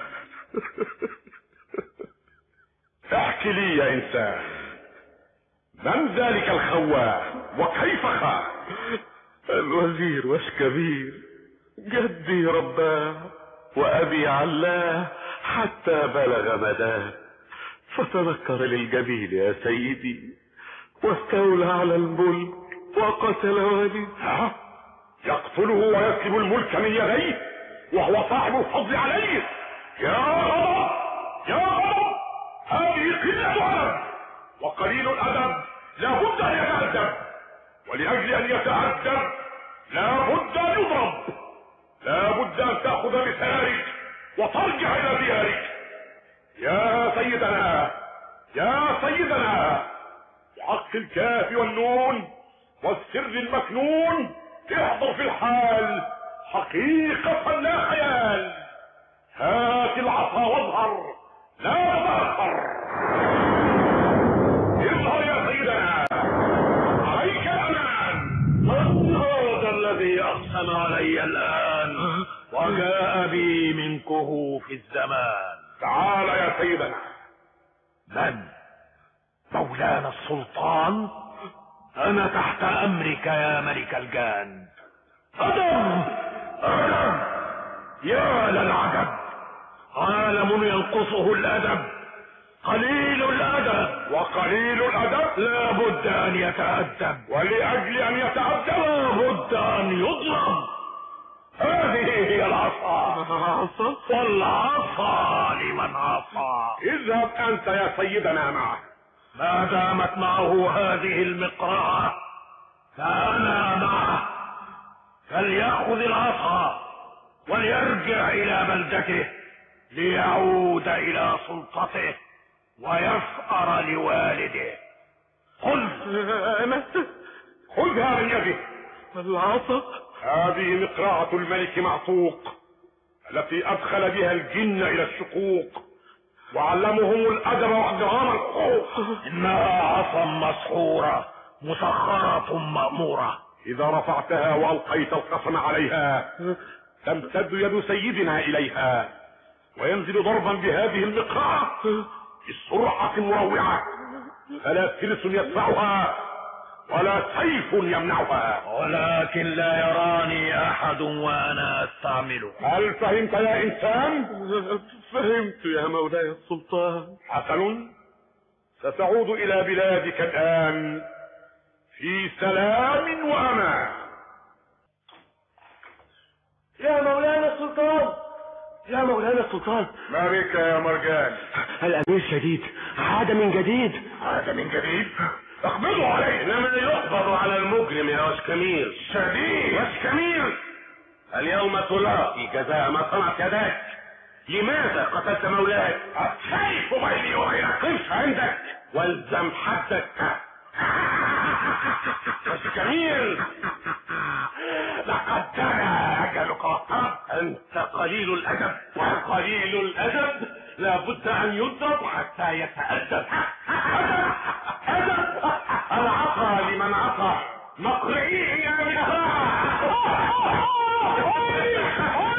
احكي لي يا إنسان، من ذلك الخوان وكيف خان؟ الوزير واشكبير، جدي رباه وأبي علاه حتى بلغ مداه، فتنكر للجميل يا سيدي واستولى على الملك وقتل والدي. يقتله ويسلب الملك من يديه وهو صاحب الفضل عليه؟ يا غضب، هذه قلة أدب، وقليل الأدب لا بد أن يتأدب، ولأجل أن يتأدب لا بد أن يضرب، لا بد أن تأخذ بثارك وترجع إلى ديارك. يا سيدنا بحق الكاف والنون والسر المكنون، احضر في الحال حقيقة لا خيال. هات العصا واظهر لا تتأخر. اظهر يا سيدنا، عليك الأمان. من هذا الذي أقسم علي الآن وجاء بي من كهوف الزمان؟ تعال يا سيدنا. من؟ مولانا السلطان؟ أنا تحت أمرك يا ملك الجان. أدب يا للعجب، عالم ينقصه الأدب، قليل الأدب، وقليل الأدب لا بد أن يتأدب، ولأجل أن يتأدب لا بد أن يضرب. هذه هي العصا، والعصا لمن عصى. اذهب أنت يا سيدنا معه. ما دامت معه هذه المقرعة فأنا معه، فليأخذ العصا وليرجع إلى بلدته ليعود إلى سلطته ويفأر لوالده. خذها من يده. العصا؟ هذه مقرعة الملك معطوق التي أدخل بها الجن إلى الشقوق وعلمهم الأدب وإحترام الحقوق. إنها عصا مسحورة مسخرة مأمورة. إذا رفعتها وألقيت القسم عليها تمتد يد سيدنا إليها وينزل ضربا بهذه المقرعة بسرعة مروعة، فلا ترس يدفعها ولا سيف يمنعها. ولكن لا يراني أحد وأنا أستعمله. هل فهمت يا إنسان؟ فهمت يا مولاي السلطان. حسن، ستعود إلى بلادك الآن في سلام وأمان. يا مولانا السلطان، يا مولانا السلطان. ما بك يا مرجان؟ الأمير شديد، عاد من جديد. عاد من جديد؟ اقبضوا عليه. إنما يقبض على المجرم يا واشكمير. شديد واشكمير، اليوم تلاقي جزاء ما صنعت يداك. لماذا قتلت مولاك؟ السيف بيني وبينك. قف عندك والزم حدك. واشكمير، لقد جاء أجلك واقترب. أنت قليل الأدب، وقليل الأدب لا بد أن يضرب حتى يتأدب. أدب العصا لمن عصى، مقرئيه يا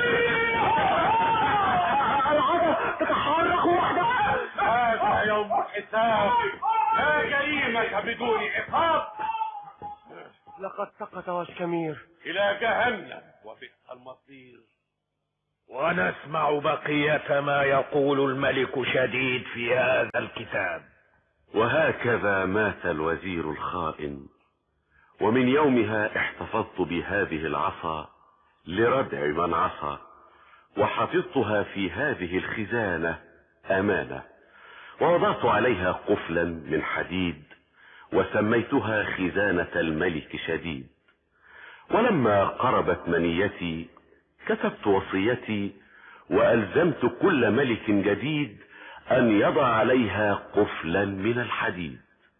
العصا تتحرك وحدها. هذا يومك حساب، لا جريمة بدون عقاب. لقد سقط وشكمير إلى جهنم وبئس المصير. ونسمع بقية ما يقول الملك شديد في هذا الكتاب. وهكذا مات الوزير الخائن، ومن يومها احتفظت بهذه العصا لردع من عصى، وحفظتها في هذه الخزانة أمانة، ووضعت عليها قفلا من حديد وسميتها خزانة الملك شديد. ولما قربت منيتي كتبت وصيتي، وألزمت كل ملك جديد أن يضع عليها قفلا من الحديد.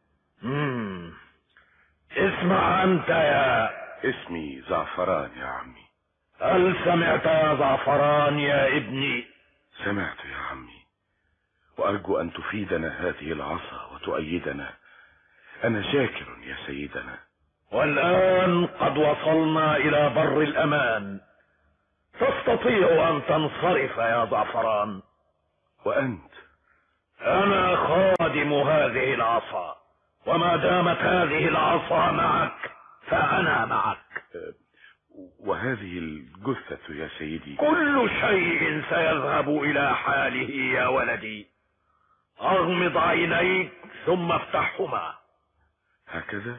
اسمع أنت يا اسمي زعفران يا عمي. هل سمعت يا زعفران يا ابني؟ سمعت يا عمي، وأرجو أن تفيدنا هذه العصا وتؤيدنا. أنا شاكر يا سيدنا. والآن قد وصلنا إلى بر الأمان، تستطيع أن تنصرف يا زعفران. وأنت؟ أنا خادم هذه العصا، وما دامت هذه العصا معك فأنا معك. وهذه الجثة يا سيدي؟ كل شيء سيذهب إلى حاله يا ولدي. أغمض عينيك ثم افتحهما. هكذا؟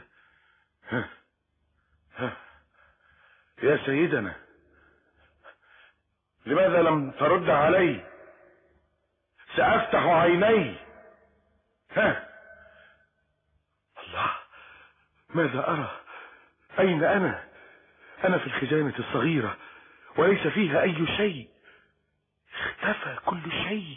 يا سيدنا، لماذا لم ترد علي؟ سأفتح عيني. الله، ماذا أرى؟ أين أنا؟ أنا في الخزانة الصغيرة وليس فيها أي شيء، اختفى كل شيء.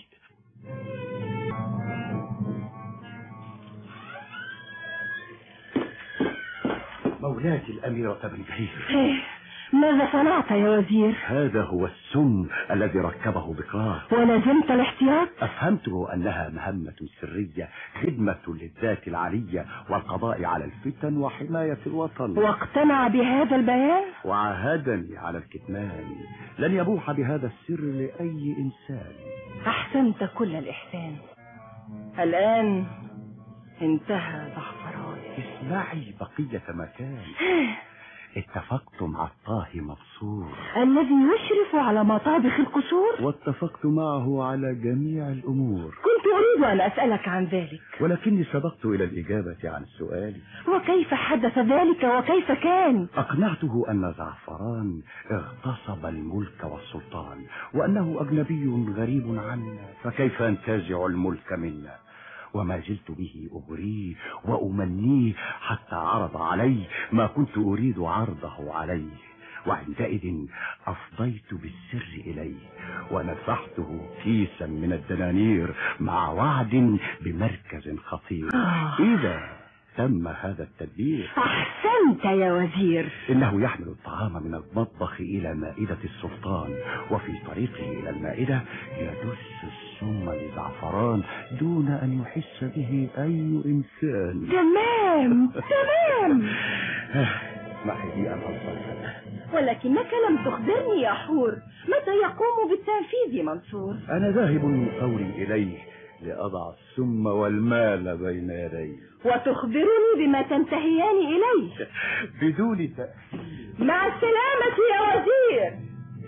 مولاتي الأميرة بنتهير. ماذا صنعت يا وزير؟ هذا هو السم الذي ركبه بقرار. ولزمت الاحتياط؟ أفهمته أنها مهمة سرية، خدمة للذات العلية والقضاء على الفتن وحماية الوطن. واقتنع بهذا البيان؟ وعاهدني على الكتمان، لن يبوح بهذا السر لأي إنسان. أحسنت كل الإحسان. الآن انتهى زعفران. اسمعي بقية مكان. اتفقت مع الطاهي مبصور الذي يشرف على مطابخ القصور، واتفقت معه على جميع الأمور. كنت أريد أن أسألك عن ذلك، ولكني سبقت إلى الإجابة عن سؤالي. وكيف حدث ذلك وكيف كان؟ أقنعته أن زعفران اغتصب الملك والسلطان، وأنه أجنبي غريب عنا، فكيف أنتزع الملك منا؟ وما زلت به أغريه وأمنيه حتى عرض علي ما كنت أريد عرضه عليه، وعندئذ أفضيت بالسر إليه ونفحته كيسا من الدنانير مع وعد بمركز خطير إذا تم هذا التدبير. أحسنت يا وزير. إنه يحمل الطعام من المطبخ إلى مائدة السلطان، وفي طريقه إلى المائدة يدس السم لزعفران دون أن يحس به أي إنسان. تمام تمام. اسمحي لي أن أنصرف. ولكنك لم تخبرني يا حور، متى يقوم بالتنفيذ منصور؟ أنا ذاهب فوري إليه لأضع السم والمال بين يديه. وتخبرني بما تنتهيان إليه؟ بدون تأخير. مع السلامة يا وزير.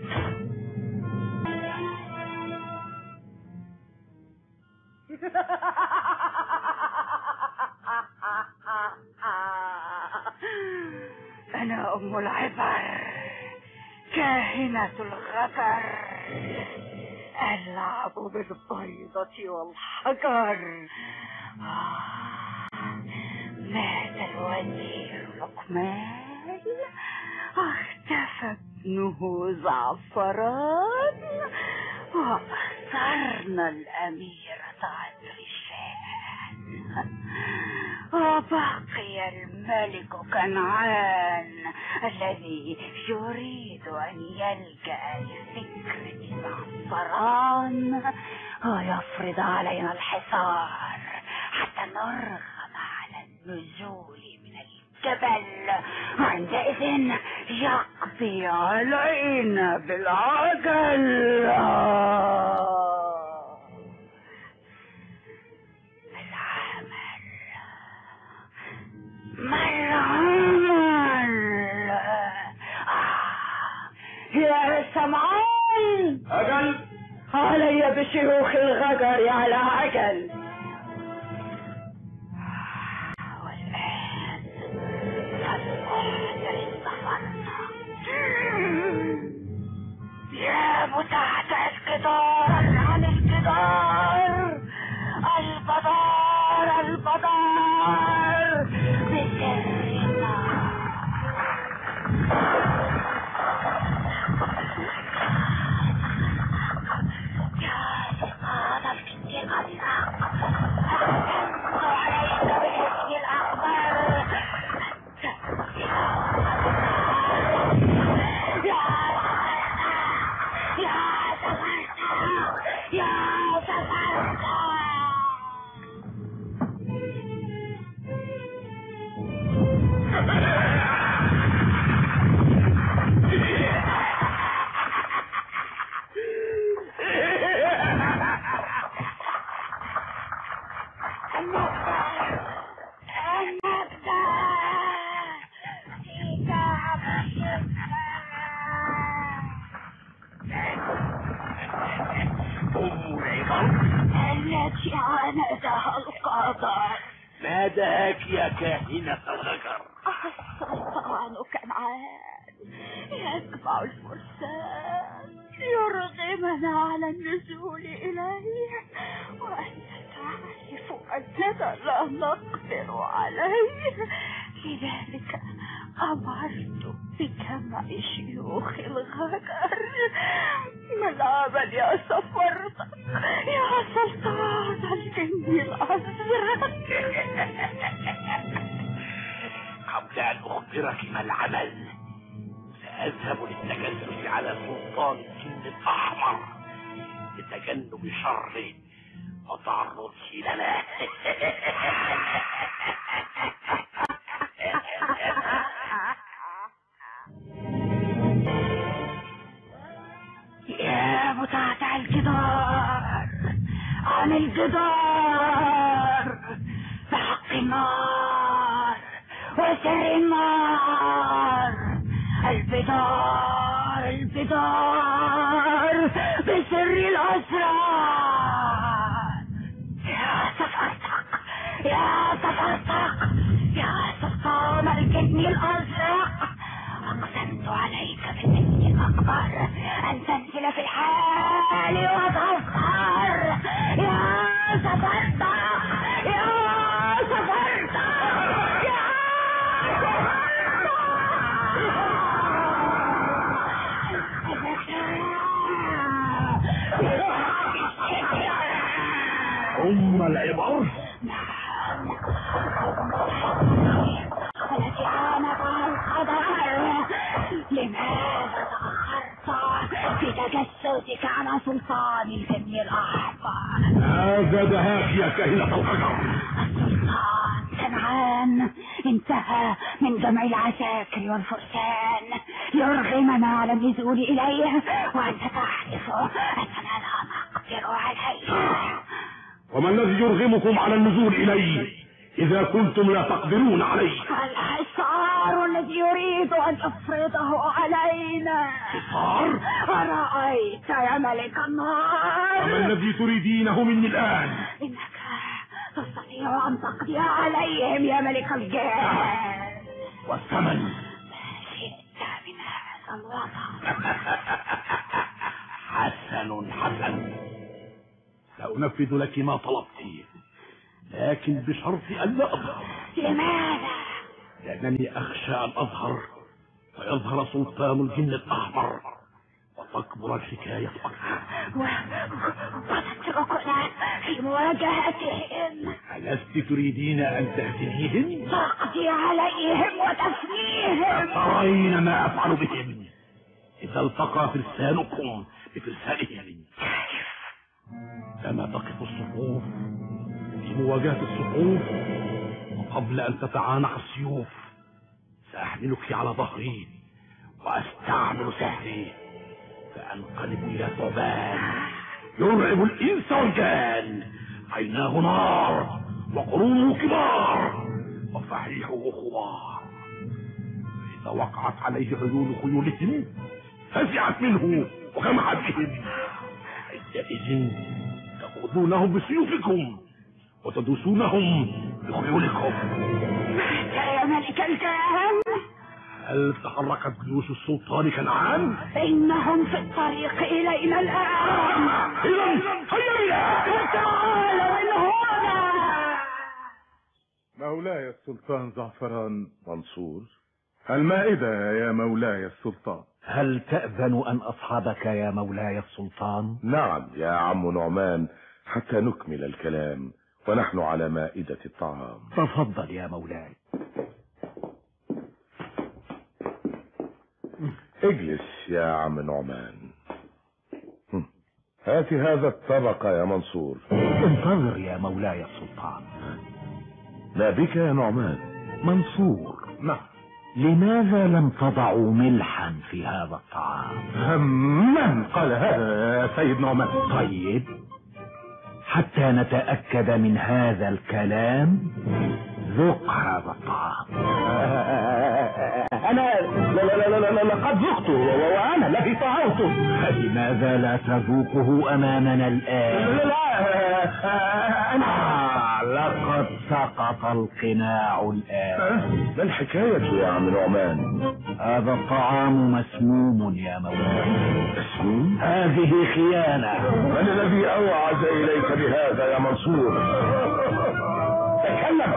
أنا أم العبر، كاهنة الغبر، ألعب بالبيضة والحجر. مات الوزير لقمان، اختفى ابنه زعفران، وأسرنا الأميرة عطرشان، وبقي الملك كنعان الذي يريد أن يلجأ لفكرة زعفران ويفرض علينا الحصار حتى نرغم على النزول من الجبل، عندئذ يقضي علينا بالعجل. يا سمعان. أجل. علي بشيوخ الغجر على عجل. والآن يا تحت الجدار عن الجدار. البدار البدار بسرنا. يا سلطان الجن الأزرق أنت عليك بالاسم الأخضر. يا سفرتا. التي عاندها القدر. ما دهاك يا كاهنة الغجر؟ السلطان كنعان يتبع الفرسان يرغمنا على النزول إليه، وأنت تعرف أننا لا نقدر عليه. لذلك أمرت بجمع شيوخ الغجر ملعبا يا سفرتك يا سلطان الجن الأزرق. قبل أن أخبرك ما العمل سأذهب للتجسس على سلطان الجن الأحمر لتجنب شره وتعرضه لنا. يا متعتع الجدار عن الجدار بحق النار وسر النار. البدار البدار بسر الأسرار. يا سفرتك يا سفرتك يا سلطان الجن الأزرق. أقسمت عليك بالاسم الأكبر أن تنزل في الحال وتظهر. يا سفرتك يا سفرتك يا أم العبر. التي عانقها القدر. لماذا تأخرت في تجسسك على سلطان الجن الأحمر؟ ماذا دهاك يا كاهنة الغجر؟ السلطان كنعان انتهى من جمع العساكر والفرسان يرغمنا على النزول إليه، وأنت تعرف أننا لا نقدر عليه. وما الذي يرغمكم على النزول إليه إذا كنتم لا تقدرون عليه؟ الحصار الذي يريد أن يفرضه علينا. حصار؟ أرأيت يا ملك النار؟ وما الذي تريدينه مني الآن؟ إنك تستطيع أن تقضي عليهم يا ملك الجان. والثمن؟ ما شئت من هذا الوضع. حسن حسن، سأنفذ لك ما طلبتيه، لكن بشرط أن لا أظهر. لماذا؟ لأنني أخشى أن أظهر فيظهر سلطان الجن الأحمر وتكبر الحكاية أكثر. وتتركنا في مواجهتهم. ألست تريدين أن تهزميهم؟ تقضي عليهم وتفنيهم. ترين ما أفعل بهم إذا التقى فرسانكم بفرسانهم. كما تقف الصفوف في مواجهة الصفوف، وقبل أن تتعانق السيوف سأحملك على ظهري وأستعمل سحري فأنقلب إلى ثعبان يرعب الإنس والجان، عيناه نار وقرونه كبار وفحيحه خوار. إذا وقعت عليه عيون خيولهم فزعت منه وجمعت بهم. حينئذ تأخذونهم بسيوفكم وتدوسونهم بخيولكم. يا ملك الكهان، هل تحركت جيوش السلطان كنعان؟ إنهم في الطريق إلينا الآن. إذن هيا بنا. تعالوا من هنا. مولاي السلطان زعفران منصور، المائدة يا مولاي السلطان. هل تأذن أن أصحبك يا مولاي السلطان؟ نعم يا عم نعمان، حتى نكمل الكلام ونحن على مائدة الطعام. تفضل يا مولاي. اجلس يا عم نعمان. هات هذا الطبق يا منصور. انتظر يا مولاي السلطان. ما بك يا نعمان؟ منصور، نعم. لماذا لم تضعوا ملحا في هذا الطعام؟ من قال هذا يا سيد نعمان؟ طيب، حتى نتأكد من هذا الكلام ذق هذا الطعام. أنا لقد ذقته وأنا الذي طعمته. فلماذا لا تذوقه أمامنا الآن؟ لا أنا لقد سقط القناع الآن. ما الحكاية يا عم نعمان؟ هذا الطعام مسموم يا مولاي. مسموم؟ هذه خيانة. من الذي أوعز إليك بهذا يا منصور؟ تكلم.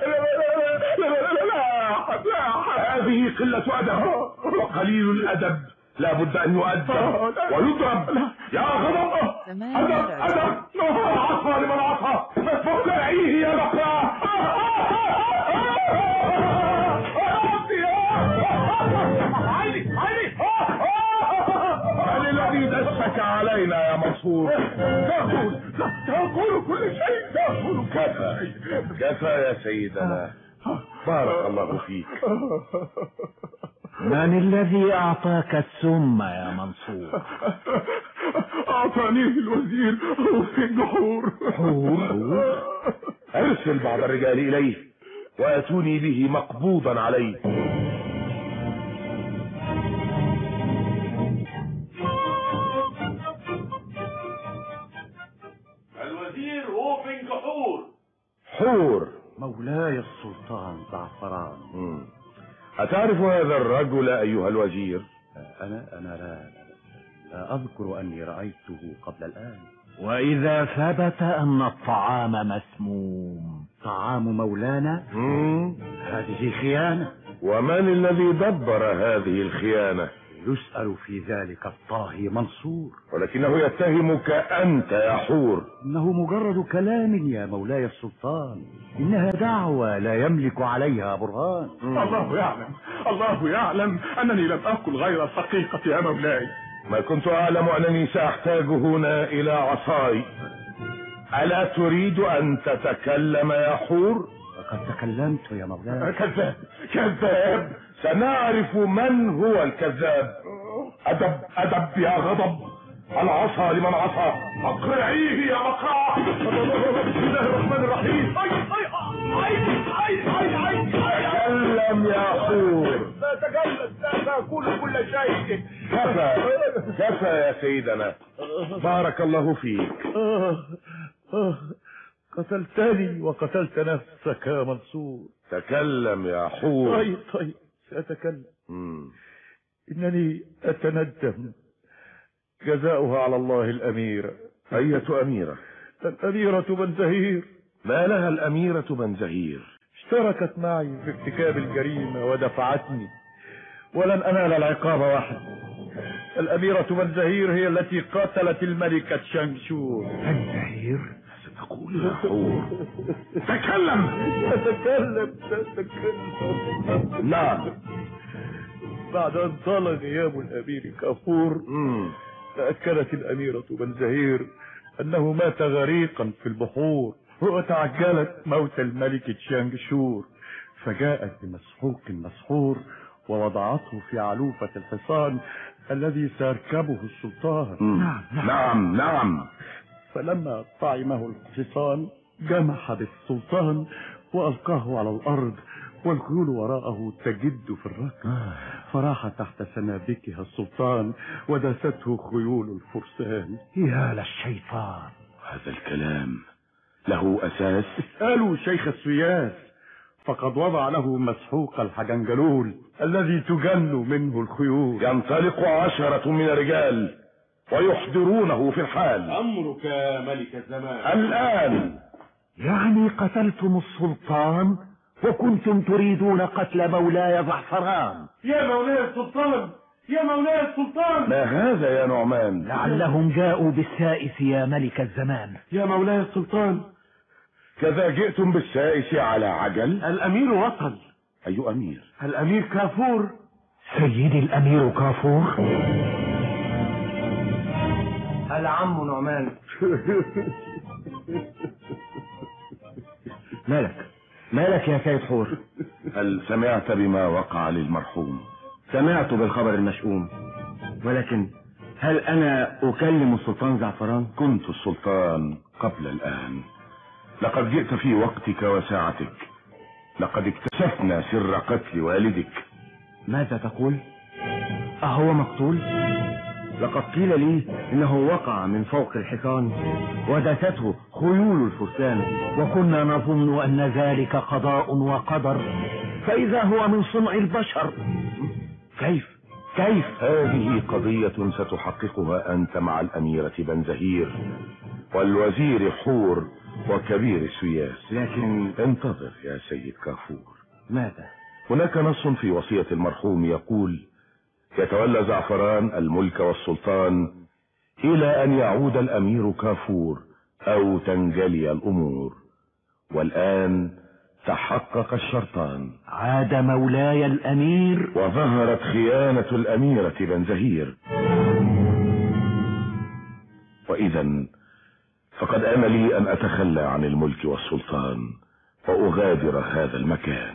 هذه قلة أدب، وقليل الأدب لا بد أن يؤدب ويضرب. يا غضب، أدب أدب، عصا لمن عصا، فاقلعيه يا بقرة. من الذي دسك علينا يا منصور؟ تقول كل شيء، تقول. كفى كفى يا سيدنا، بارك الله فيك. من الذي أعطاك السم يا منصور؟ أعطانيه الوزير في البحور. حور؟ أرسل بعض الرجال إليه وأتوني به مقبوضا عليه. الوزير ووفنج حور. حور؟ مولاي السلطان زعفران. أتعرف هذا الرجل أيها الوزير؟ أنا لا أذكر أني رأيته قبل الآن. وإذا ثبت أن الطعام مسموم؟ طعام مولانا؟ هذه خيانة. ومن الذي دبر هذه الخيانة؟ يسأل في ذلك الطاهي منصور. ولكنه يتهمك أنت يا حور. إنه مجرد كلام يا مولاي السلطان، إنها دعوة لا يملك عليها برهان. الله يعلم، الله يعلم أنني لم أكل غير الحقيقة يا مولاي. ما كنت أعلم أنني سأحتاج هنا إلى عصاي. ألا تريد أن تتكلم يا حور؟ لقد تكلمت يا مولاي. كذاب كذاب. سنعرف من هو الكذاب. أدب أدب يا غضب، العصا لمن عصى. اقرعيه يا مقرع. بسم الله الرحمن الرحيم. تكلم يا حور. تكلم، سأقول كل شيء. كفى كفى يا سيدنا، بارك الله فيك. قتلتني وقتلت نفسك يا منصور. تكلم يا حور. طيب سأتكلم. إنني أتندم. جزاؤها على الله الأميرة. أية أميرة؟ الأميرة بنزهير. ما لها الأميرة بنزهير؟ اشتركت معي في ارتكاب الجريمة ودفعتني، ولن أنال العقاب وحدي. الأميرة بنزهير هي التي قتلت الملكة شانشور. بنزهير؟ ستقول يا حور. تكلم. تتكلم. نعم. بعد أن طال غياب الأمير كافور، تأكدت الأميرة بنزهير أنه مات غريقا في البحور، وتعجلت موت الملك تشانغشور، فجاءت بمسحوق مسحور ووضعته في علوفة الحصان الذي سيركبه السلطان. نعم نعم. فلما طعمه الحصان جمح بالسلطان وألقاه على الأرض والخيول وراءه تجد في الركب، فراح تحت سنابكها السلطان وداسته خيول الفرسان. يا للشيطان، هذا الكلام له أساس؟ اسألوا شيخ السياس، فقد وضع له مسحوق الحجنجلول الذي تجن منه الخيول. ينطلق 10 من الرجال ويحضرونه في الحال. أمرك يا ملك الزمان. الآن. يعني قتلتم السلطان وكنتم تريدون قتل مولاي زعفران؟ يا مولاي السلطان، يا مولاي السلطان. ما هذا يا نعمان؟ لعلهم جاءوا بالسائس يا ملك الزمان. يا مولاي السلطان. كذا جئتم بالسائس على عجل؟ الأمير وصل. أي أمير؟ الأمير كافور. سيدي الأمير كافور. العم نعمان. مالك يا سيد حور؟ هل سمعت بما وقع للمرحوم؟ سمعت بالخبر المشؤوم، ولكن هل أنا أكلم السلطان زعفران؟ كنت السلطان قبل الآن. لقد جئت في وقتك وساعتك. لقد اكتشفنا سر قتل والدك. ماذا تقول؟ أهو مقتول؟ لقد قيل لي إنه وقع من فوق الحصان وداسته خيول الفرسان، وكنا نظن أن ذلك قضاء وقدر، فإذا هو من صنع البشر. كيف؟ هذه قضية ستحققها أنت مع الأميرة بنزهير والوزير حور وكبير السياس. لكن انتظر يا سيد كافور. ماذا؟ هناك نص في وصية المرحوم يقول: يتولى زعفران الملك والسلطان إلى أن يعود الأمير كافور أو تنجلي الأمور. والآن تحقق الشرطان. عاد مولاي الأمير وظهرت خيانة الأميرة بنزهير. وإذا فقد آن لي أن أتخلى عن الملك والسلطان وأغادر هذا المكان.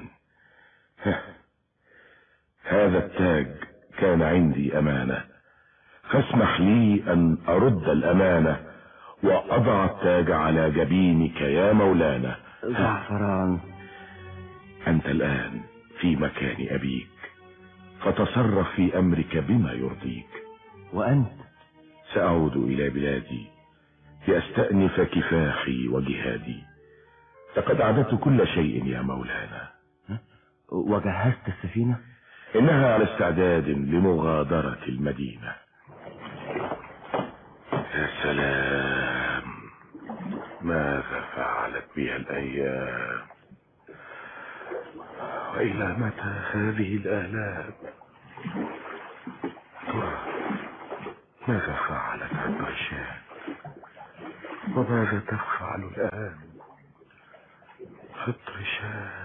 هذا التاج كان عندي أمانة، فاسمح لي أن أرد الأمانة وأضع التاج على جبينك يا مولانا. زعفران، أنت الآن في مكان أبيك، فتصرف في أمرك بما يرضيك. وأنت؟ سأعود إلى بلادي لأستأنف كفاحي وجهادي. لقد أعددت كل شيء يا مولانا. وجهزت السفينة؟ إنها على استعداد لمغادرة المدينة. يا سلام، ماذا فعلت بها الأيام؟ وإلى متى هذه الآلام؟ ماذا فعلت عطشان؟ وماذا تفعل الآن عطشان؟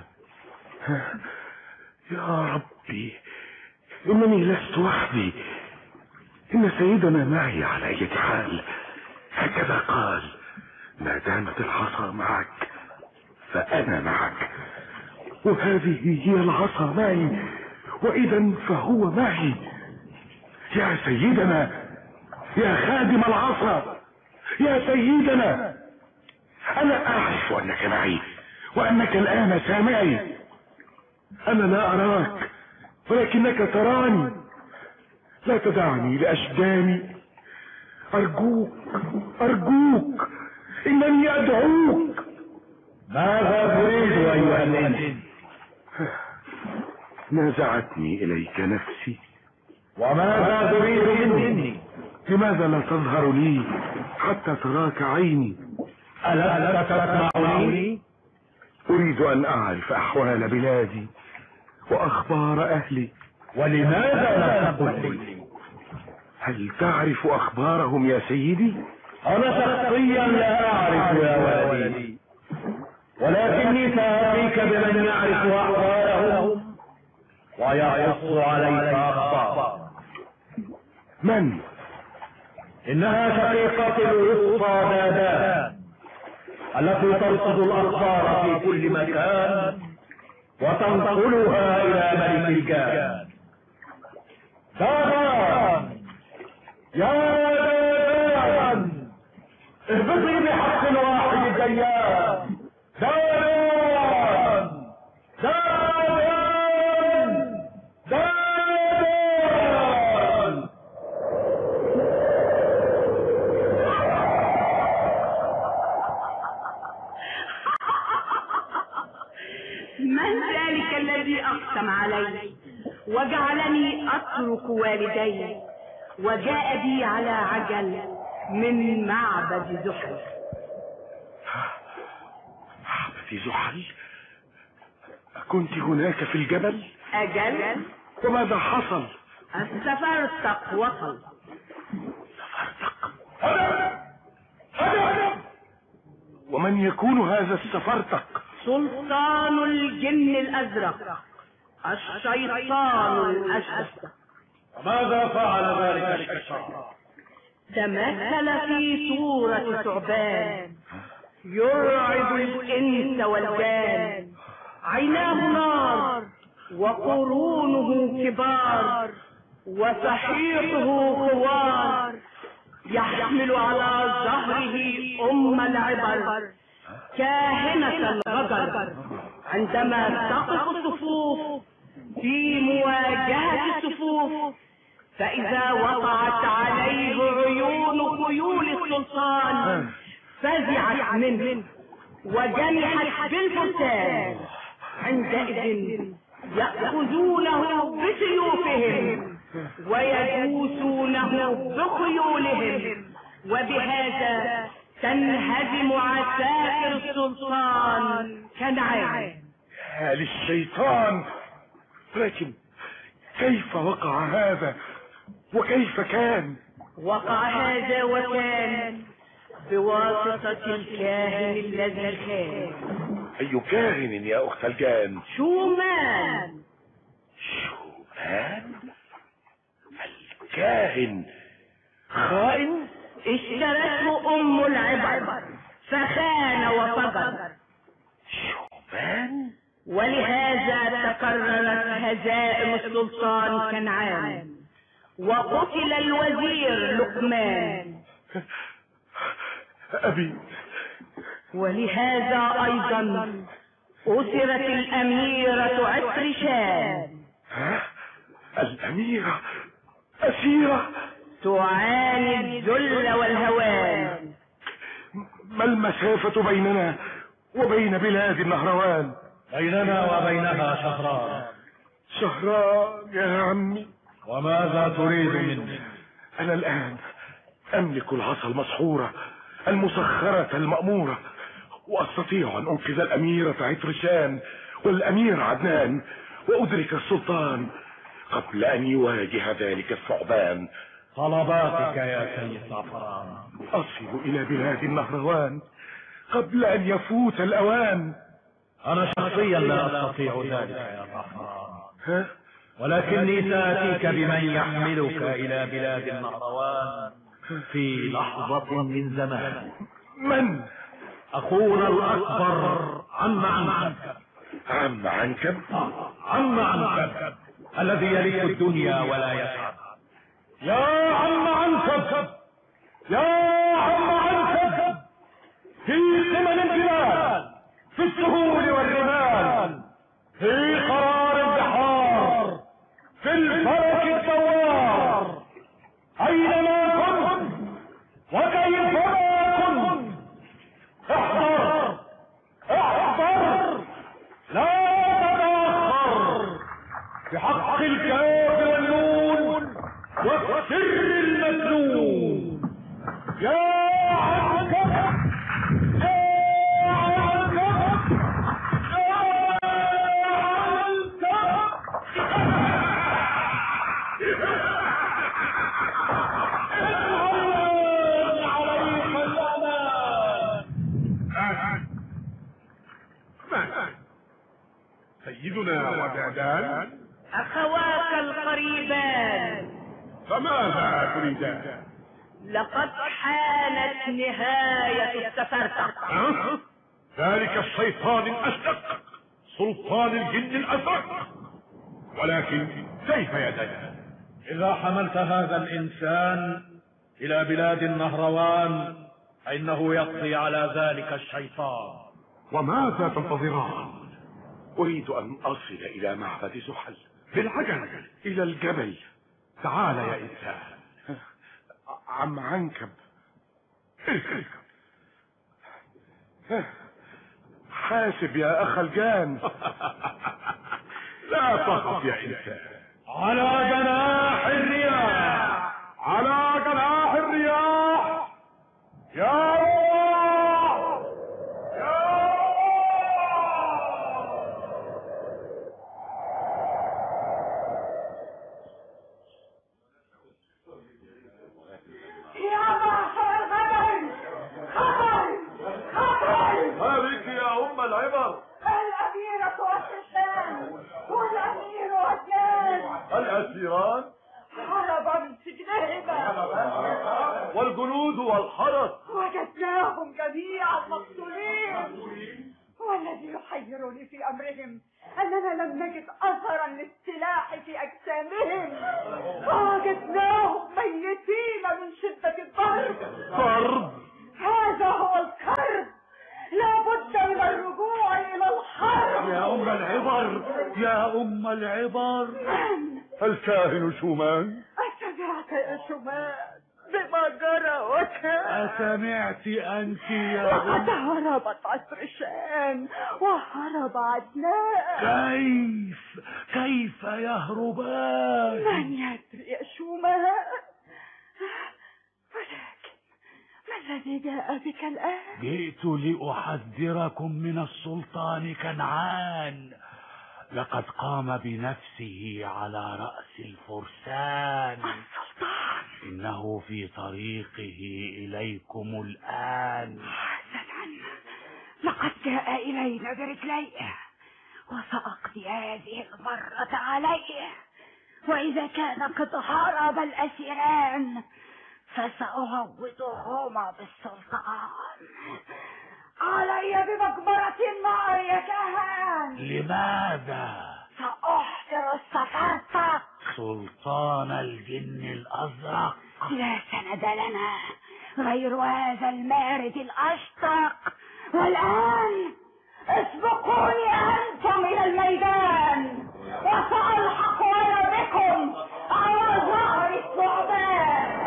يا ربي، إنني لست وحدي، إن سيدنا معي على أي حال. هكذا قال: ما دامت العصا معك فأنا معك. وهذه هي العصا معي، وإذا فهو معي. يا سيدنا، يا خادم العصا، يا سيدنا، أنا أعرف أنك معي وأنك الآن سامعي. أنا لا أراك ولكنك تراني. لا تدعني لأشجاني، أرجوك أرجوك، إنني أدعوك. ماذا تريد أيها الإنسان؟ نازعتني إليك نفسي. وماذا تريد مني؟ لماذا لا تظهر لي حتى تراك عيني؟ ألا تسمعني؟ أريد أن أعرف أحوال بلادي وأخبار أهلي. ولماذا لا تقول لي؟ هل تعرف أخبارهم يا سيدي؟ أنا شخصيا لا أعرف يا ولدي، ولكني سأتيك بمن يعرف أخبارهم ويقص عليك أخبار. من؟ إنها شقيقة الوسطى دادان التي ترصد الأخبار في كل مكان وتنقلها إلى ملك الجان. دادان، يا دادان، اهبطي بحق واحد الديان. دادان، دادان. جعلني أترك والدي وجاء بي على عجل من معبد زحل. معبد زحل؟ كنت هناك في الجبل؟ أجل. وماذا حصل؟ السفرتق وصل. سفرتق؟ هدم! ومن يكون هذا السفرتق؟ سلطان الجن الأزرق، الشيطان الأشقر. وماذا فعل ذلك الشيطان؟ تمثل في صورة ثعبان يرعب الإنس والجان، عيناه نار وقرونه كبار وصحيحه خوار، يحمل على ظهره العبر كاهنة الغدر عندما تقف الصفوف في مواجهة الصفوف، فإذا وقعت عليه عيون خيول السلطان فزعت منه وجنحت بالفرسان، عندئذ يأخذونه بسيوفهم ويدوسونه بخيولهم، وبهذا تنهزم عساكر السلطان كنعان. يا للشيطان! لكن كيف وقع هذا وكيف كان؟ وقع هذا وكان بواسطة الكاهن الذي كان. أي كاهن يا أخت الجان؟ شومان. شومان؟ الكاهن خائن؟ اشترته أم العبر فخان وفجر. شومان؟ ولهذا تكررت هزائم السلطان كنعان وقتل الوزير لقمان. أبي. ولهذا أيضا أسرت الأميرة عطرشان. الأميرة أسيرة تعاني الذل والهوان. ما المسافة بيننا وبين بلاد النهروان؟ بيننا وبينها شهران. شهران يا عمي. وماذا تريد مني؟ أنا الآن أملك العصا المسحورة المسخرة المأمورة، وأستطيع أن أنقذ الأميرة عطرشان والأمير عدنان وأدرك السلطان قبل أن يواجه ذلك الثعبان. طلباتك يا سيد زعفران. أصل إلى بلاد النهروان قبل أن يفوت الأوان. أنا شخصيا لا أستطيع ذلك يا زعفران، ولكني سآتيك بمن يحملك إلى بلاد النهروان في لحظة من زمان. من؟ أخونا الأكبر عم عنكب. عم عنكب؟ عم عنكب الذي يلف الدنيا ولا يسعد. يا عم عنكب، يا عم عنكب، في ثمن الجبال، في السهول والرمال، في قرار البحار، في الفلك الدوار، أينما كنت وكيفما كنت احضر احضر، لا تتأخر، بحق الكاف والنون والسر المكنون. يا عنكب، يا عنكب، يا سيدنا ودادان، أخواك القريبان، فماذا تريدان؟ لقد حانت نهاية السفرتق. ذلك الشيطان الأشقر سلطان الجن الأزرق. ولكن كيف يدنا؟ إذا حملت هذا الإنسان إلى بلاد النهروان فإنه يقضي على ذلك الشيطان. وماذا تنتظران؟ أريد أن أصل إلى معبد زحل بالعجل إلى الجبل. تعال يا إنسان. عم عنكب، حاسب يا أخ الجان. لا تخف يا إنسان، على جناح الرياح، على جناح الرياح، يا روح، يا يا معشر الغدر، خطر خطر. ما بك يا أم العبر؟ الأميرة والحسان والأمير والجان الأسيران هرب من سجنهما، والجنود والحرس وجدناهم جميعا مقتولين. والذي يحيرني في أمرهم أننا لم نجد أثرا للسلاح في أجسامهم، ووجدناهم ميتين من شدة الضرب. ضرب؟ هذا هو الكرب، لا بد من الرجوع إلى الحرب. يا أم العبر، يا أم العبر. من؟ الكاهن شومان. أسمعت يا شومان بما جرى وكان؟ أسمعت أنت يا لقد هربت عطرشان وهرب عدنان. كيف يهربان؟ من يدري يا شومان؟ ولكن ما الذي جاء بك الآن؟ جئت لأحذركم من السلطان كنعان، لقد قام بنفسه على رأس الفرسان. السلطان إنه في طريقه إليكم الآن. حسنا، لقد جاء إلينا برجليه، وسأقضي هذه المرة عليه. وإذا كان قد هرب الأسيران فسأهوضهما بالسلطان. علي بمقبرة النار يا كهان. لماذا؟ سأحضر السفرطق سلطان الجن الأزرق. لا سند لنا غير هذا المارد الأشطق. والآن اسبقوني أنتم إلى الميدان، وسألحق أنا بكم على ظهر الثعبان.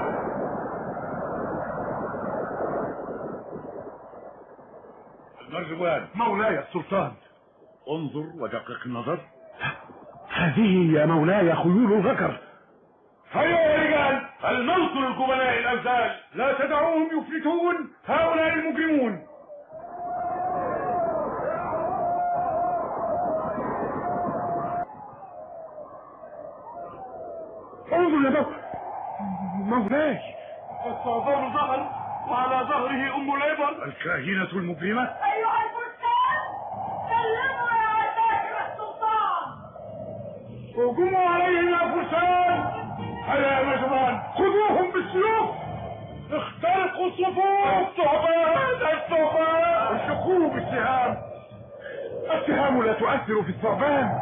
المرجوان. مولاي السلطان. انظر ودقق النظر. هذه يا مولاي خيول الغكر. هيا يا رجال، الموت للجبناء الأمثال، لا تدعوهم يفلتون هؤلاء المجرمون. انظر يا مولاي، الثعبان ظهر وعلى ظهره أم العبر الكاهنة المجرمة. أيها الفرسان، سلموا يا عساكر السلطان. هجموا عليهم يا فرسان. هيا يا مجرمان، خذوهم بالسيوف، اخترقوا صفوف الثعبان. اشقوه بالسهام. السهام لا تؤثر في الثعبان.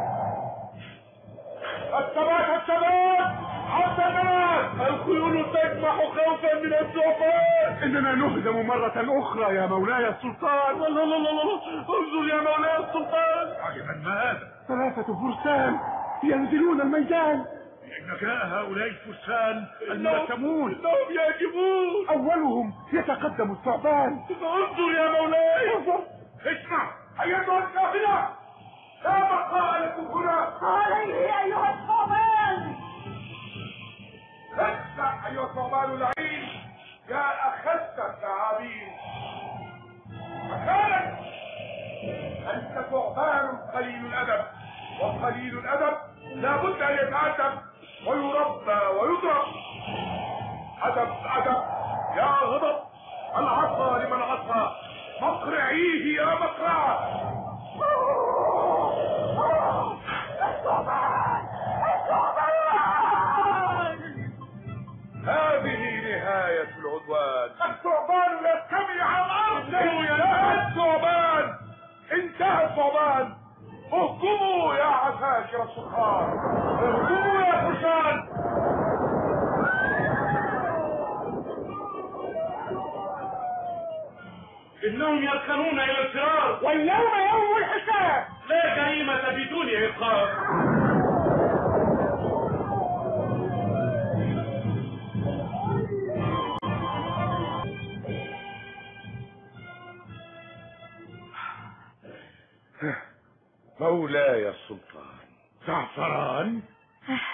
الثبات حتى الناس، الخيول تجمح خوفا من الثعبان. اننا نهزم مرة اخرى يا مولاي السلطان. لا انظر يا مولاي السلطان. عجبا ما هذا، 3 فرسان ينزلون الميدان. إن جاء هؤلاء الفرسان الملثمون، إنهم يهجمون. اولهم يتقدم الثعبان. انظر يا مولاي، انظر. اسمع ايتها الكافرة، لا بقاء لكم هنا. عليه أيها الثعبان. اسمع ايها الثعبان اللعين، يا اخذت الثعابين. مكانك، انت ثعبان قليل الادب، وقليل الادب لا بد ان يتعذب ويربى ويضرب. ادب يا غضب، العصا لمن عصى، مقرعيه يا مقرعه. هذه نهاية العدوان. الثعبان يستمع على الأرض. انتهى الثعبان، انتهى الثعبان. اهجموا يا عساكر السلطان، اهجموا يا فرسان. إنهم يركنون إلى الفرار، واليوم يوم الحساب. لا جريمة بدون إيقاف. مولاي السلطان. زعفران،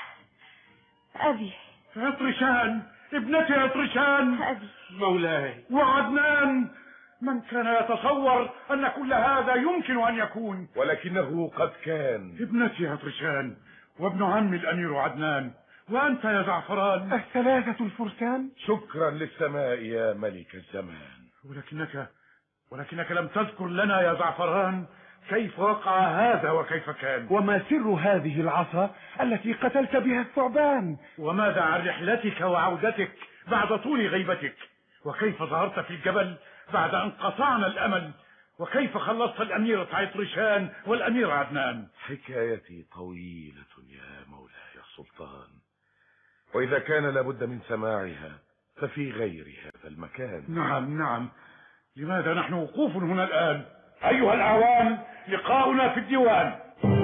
أبي. عطرشان، ابنتي عطرشان. أبي. مولاي. وعدنان. من كان يتصور أن كل هذا يمكن أن يكون؟ ولكنه قد كان. ابنتي عطرشان وابن عمي الأمير عدنان، وأنت يا زعفران. الثلاثة الفرسان. شكرا للسماء يا ملك الزمان. ولكنك لم تذكر لنا يا زعفران كيف وقع هذا وكيف كان. وما سر هذه العصا التي قتلت بها الثعبان؟ وماذا عن رحلتك وعودتك بعد طول غيبتك؟ وكيف ظهرت في الجبل بعد أن قطعنا الأمل؟ وكيف خلصت الأميرة عطرشان والأمير عدنان؟ حكايتي طويلة يا مولاي السلطان، وإذا كان لابد من سماعها ففي غير هذا المكان. نعم. لماذا نحن وقوف هنا الآن؟ أيها الأعوان، لقاؤنا في الديوان.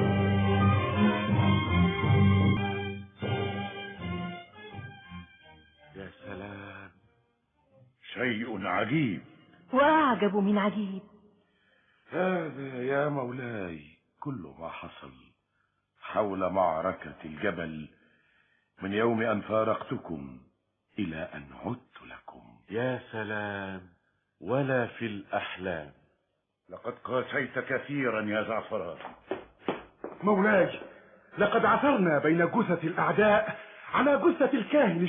يا سلام، شيء عجيب. وأعجب من عجيب. هذا يا مولاي كل ما حصل حول معركة الجبل من يوم أن فارقتكم إلى أن عدت لكم. يا سلام، ولا في الأحلام. لقد قاسيت كثيرا يا زعفران. مولاي، لقد عثرنا بين جثث الأعداء على جثة الكاهن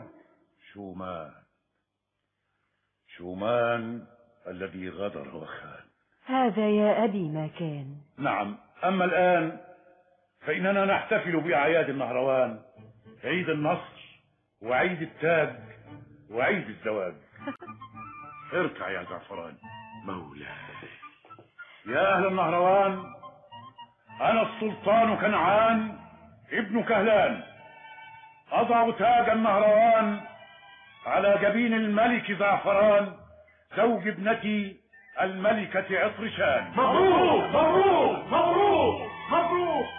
شومان الذي غدر وخان. هذا يا أبي ما كان. نعم، أما الآن فإننا نحتفل بأعياد النهروان، عيد النصر وعيد التاج وعيد الزواج. اركع يا زعفران. مولاي. يا أهل النهروان، أنا السلطان كنعان ابن كهلان، أضع تاج النهروان على جبين الملك زعفران زوج ابنتي الملكة عطرشان. مبروك مبروك مبروك مبروك.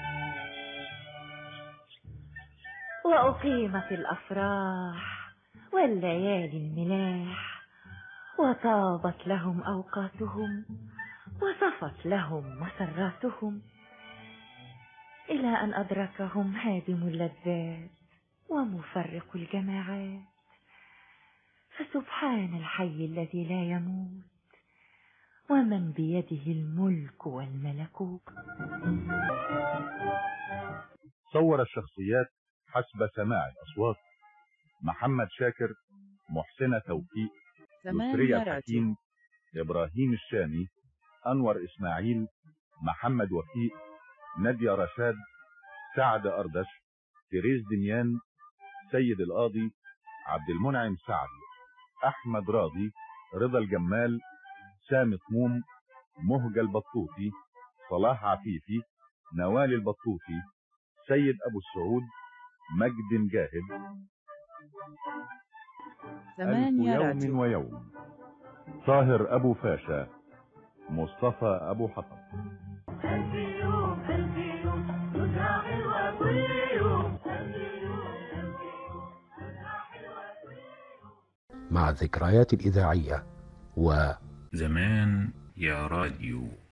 وأقيمت الأفراح والليالي الملاح، وطابت لهم أوقاتهم وصفت لهم مسراتهم، إلى أن أدركهم هادم اللذات ومفرق الجماعات. فسبحان الحي الذي لا يموت، ومن بيده الملك والملكوت. صور الشخصيات حسب سماع الأصوات: محمد شاكر، محسنة توفيق، يسرية حكيم، إبراهيم الشامي، أنور إسماعيل، محمد وفيق، نادية رشاد، سعد أردش، تيريز دميان، سيد القاضي، عبد المنعم سعد، أحمد راضي، رضا الجمال، سامي طموم، مهجة البطوطي، صلاح عفيفي، نوال البطوطي، سيد أبو السعود، مجد مجاهد. 8 يوم ويوم، طاهر أبو فاشا، مصطفى أبو حطب. مع الذكريات الإذاعية و زمان يا راديو.